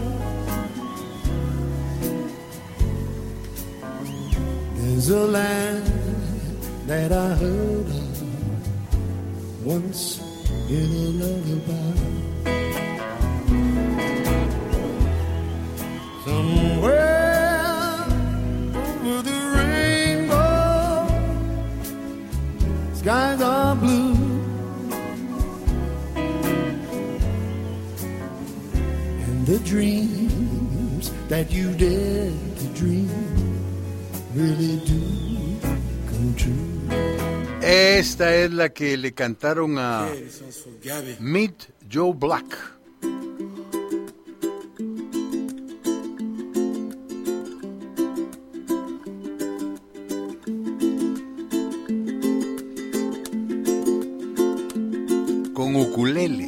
there's a land that I heard of once in a lullaby. Somewhere over the rainbow, skies are blue, and the dreams that you dare to dream really do come true. Esta es la que le cantaron a Meet Joe Black. Con ukulele.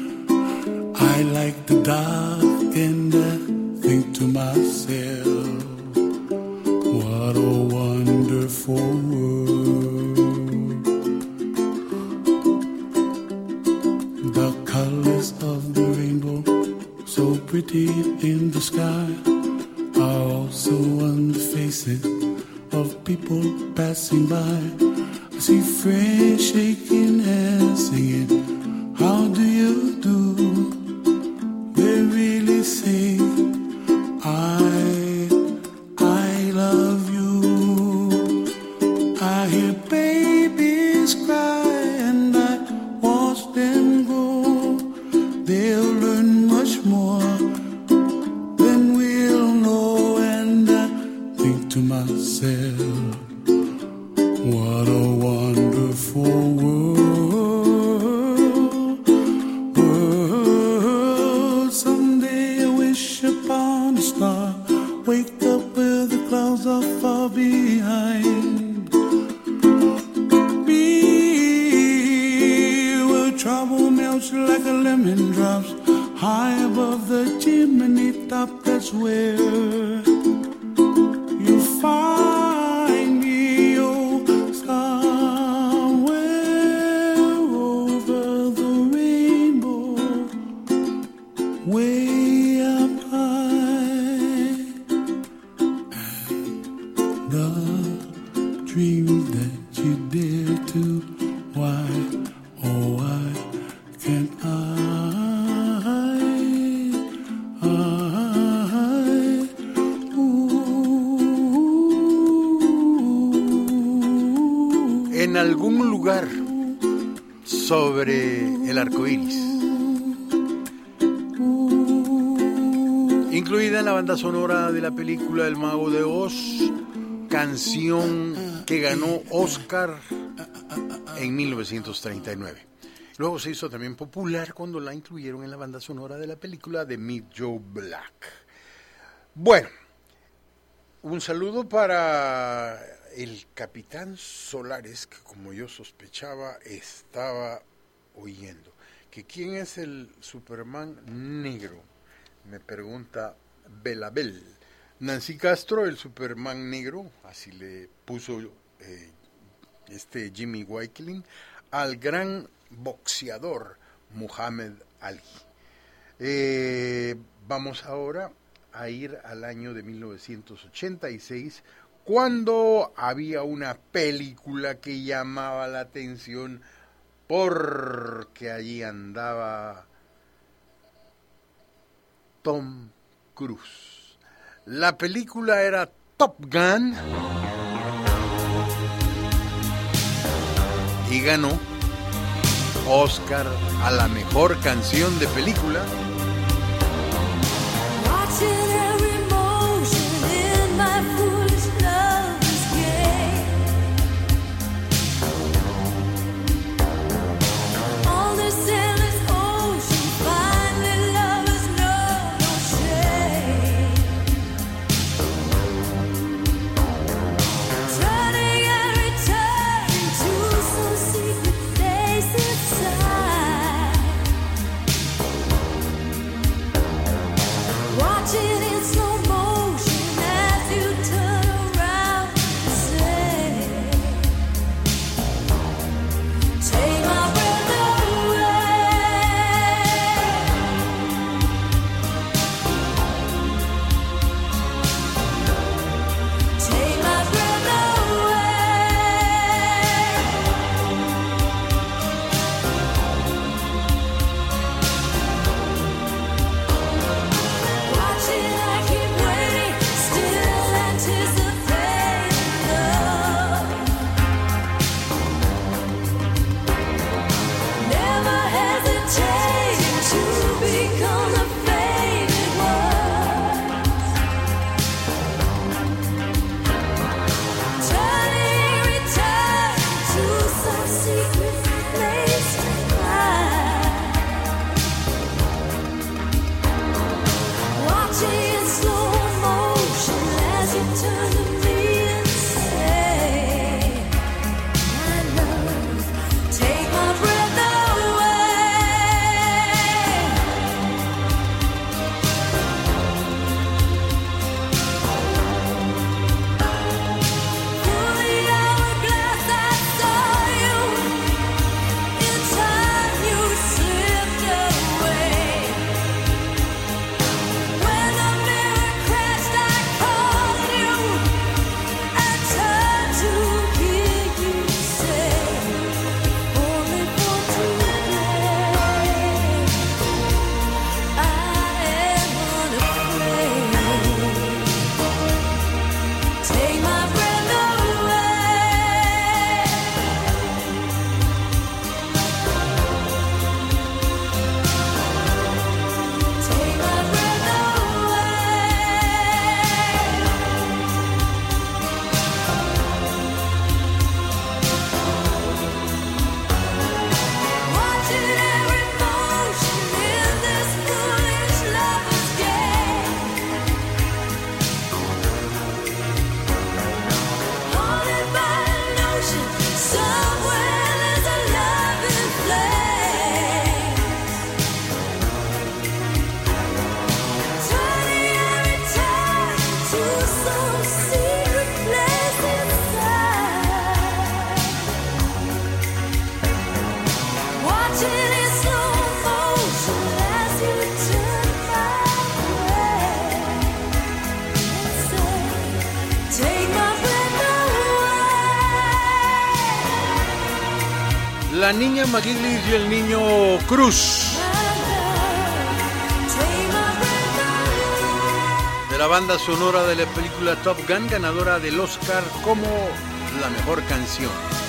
I like the dark and I think to myself, What a wonderful world. The colors of the rainbow, so pretty in the sky, are also on the faces of people passing by. I see friends shaking hands, singing, how do you do? They really say, I, I love you. I hear babies cry and I watch them grow. They'll learn much more than we'll know. And I think to myself, what a wonderful world, world. Someday I wish upon a star, wake up where the clouds are far behind me, where trouble melts like a lemon drops high above the chimney top. That's where you find me, oh, somewhere over the rainbow, way up high. And the dreams that you dare to, why, oh, why can't I, I, En algún lugar sobre el arco iris, incluida en la banda sonora de la película El Mago de Oz, canción que ganó Oscar en mil novecientos treinta y nueve. Luego se hizo también popular cuando la incluyeron en la banda sonora de la película de Meet Joe Black. Bueno, un saludo para el Capitán Solares, que como yo sospechaba estaba oyendo. ¿Que quién es el Superman negro? Me pregunta Belabel. Nancy Castro, el Superman negro, así le puso eh, este Jimmy Wakeling, al gran boxeador Muhammad Ali. Eh, vamos ahora a ir al año de mil novecientos ochenta y seis, cuando había una película que llamaba la atención porque allí andaba Tom Cruise. La película era Top Gun y ganó Oscar a la mejor canción de película. Take my breath away. La niña McGillis y el niño Cruz, de la banda sonora de la película Top Gun, ganadora del Oscar como la mejor canción.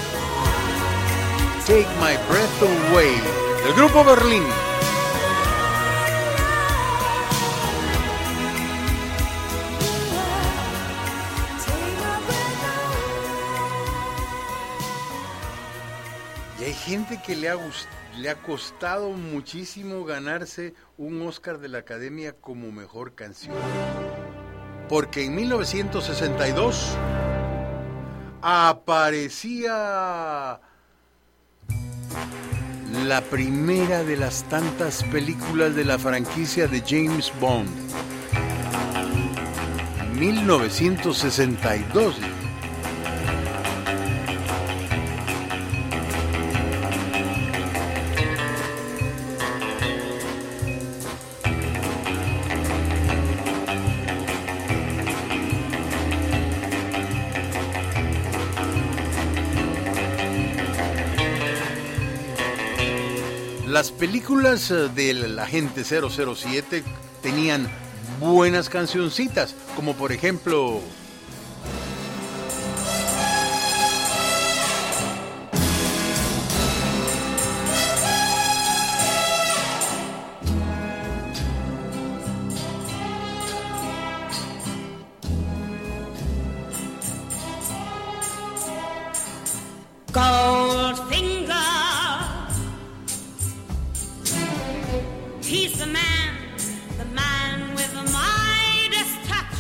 Take My Breath Away, del grupo Berlín. Y hay gente que le ha, gust- le ha costado muchísimo ganarse un Oscar de la Academia como mejor canción. Porque en mil novecientos sesenta y dos aparecía la primera de las tantas películas de la franquicia de James Bond. mil novecientos sesenta y dos. Las películas del Agente cero cero siete tenían buenas cancioncitas, como por ejemplo Goldfinger, he's the man, the man with the Midas touch,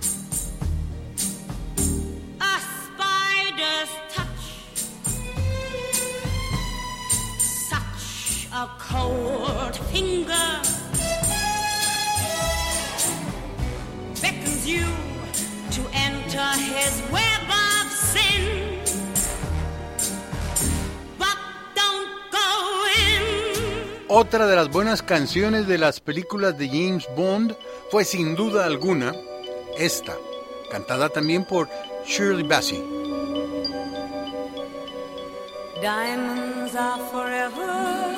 a spider's touch, such a cold finger beckons you to enter his web of sin. Otra de las buenas canciones de las películas de James Bond fue sin duda alguna esta, cantada también por Shirley Bassey. Diamonds are forever,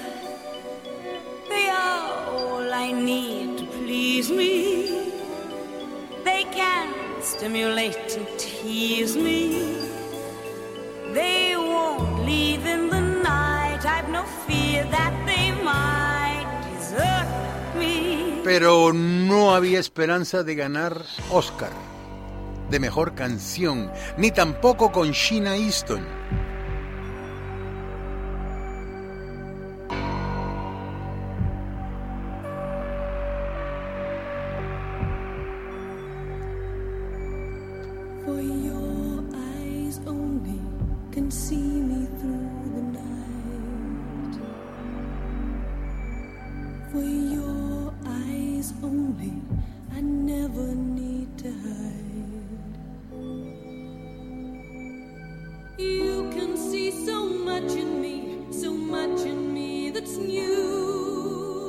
they are all I need to please me. They can stimulate and tease me. They won't leave in the night, I've no fear that they might desert me. Pero no había esperanza de ganar Oscar de mejor canción, ni tampoco con Sheena Easton. For your eyes only can see me through the night. For your eyes only, I never need to hide. You can see so much in me, so much in me that's new.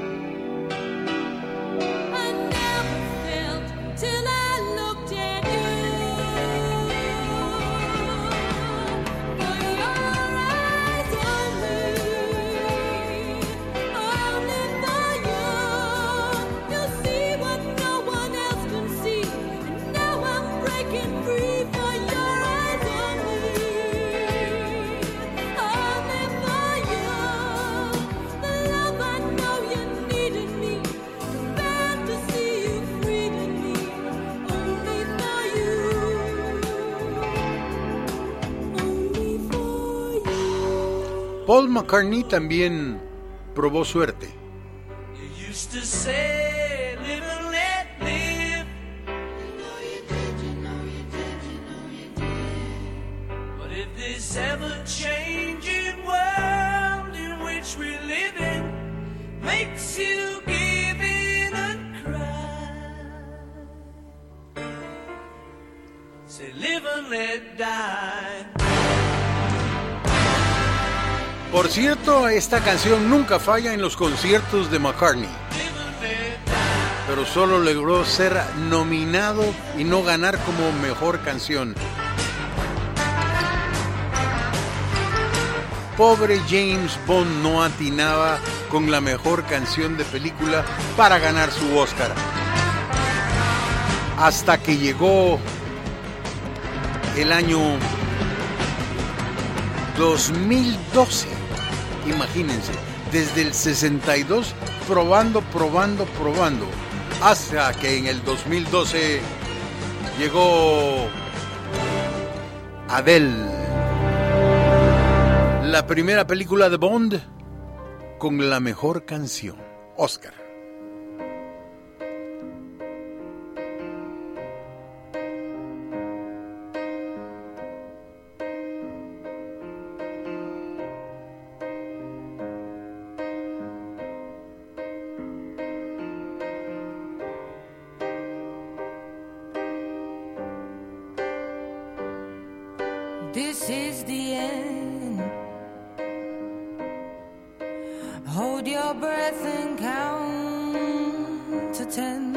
I never felt till I looked at you. Paul McCartney también probó suerte. You used to say, live and let live. You know you did, you know you did, you know you did. But if this ever-changing world in which we live in makes you give in and cry, say, live and let die. Por cierto, esta canción nunca falla en los conciertos de McCartney. Pero pero solo logró ser nominado y no ganar como mejor canción. Pobre James Bond no atinaba con la mejor canción de película para ganar su Oscar. Hasta que llegó el año dos mil doce. Imagínense, desde el sesenta y dos probando, probando, probando, hasta que en el dos mil doce llegó Adele. La primera película de Bond con la mejor canción, Oscar. This is the end. Hold your breath and count to ten.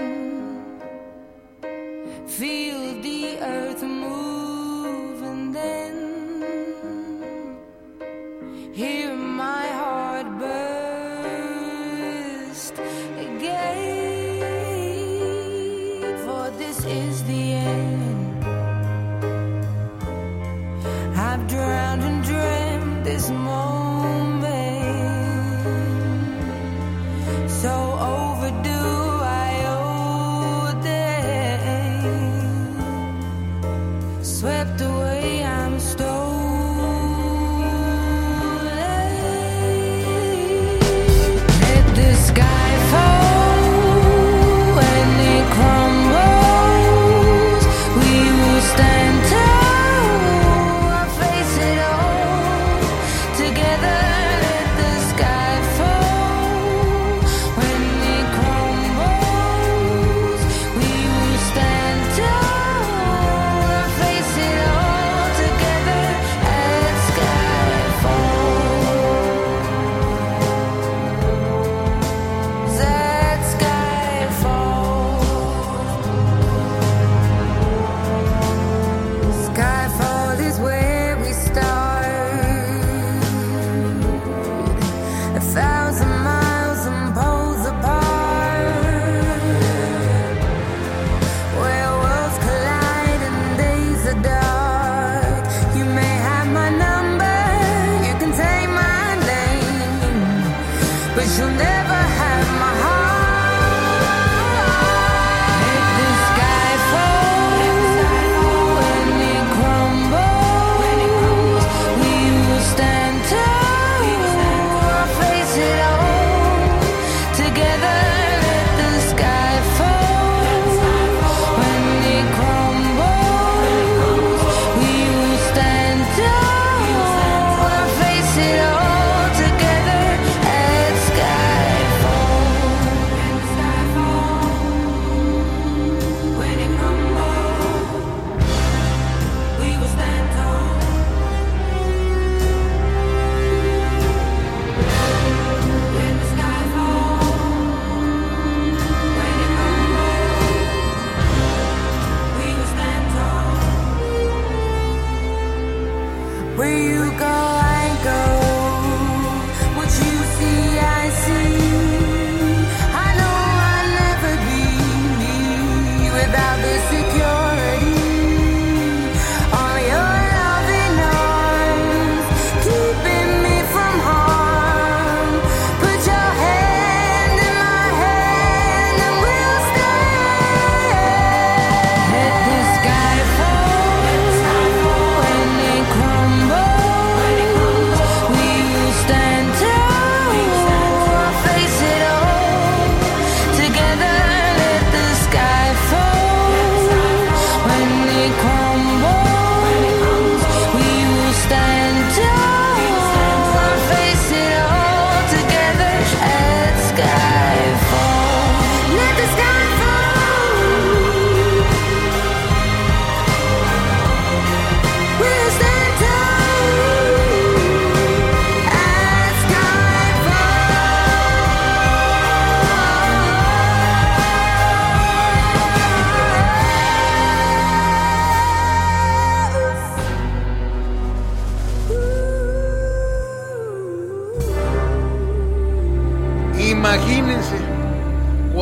Feel the earth move and then hear my heart burst again. For this is the end. I've drowned and dreamt this moment, so overdue I owe them. Swept away, I'm stolen. Let the sky fall when it crumbles. We will stand tall. Face it all together at sky.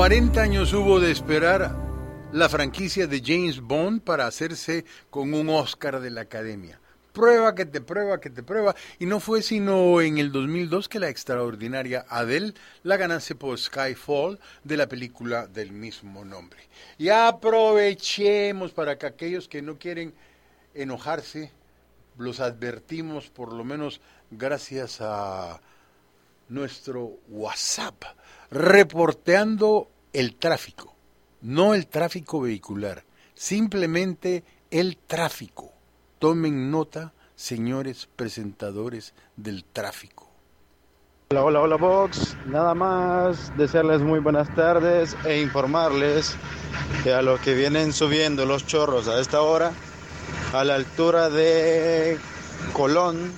cuarenta años hubo de esperar la franquicia de James Bond para hacerse con un Oscar de la Academia. Prueba que te prueba, que te prueba. Y no fue sino en el dos mil dos que la extraordinaria Adele la ganase por Skyfall de la película del mismo nombre. Y aprovechemos para que aquellos que no quieren enojarse, los advertimos por lo menos gracias a nuestro WhatsApp, reporteando el tráfico, no el tráfico vehicular, simplemente el tráfico. Tomen nota, señores presentadores del tráfico. Hola, hola, hola, Vox. Nada más desearles muy buenas tardes e informarles que a los que vienen subiendo los chorros a esta hora, a la altura de Colón,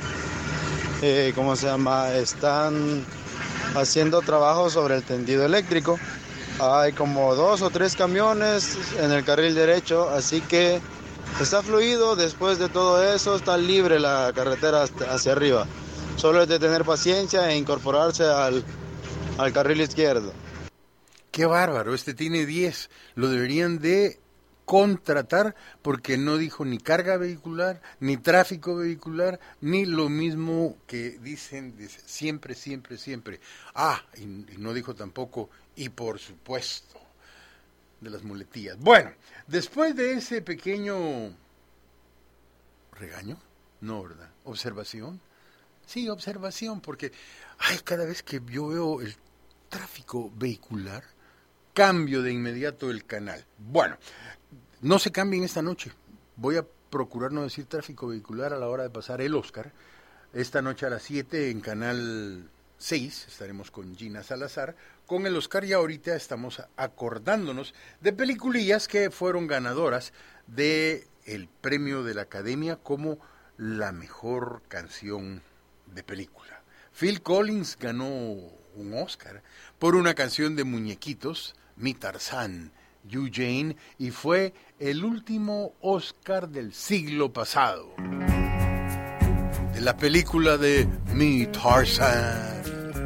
eh, ¿cómo se llama? Están haciendo trabajo sobre el tendido eléctrico. Hay como dos o tres camiones en el carril derecho, así que está fluido. Después de todo eso está libre la carretera hacia arriba. Solo es de tener paciencia e incorporarse al, al carril izquierdo. Qué bárbaro, este tiene diez. Lo deberían de contratar porque no dijo ni carga vehicular, ni tráfico vehicular, ni lo mismo que dicen, dice, siempre, siempre, siempre. Ah, y, y no dijo tampoco, y por supuesto, de las muletillas. Bueno, después de ese pequeño regaño, no, ¿verdad? Observación. Sí, observación, porque ay, cada vez que yo veo el tráfico vehicular, cambio de inmediato el canal. Bueno, no se cambien esta noche. Voy a procurar no decir tráfico vehicular a la hora de pasar el Oscar. Esta noche a las siete en Canal seis estaremos con Gina Salazar con el Oscar, y ahorita estamos acordándonos de peliculillas que fueron ganadoras de el premio de la Academia como la mejor canción de película. Phil Collins ganó un Oscar por una canción de muñequitos, Mi Tarzán, You Jane, y fue el último Oscar del siglo pasado, de la película de Mi Tarzán.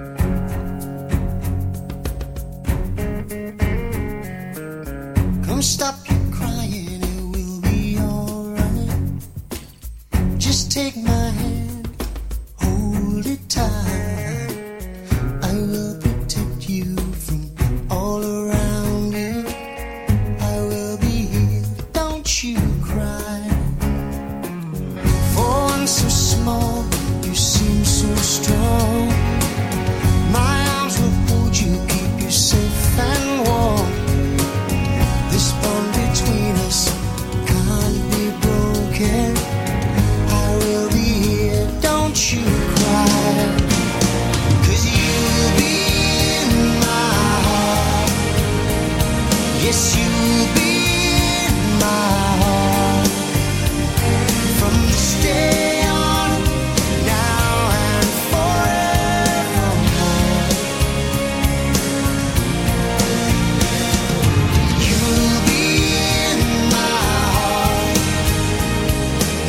Come stop your crying, it will be alright. Just take my hand, hold it tight. I will protect you from all around you. I will be here, don't you cry. For one so small, you seem so strong. My arms will hold you, keep you safe and warm. This bond between us can't be broken. I will be here, don't you cry. 'Cause you'll be in my heart. Yes, you'll be in my heart. From this day on, now and forevermore. You'll be in my heart.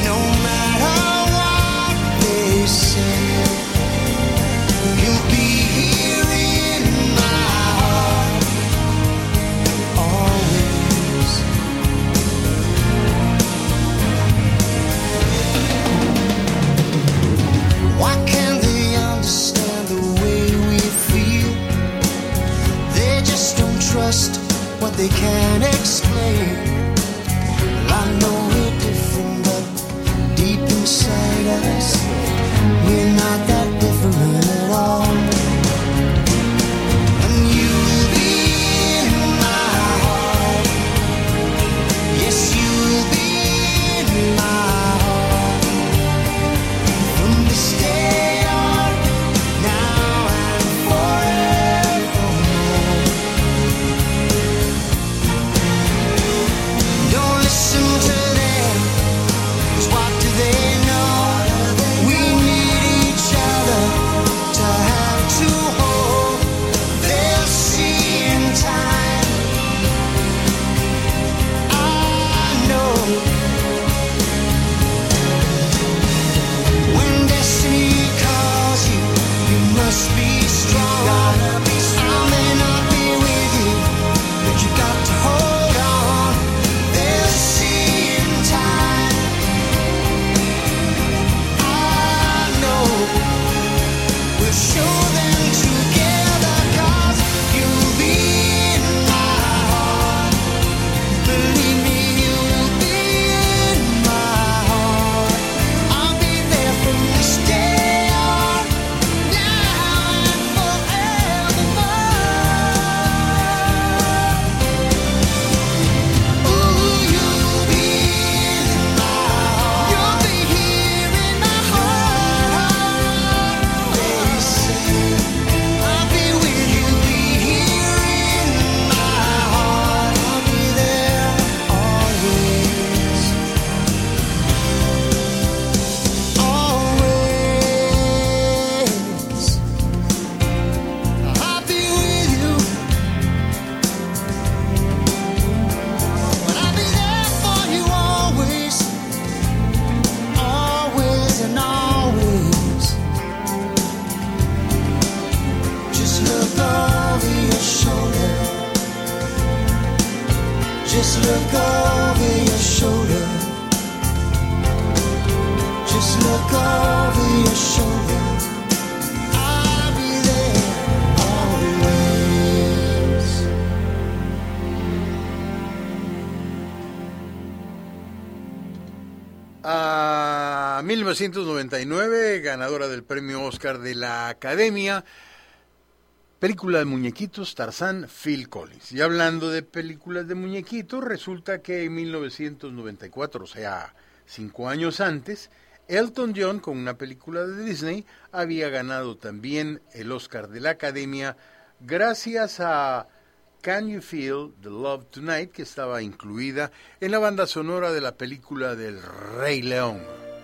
a mil novecientos noventa y nueve, ganadora del premio Oscar de la Academia, película de muñequitos, Tarzán, Phil Collins. Y hablando de películas de muñequitos, resulta que en mil novecientos noventa y cuatro, o sea, cinco años antes, Elton John, con una película de Disney, había ganado también el Oscar de la Academia gracias a Can You Feel the Love Tonight, que estaba incluida en la banda sonora de la película del Rey León.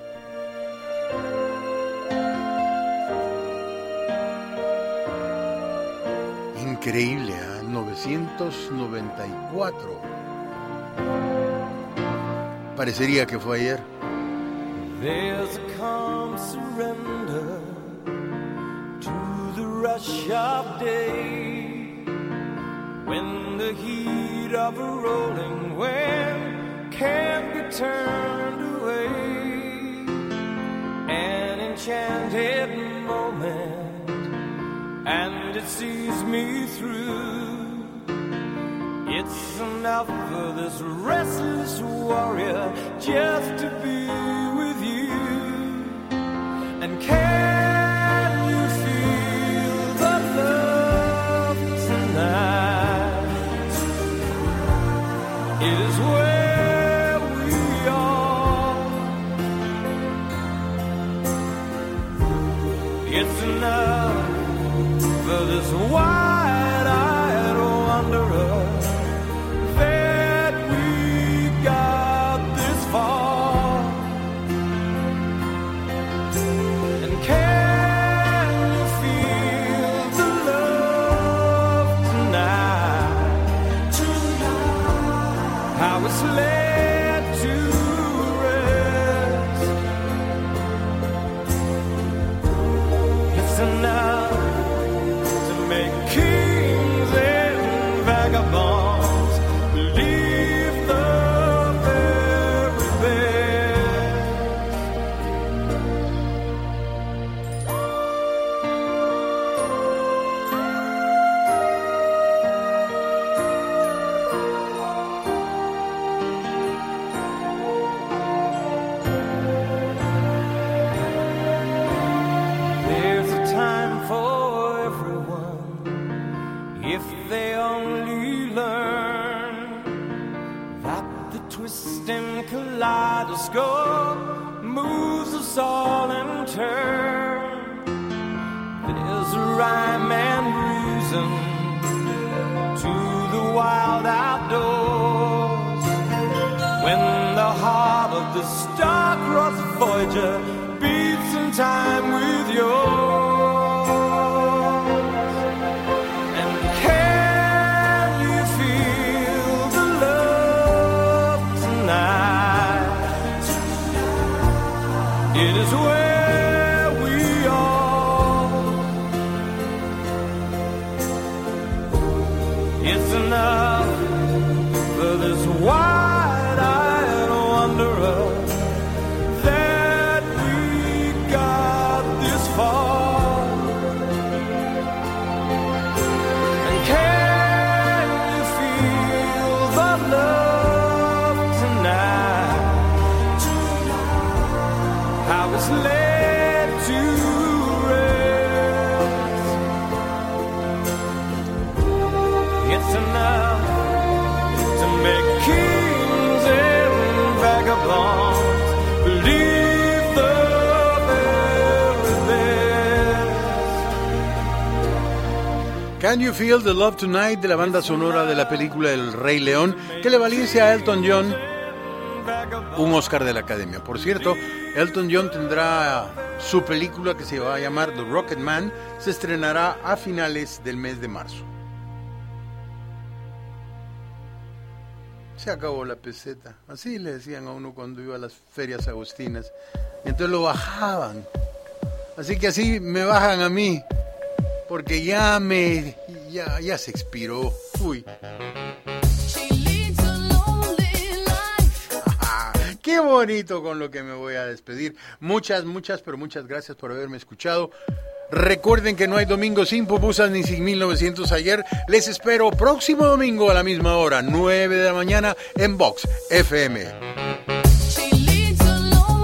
Increíble, ¿eh? novecientos noventa y cuatro. Parecería que fue ayer. There's a calm surrender to the rush of day, when the heat of a rolling wave can't be turned away. An enchanted moment, and it sees me through. It's enough for this restless warrior just to be with you. And can you feel the love tonight? It is where we are. It's enough for this wide-eyed wanderer that we got this far. And can you feel the love tonight? Tonight, how it's led to rest. It's enough to make kings and vagabonds believe the very best. There's a time for everyone if they only learn that the twisting kaleidoscope moves us all in turn. There's a rhyme and reason to the wild outdoors when the heart of the star-crossed Voyager beats in time with yours. And can you feel the love tonight? It is where we are. It's enough for this wide-eyed wanderer that we got this far. And can you feel the love tonight? How it's led to rest. It's enough to make kings and vagabonds believe the very best. Can You Feel the Love Tonight, de la banda sonora de la película El Rey León, que le valiese a Elton John un Oscar de la Academia. Por cierto, Elton John tendrá su película que se va a llamar The Rocket Man, se estrenará a finales del mes de marzo. Se acabó la peseta, así le decían a uno cuando iba a las ferias agostinas, y entonces lo bajaban. Así que así me bajan a mí, porque ya me, ya, ya se expiró. Uy. Qué bonito con lo que me voy a despedir. Muchas, muchas, pero muchas gracias por haberme escuchado. Recuerden que no hay domingo sin pupusas ni sin mil novecientos ayer. Les espero próximo domingo a la misma hora, nueve de la mañana, en Vox F M. She leads alone.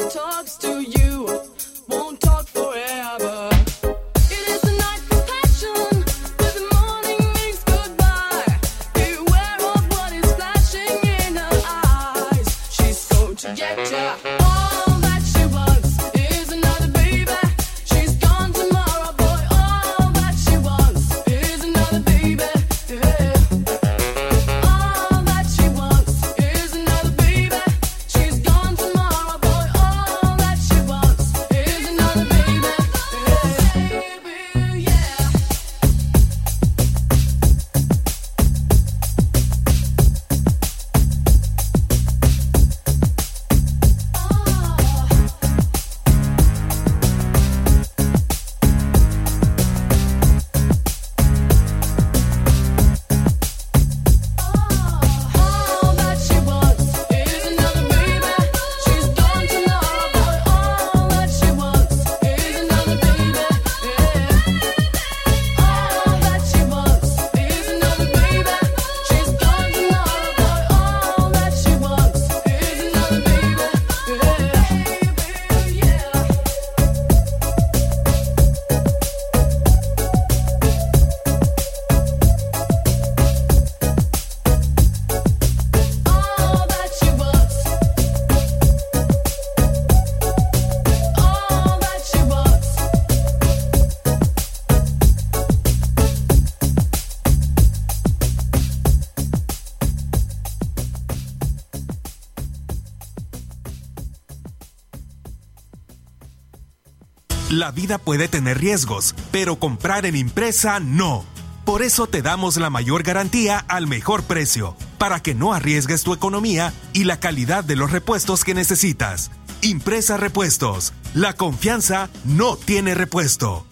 talks to you won't talk forever. It is the night for passion, but the morning means goodbye. Beware of what is flashing in her eyes. She's going to get ya. All that she wants is another baby. She's gone tomorrow, boy. All that she wants is another baby. Yeah. All that she wants is another baby. She's gone tomorrow, boy. All that she wants is another baby. Yeah. All that she wants is another baby. She's gone tomorrow, boy. All that she wants is another baby. All that she wants is another baby. She's gone tomorrow, boy. All that she wants is another baby. All that she wants. All that she wants. La vida puede tener riesgos, pero comprar en Impresa no. Por eso te damos la mayor garantía al mejor precio, para que no arriesgues tu economía y la calidad de los repuestos que necesitas. Impresa Repuestos. La confianza no tiene repuesto.